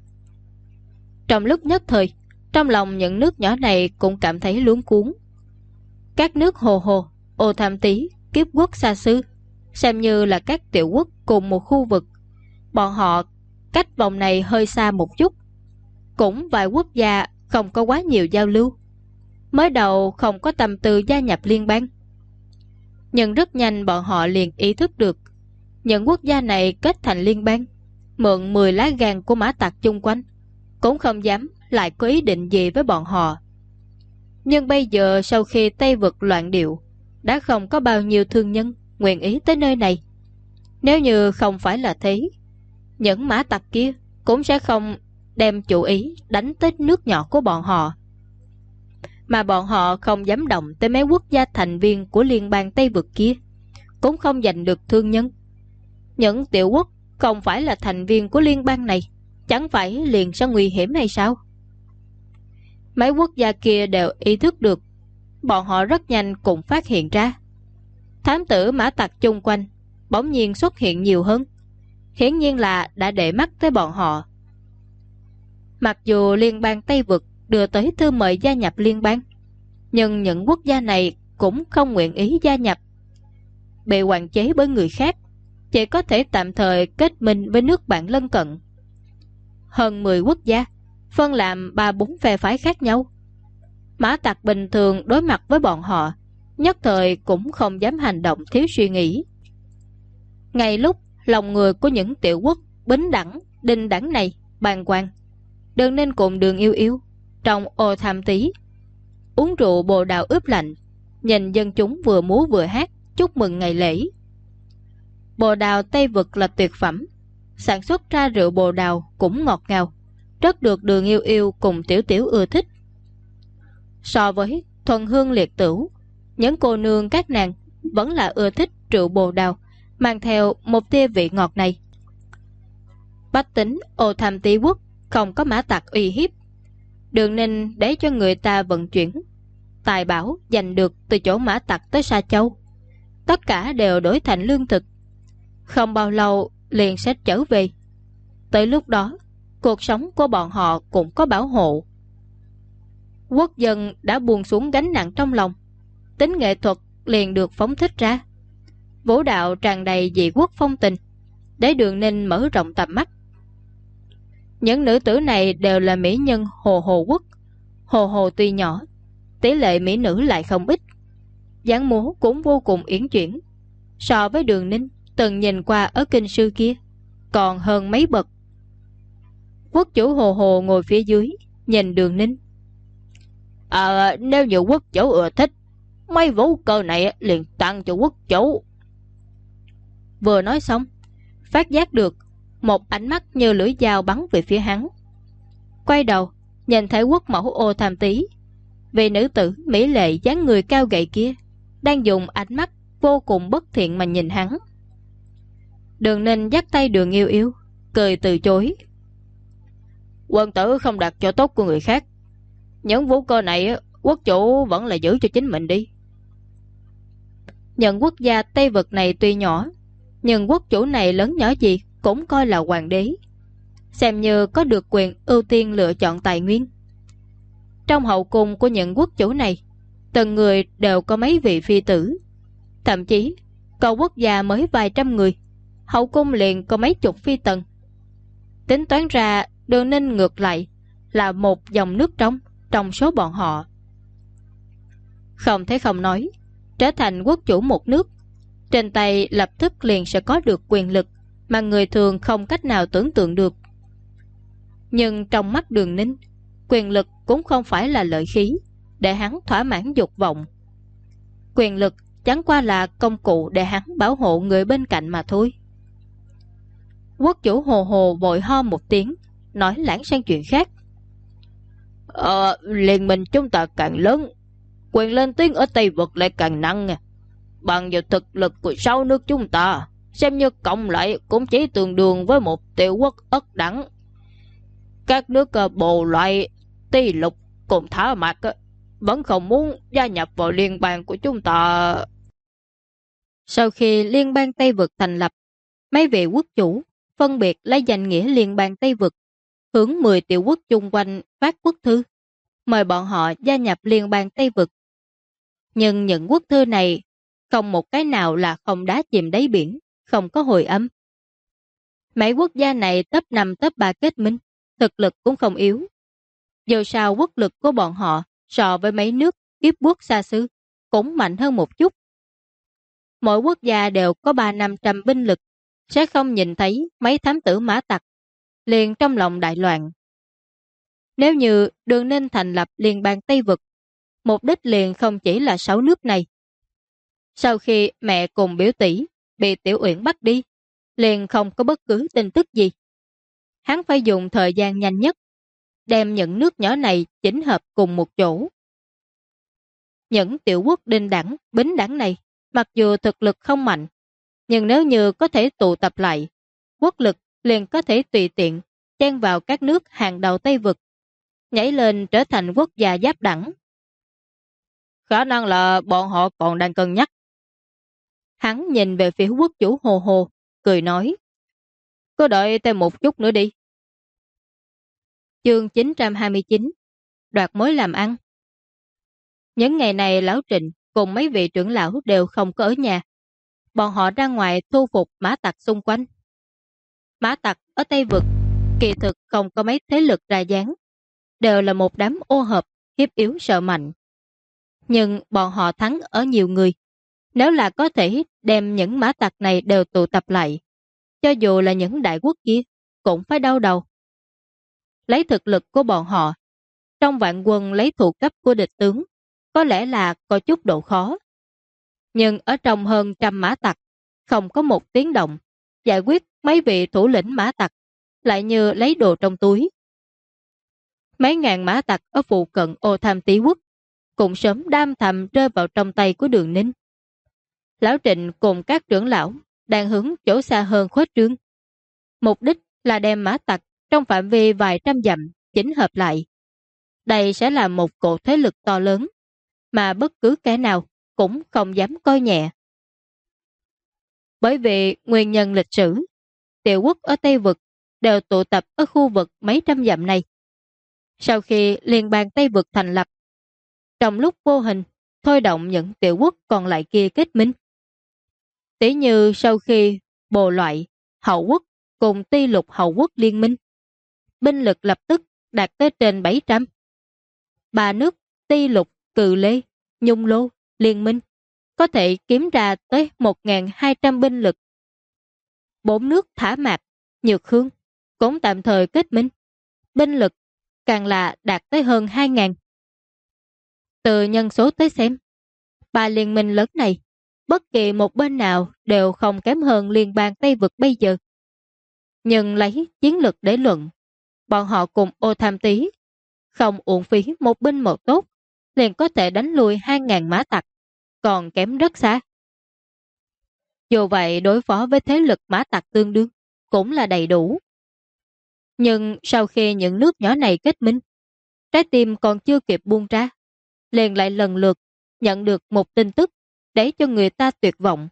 Trong lúc nhất thời, trong lòng những nước nhỏ này cũng cảm thấy luống cuống. Các nước hồ hồ, Ô Tham Tý, Kiếp Quốc xa xư xem như là các tiểu quốc cùng một khu vực. Bọn họ cách vòng này hơi xa một chút, cũng vài quốc gia không có quá nhiều giao lưu, mới đầu không có tâm tư gia nhập liên bang. Nhưng rất nhanh bọn họ liền ý thức được những quốc gia này kết thành liên bang, mượn 10 lá gan của mã tặc chung quanh, cũng không dám lại có ý định gì với bọn họ. Nhưng bây giờ sau khi Tây Vực loạn điệu, đã không có bao nhiêu thương nhân nguyện ý tới nơi này. Nếu như không phải là thế, những mã tặc kia cũng sẽ không đem chủ ý đánh tới nước nhỏ của bọn họ. Mà bọn họ không dám động tới mấy quốc gia thành viên của liên bang Tây Vực kia, cũng không giành được thương nhân. Những tiểu quốc không phải là thành viên của liên bang này, chẳng phải liền sẽ nguy hiểm hay sao? Mấy quốc gia kia đều ý thức được. Bọn họ rất nhanh cũng phát hiện ra thám tử mã tặc chung quanh bỗng nhiên xuất hiện nhiều hơn, hiển nhiên là đã để mắt tới bọn họ. Mặc dù liên bang Tây Vực đưa tới thư mời gia nhập liên bang, nhưng những quốc gia này cũng không nguyện ý gia nhập, bị quản chế bởi người khác, chỉ có thể tạm thời kết minh với nước bạn lân cận. Hơn 10 quốc gia phân làm 3-4 phe phái khác nhau. Mã tặc bình thường đối mặt với bọn họ nhất thời cũng không dám hành động thiếu suy nghĩ. Ngay lúc lòng người của những tiểu quốc bính đẳng, đinh đẳng này bàng hoàng, Đường Ninh cùng Đường Yêu Yêu trong Ô Tham Tý uống rượu bồ đào ướp lạnh, nhìn dân chúng vừa múa vừa hát chúc mừng ngày lễ. Bồ đào Tây Vực là tuyệt phẩm, sản xuất ra rượu bồ đào cũng ngọt ngào, rất được Đường Yêu Yêu cùng Tiểu Tiểu ưa thích. So với thuần hương liệt tửu, những cô nương các nàng vẫn là ưa thích rượu bồ đào mang theo một tia vị ngọt này. Bách tính Ô Tham Tý quốc không có mã tặc uy hiếp, Đường Ninh để cho người ta vận chuyển tài bảo giành được từ chỗ mã tặc tới Sa Châu, tất cả đều đổi thành lương thực, không bao lâu liền sẽ trở về. Tới lúc đó cuộc sống của bọn họ cũng có bảo hộ. Quốc dân đã buông xuống gánh nặng trong lòng, tính nghệ thuật liền được phóng thích ra. Vũ đạo tràn đầy dị quốc phong tình, để Đường Ninh mở rộng tầm mắt. Những nữ tử này đều là mỹ nhân hồ hồ quốc. Hồ hồ tuy nhỏ, tỷ lệ mỹ nữ lại không ít, dáng múa cũng vô cùng uyển chuyển, so với Đường Ninh từng nhìn qua ở kinh sư kia còn hơn mấy bậc. Quốc chủ hồ hồ ngồi phía dưới nhìn Đường Ninh. Nếu như quốc chủ ưa thích, mấy vũ cơ này liền tặng cho quốc chủ. Vừa nói xong, phát giác được một ánh mắt như lưỡi dao bắn về phía hắn. Quay đầu nhìn thấy quốc mẫu Ô Tham Tý, vị nữ tử mỹ lệ dáng người cao gầy kia đang dùng ánh mắt vô cùng bất thiện mà nhìn hắn. Đường Ninh dắt tay Đường Yêu Yêu cười từ chối. Quân tử không đặt cho tốt của người khác, những vũ cơ này quốc chủ vẫn là giữ cho chính mình đi. Những quốc gia Tây Vực này tuy nhỏ, nhưng quốc chủ này lớn nhỏ gì cũng coi là hoàng đế, xem như có được quyền ưu tiên lựa chọn tài nguyên. Trong hậu cung của những quốc chủ này, từng người đều có mấy vị phi tử. Thậm chí có quốc gia mới vài trăm người, hậu cung liền có mấy chục phi tần. Tính toán ra, Đường Ninh ngược lại là một dòng nước trong số bọn họ. Không thể không nói, trở thành quốc chủ một nước, trên tay lập tức liền sẽ có được quyền lực mà người thường không cách nào tưởng tượng được. Nhưng trong mắt Đường Ninh, quyền lực cũng không phải là lợi khí để hắn thỏa mãn dục vọng. Quyền lực chẳng qua là công cụ để hắn bảo hộ người bên cạnh mà thôi. Quốc chủ Hồ Hồ vội ho một tiếng, nói lảng sang chuyện khác. Liên minh chúng ta càng lớn, quyền lên tiếng ở Tây Vực lại càng nặng. Bằng vào thực lực của 6 nước chúng ta, xem như cộng lại cũng chỉ tương đương với một tiểu quốc Ất Đẳng. Các nước Bồ Loại, Ti Lục cùng Thả Mạc vẫn không muốn gia nhập vào liên bang của chúng ta. Sau khi liên bang Tây Vực thành lập, mấy vị quốc chủ phân biệt lấy danh nghĩa liên bang Tây Vực hướng 10 tiểu quốc chung quanh phát quốc thư, mời bọn họ gia nhập liên bang Tây Vực. Nhưng những quốc thư này không một cái nào là không đá chìm đáy biển, không có hồi âm. Mấy quốc gia này top 5 top 3 kết minh, thực lực cũng không yếu. Dù sao quốc lực của bọn họ so với mấy nước kiếp quốc xa xứ cũng mạnh hơn một chút. Mỗi quốc gia đều có 300-500 binh lực, sẽ không nhìn thấy mấy thám tử mã tặc, liền trong lòng đại loạn. Nếu như Đường Ninh thành lập liên bang Tây Vực, mục đích liền không chỉ là 6 nước này. Sau khi mẹ cùng biểu tỷ bị Tiểu Uyển bắt đi, liền không có bất cứ tin tức gì. Hắn phải dùng thời gian nhanh nhất, đem những nước nhỏ này chỉnh hợp cùng một chỗ. Những tiểu quốc đinh đẳng, bính đẳng này, mặc dù thực lực không mạnh, nhưng nếu như có thể tụ tập lại, quốc lực liền có thể tùy tiện chen vào các nước hàng đầu Tây Vực, nhảy lên trở thành quốc gia giáp đẳng. Khả năng là bọn họ còn đang cân nhắc. Hắn nhìn về phía quốc chủ Hồ Hồ, cười nói, cứ đợi thêm một chút nữa đi. Chương 929, đoạt mối làm ăn. Những ngày này Lão Trịnh cùng mấy vị trưởng lão đều không có ở nhà. Bọn họ ra ngoài thu phục mã tặc xung quanh. Mã tặc ở Tây Vực kỳ thực không có mấy thế lực ra dáng, đều là một đám ô hợp, hiếp yếu sợ mạnh. Nhưng bọn họ thắng ở nhiều người. Nếu là có thể đem những mã tặc này đều tụ tập lại, cho dù là những đại quốc kia cũng phải đau đầu. Lấy thực lực của bọn họ, trong vạn quân lấy thủ cấp của địch tướng, có lẽ là có chút độ khó. Nhưng ở trong hơn 100 mã tặc, không có một tiếng động, giải quyết mấy vị thủ lĩnh mã tặc, lại như lấy đồ trong túi. Mấy ngàn mã tặc ở phụ cận Ô Tham Tý Quốc cũng sớm đam thầm rơi vào trong tay của Đường Ninh. Lão Trịnh cùng các trưởng lão đang hướng chỗ xa hơn khuếch trương. Mục đích là đem mã tặc trong phạm vi vài trăm dặm chỉnh hợp lại. Đây sẽ là một cỗ thế lực to lớn mà bất cứ kẻ nào cũng không dám coi nhẹ. Bởi vì nguyên nhân lịch sử, tiểu quốc ở Tây Vực đều tụ tập ở khu vực mấy trăm dặm này. Sau khi liên bang Tây Vực thành lập, trong lúc vô hình thôi động những tiểu quốc còn lại kia kết minh. Tỷ như sau khi Bồ Loại, Hậu Quốc cùng Ti Lục Hậu Quốc liên minh, binh lực lập tức đạt tới trên 700. Ba nước Ti Lục, Cừ Lê, Nhung Lô liên minh có thể kiếm ra tới 1.200 binh lực. 4 nước Thả Mạc, Nhược Hương cũng tạm thời kết minh, binh lực càng là đạt tới hơn 2.000. Từ nhân số tới xem, ba liên minh lớn này, bất kỳ một bên nào đều không kém hơn liên bang Tây Vực bây giờ. Nhưng lấy chiến lược để luận, bọn họ cùng Ô Tham Tý không uổng phí một binh một tốt, liền có thể đánh lui 2.000 mã tặc, còn kém rất xa. Dù vậy đối phó với thế lực mã tặc tương đương cũng là đầy đủ. Nhưng sau khi những nước nhỏ này kết minh, trái tim còn chưa kịp buông ra, liền lại lần lượt nhận được một tin tức để cho người ta tuyệt vọng.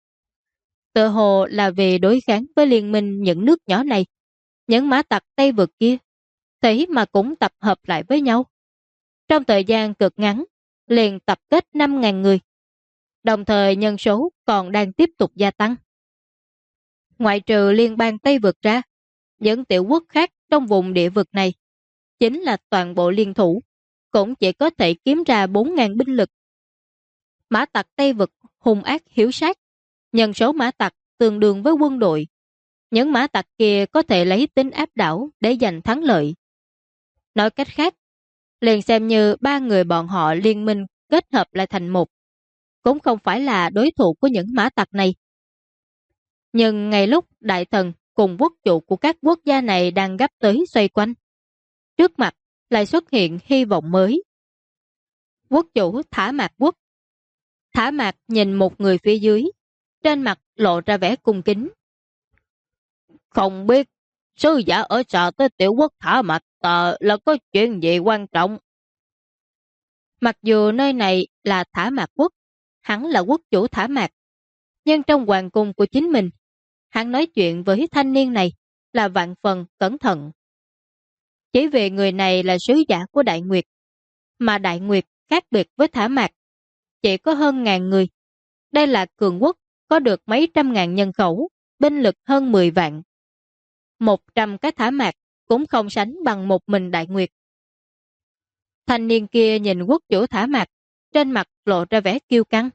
Tự hồ là vì đối kháng với liên minh những nước nhỏ này, những mã tặc Tây Vực kia, thế mà cũng tập hợp lại với nhau. trong thời gian cực ngắn, liền tập kết 5.000 người, đồng thời nhân số còn đang tiếp tục gia tăng. Ngoại trừ liên bang Tây Vực ra, những tiểu quốc khác trong vùng địa vực này, chính là toàn bộ liên thủ, cũng chỉ có thể kiếm ra 4.000 binh lực. Mã tặc Tây Vực hung ác hiếu sát, nhân số mã tặc tương đương với quân đội. Những mã tặc kia có thể lấy tính áp đảo để giành thắng lợi. Nói cách khác, liền xem như 3 người bọn họ liên minh kết hợp lại thành một, cũng không phải là đối thủ của những mã tặc này. Nhưng ngay lúc đại thần cùng quốc chủ của các quốc gia này đang gấp tới xoay quanh, trước mặt lại xuất hiện hy vọng mới. Quốc chủ Thả Mạc Quốc. Thả Mạc nhìn một người phía dưới, trên mặt lộ ra vẻ cung kính. Không biết sứ giả ở xa tới tiểu quốc Thả Mạc là có chuyện gì quan trọng? Mặc dù nơi này là Thả Mạc Quốc, hắn là quốc chủ Thả Mạc, nhưng trong hoàng cung của chính mình, hắn nói chuyện với thanh niên này là vạn phần cẩn thận. Chỉ vì người này là sứ giả của Đại Nguyệt, mà Đại Nguyệt khác biệt với Thả Mạc, chỉ có hơn 1.000 người. Đây là cường quốc có được mấy trăm ngàn nhân khẩu, binh lực hơn 10 vạn. 100 cái Thả Mạc cũng không sánh bằng một mình Đại Nguyệt. Thanh niên kia nhìn quốc chủ Thả Mạc, trên mặt lộ ra vẻ kiêu căng.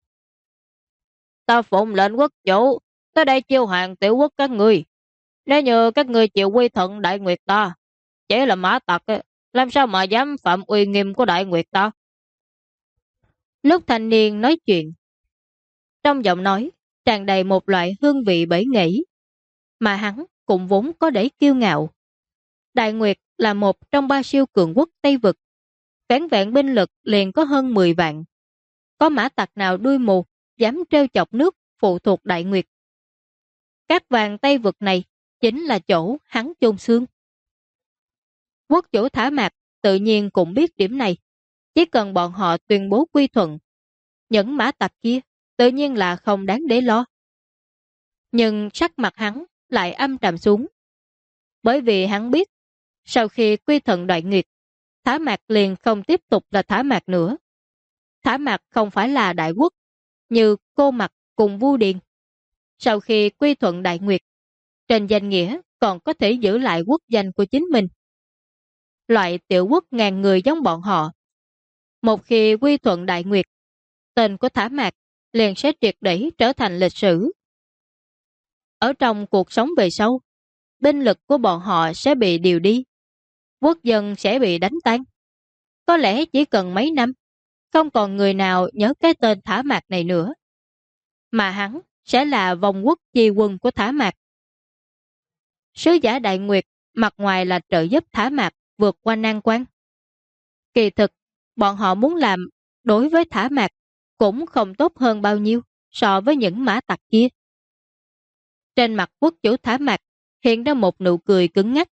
Ta phụng lệnh quốc chủ, tới đây chiêu hàng tiểu quốc các ngươi. Nếu như các ngươi chịu quy thuận Đại Nguyệt ta, chỉ là mã tặc, làm sao mà dám phạm uy nghiêm của Đại Nguyệt ta? Lúc thanh niên nói chuyện, trong giọng nói tràn đầy một loại hương vị bẫy nghĩ, mà hắn cũng vốn có để kiêu ngạo. Đại Nguyệt là một trong 3 siêu cường quốc Tây Vực, vẻn vẹn binh lực liền có hơn 10 vạn. Có mã tặc nào đuôi mù dám trêu chọc nước phụ thuộc Đại Nguyệt? Các vàng Tây Vực này chính là chỗ hắn chôn xương. Quốc chủ Thả Mạc tự nhiên cũng biết điểm này, chỉ cần bọn họ tuyên bố quy thuận, những mã tặc kia tự nhiên là không đáng để lo. Nhưng sắc mặt hắn lại âm trầm xuống, bởi vì hắn biết sau khi quy thuận Đại Nguyệt, Thả Mạc liền không tiếp tục là Thả Mạc nữa. Thả Mạc không phải là đại quốc như Cô Mặc cùng Vu Điền. Sau khi quy thuận Đại Nguyệt, trên danh nghĩa còn có thể giữ lại quốc danh của chính mình. Loại tiểu quốc ngàn người giống bọn họ, một khi quy thuận Đại Nguyệt, tên của Thả Mạc liền sẽ triệt để trở thành lịch sử. Ở trong cuộc sống về sau, binh lực của bọn họ sẽ bị điều đi, quốc dân sẽ bị đánh tan. Có lẽ chỉ cần mấy năm, không còn người nào nhớ cái tên Thả Mạc này nữa, mà hắn sẽ là vòng quốc chi quân của Thả Mạc. Sứ giả Đại Nguyệt mặt ngoài là trợ giúp Thả Mạc vượt qua nan quan. Kỳ thực, bọn họ muốn làm đối với Thả Mạc cũng không tốt hơn bao nhiêu so với những mã tặc kia. Trên mặt quốc chủ Thả Mạc hiện ra một nụ cười cứng ngắc.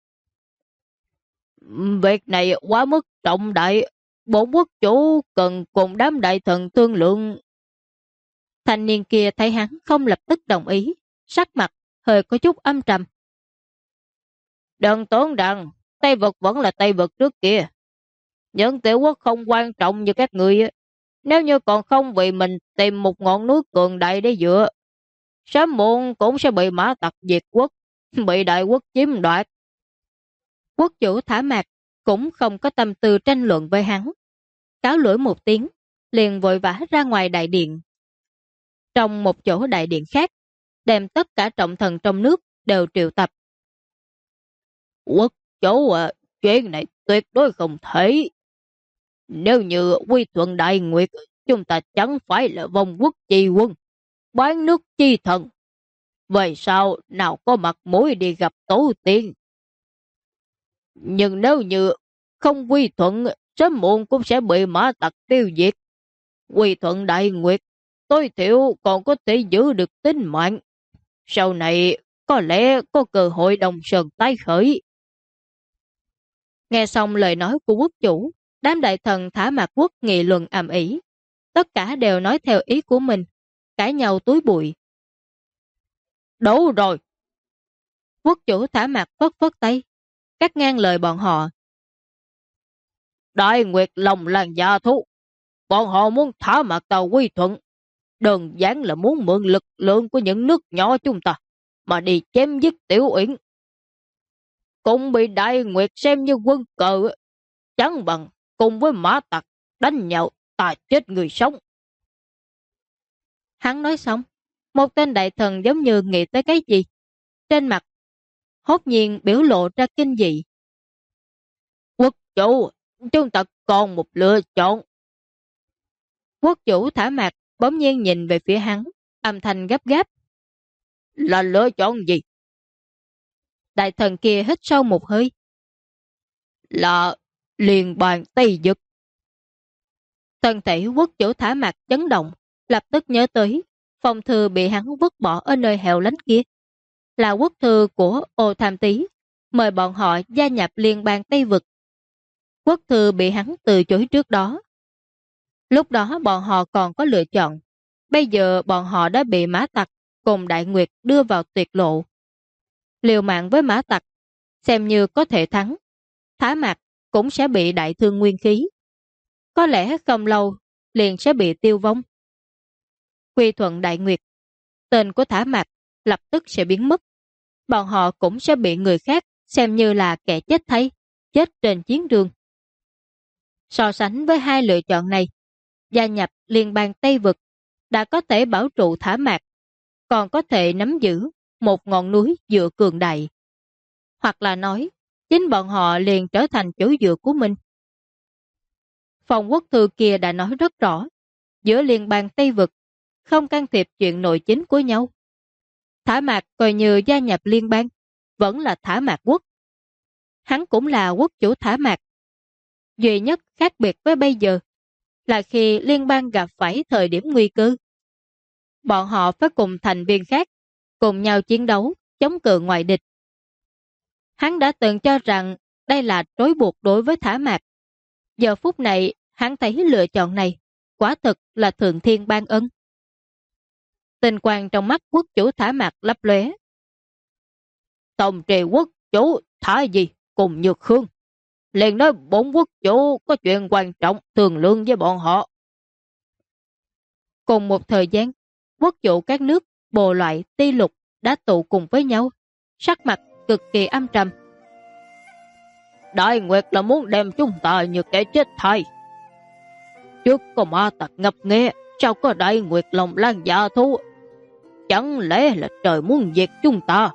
Việc này quá mức trọng đại, bổn quốc chủ cần cùng đám đại thần thương lượng. Thanh niên kia thấy hắn không lập tức đồng ý, sắc mặt hơi có chút âm trầm. Đừng tưởng rằng Tây Vực vẫn là Tây Vực trước kia. Những tiểu quốc không quan trọng như các người, nếu như còn không vì mình tìm một ngọn núi cường đại để dựa, sớm muộn cũng sẽ bị mã tặc diệt quốc, bị đại quốc chiếm đoạt. Quốc chủ Thả Mạc cũng không có tâm tư tranh luận với hắn, cáo lỗi một tiếng, liền vội vã ra ngoài đại điện. Trong một chỗ đại điện khác, đem tất cả trọng thần trong nước đều triệu tập. Quốc chủ chuyện này tuyệt đối không thể. Nếu như quy thuận Đại Nguyệt, chúng ta chẳng phải là vong quốc chi quân, bán nước chi thần. Về sau nào có mặt mũi đi gặp tổ tiên. Nhưng nếu như không quy thuận, sớm muộn cũng sẽ bị mã tặc tiêu diệt. Quy thuận Đại Nguyệt, tối thiểu còn có thể giữ được tính mạng. Sau này có lẽ có cơ hội đồng sơn tái khởi. Nghe xong lời nói của quốc chủ, đám đại thần Thả Mạc Quốc nghị luận ầm ĩ, tất cả đều nói theo ý của mình, cãi nhau túi bụi. Đủ rồi! Quốc chủ Thả Mạc phất phất tay, cắt ngang lời bọn họ. Đại Nguyệt lòng làng gia thú. Bọn họ muốn thả Mạc Tàu quy thuận. Đơn giản là muốn mượn lực lượng của những nước nhỏ chúng ta mà đi chém giết Tiểu Uyển. Cũng bị Đại Nguyệt xem như quân cờ, chẳng bằng cùng với Mã Tặc đánh nhau ta chết người sống. Hắn nói xong, một tên đại thần giống như nghĩ tới cái gì. Trên mặt hốt nhiên biểu lộ ra kinh dị. Quốc chủ, chúng ta còn một lựa chọn. Quốc chủ thả Mạc bỗng nhiên nhìn về phía hắn, âm thanh gấp gáp. Là lựa chọn gì? Đại thần kia hít sâu một hơi. Là Liên bang Tây Dực. Thân thể quốc chủ thả Mạc chấn động, lập tức nhớ tới phong thư bị hắn vứt bỏ ở nơi hẻo lánh kia. Là quốc thư của Ô Tham Tý, mời bọn họ gia nhập Liên bang Tây Vực. Quốc thư bị hắn từ chối trước đó. Lúc đó bọn họ còn có lựa chọn. Bây giờ bọn họ đã bị Mã Tặc cùng Đại Nguyệt đưa vào tuyệt lộ. Liều mạng với Mã Tặc, xem như có thể thắng. Thả Mạc cũng sẽ bị đại thương nguyên khí. Có lẽ không lâu liền sẽ bị tiêu vong. Quy thuận Đại Nguyệt, tên của Thả Mạc lập tức sẽ biến mất. Bọn họ cũng sẽ bị người khác xem như là kẻ chết thay, chết trên chiến trường. So sánh với hai lựa chọn này, gia nhập Liên bang Tây Vực đã có thể bảo trụ Thả Mạc, còn có thể nắm giữ một ngọn núi dựa cường đại. Hoặc là nói, chính bọn họ liền trở thành chỗ dựa của mình. Phòng quốc thư kia đã nói rất rõ, giữa Liên bang Tây Vực không can thiệp chuyện nội chính của nhau. Thả Mạc coi như gia nhập liên bang, vẫn là Thả Mạc quốc. Hắn cũng là quốc chủ Thả Mạc. Duy nhất khác biệt với bây giờ là khi liên bang gặp phải thời điểm nguy cơ. Bọn họ phải cùng thành viên khác, cùng nhau chiến đấu, chống cự ngoại địch. Hắn đã từng cho rằng đây là trói buộc đối với Thả Mạc. Giờ phút này, hắn thấy lựa chọn này, quả thực là thượng thiên ban ân. Tình quang trong mắt quốc chủ Thả Mạc lấp lóe. Tổng trì quốc chủ Thả gì cùng Nhược Khương liền nói bốn quốc chủ có chuyện quan trọng thương lượng với bọn họ. Cùng một thời gian, quốc chủ các nước Bồ Loại, Ti Lục đã tụ cùng với nhau, sắc mặt cực kỳ âm trầm. Đại Nguyệt là muốn đem chúng ta như kẻ chết thay. Trước có Mã Tặc ngập nghé, sao có Đại Nguyệt lòng lan dạ thú? Chẳng lẽ là trời muốn diệt chúng ta?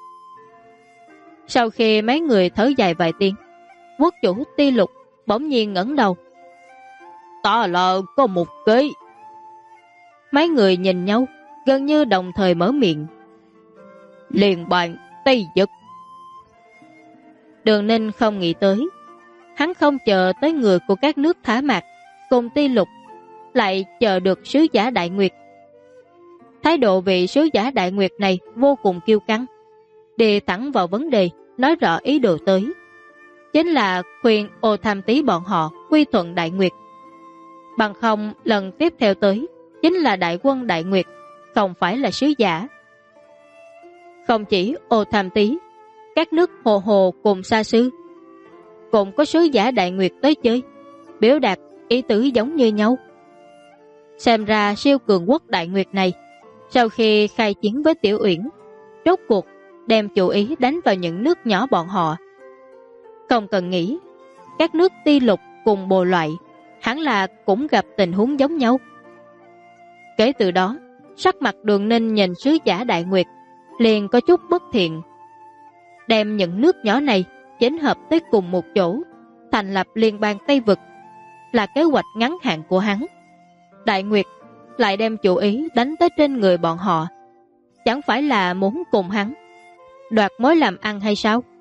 Sau khi mấy người thở dài vài tiếng, quốc chủ Ti Lục bỗng nhiên ngẩng đầu. Ta là có một kế. Mấy người nhìn nhau, gần như đồng thời mở miệng. Liên bang Tây Dực. Đường Ninh không nghĩ tới. Hắn không chờ tới người của các nước Thả Mạc cùng Ti Lục, lại chờ được sứ giả Đại Nguyệt. Thái độ vị sứ giả Đại Nguyệt này vô cùng kiêu căng, đi thẳng vào vấn đề, nói rõ ý đồ tới. Chính là khuyên Ô Tham Tý bọn họ quy thuận Đại Nguyệt. Bằng không lần tiếp theo tới chính là đại quân Đại Nguyệt, không phải là sứ giả. Không chỉ Ô Tham Tý, các nước Hồ Hồ cùng Sa Sư cũng có sứ giả Đại Nguyệt tới chơi, biểu đạt ý tứ giống như nhau. Xem ra siêu cường quốc Đại Nguyệt này sau khi khai chiến với Tiểu Uyển, rốt cuộc đem chủ ý đánh vào những nước nhỏ bọn họ. Không cần nghĩ, các nước Ti Lục cùng Bồ Loại hẳn là cũng gặp tình huống giống nhau. Kể từ đó, sắc mặt Đường Ninh nhìn sứ giả Đại Nguyệt liền có chút bất thiện. Đem những nước nhỏ này chỉnh hợp tới cùng một chỗ, thành lập liên bang Tây Vực là kế hoạch ngắn hạn của hắn. Đại Nguyệt lại đem chủ ý đánh tới trên người bọn họ, chẳng phải là muốn cùng hắn đoạt mối làm ăn hay sao?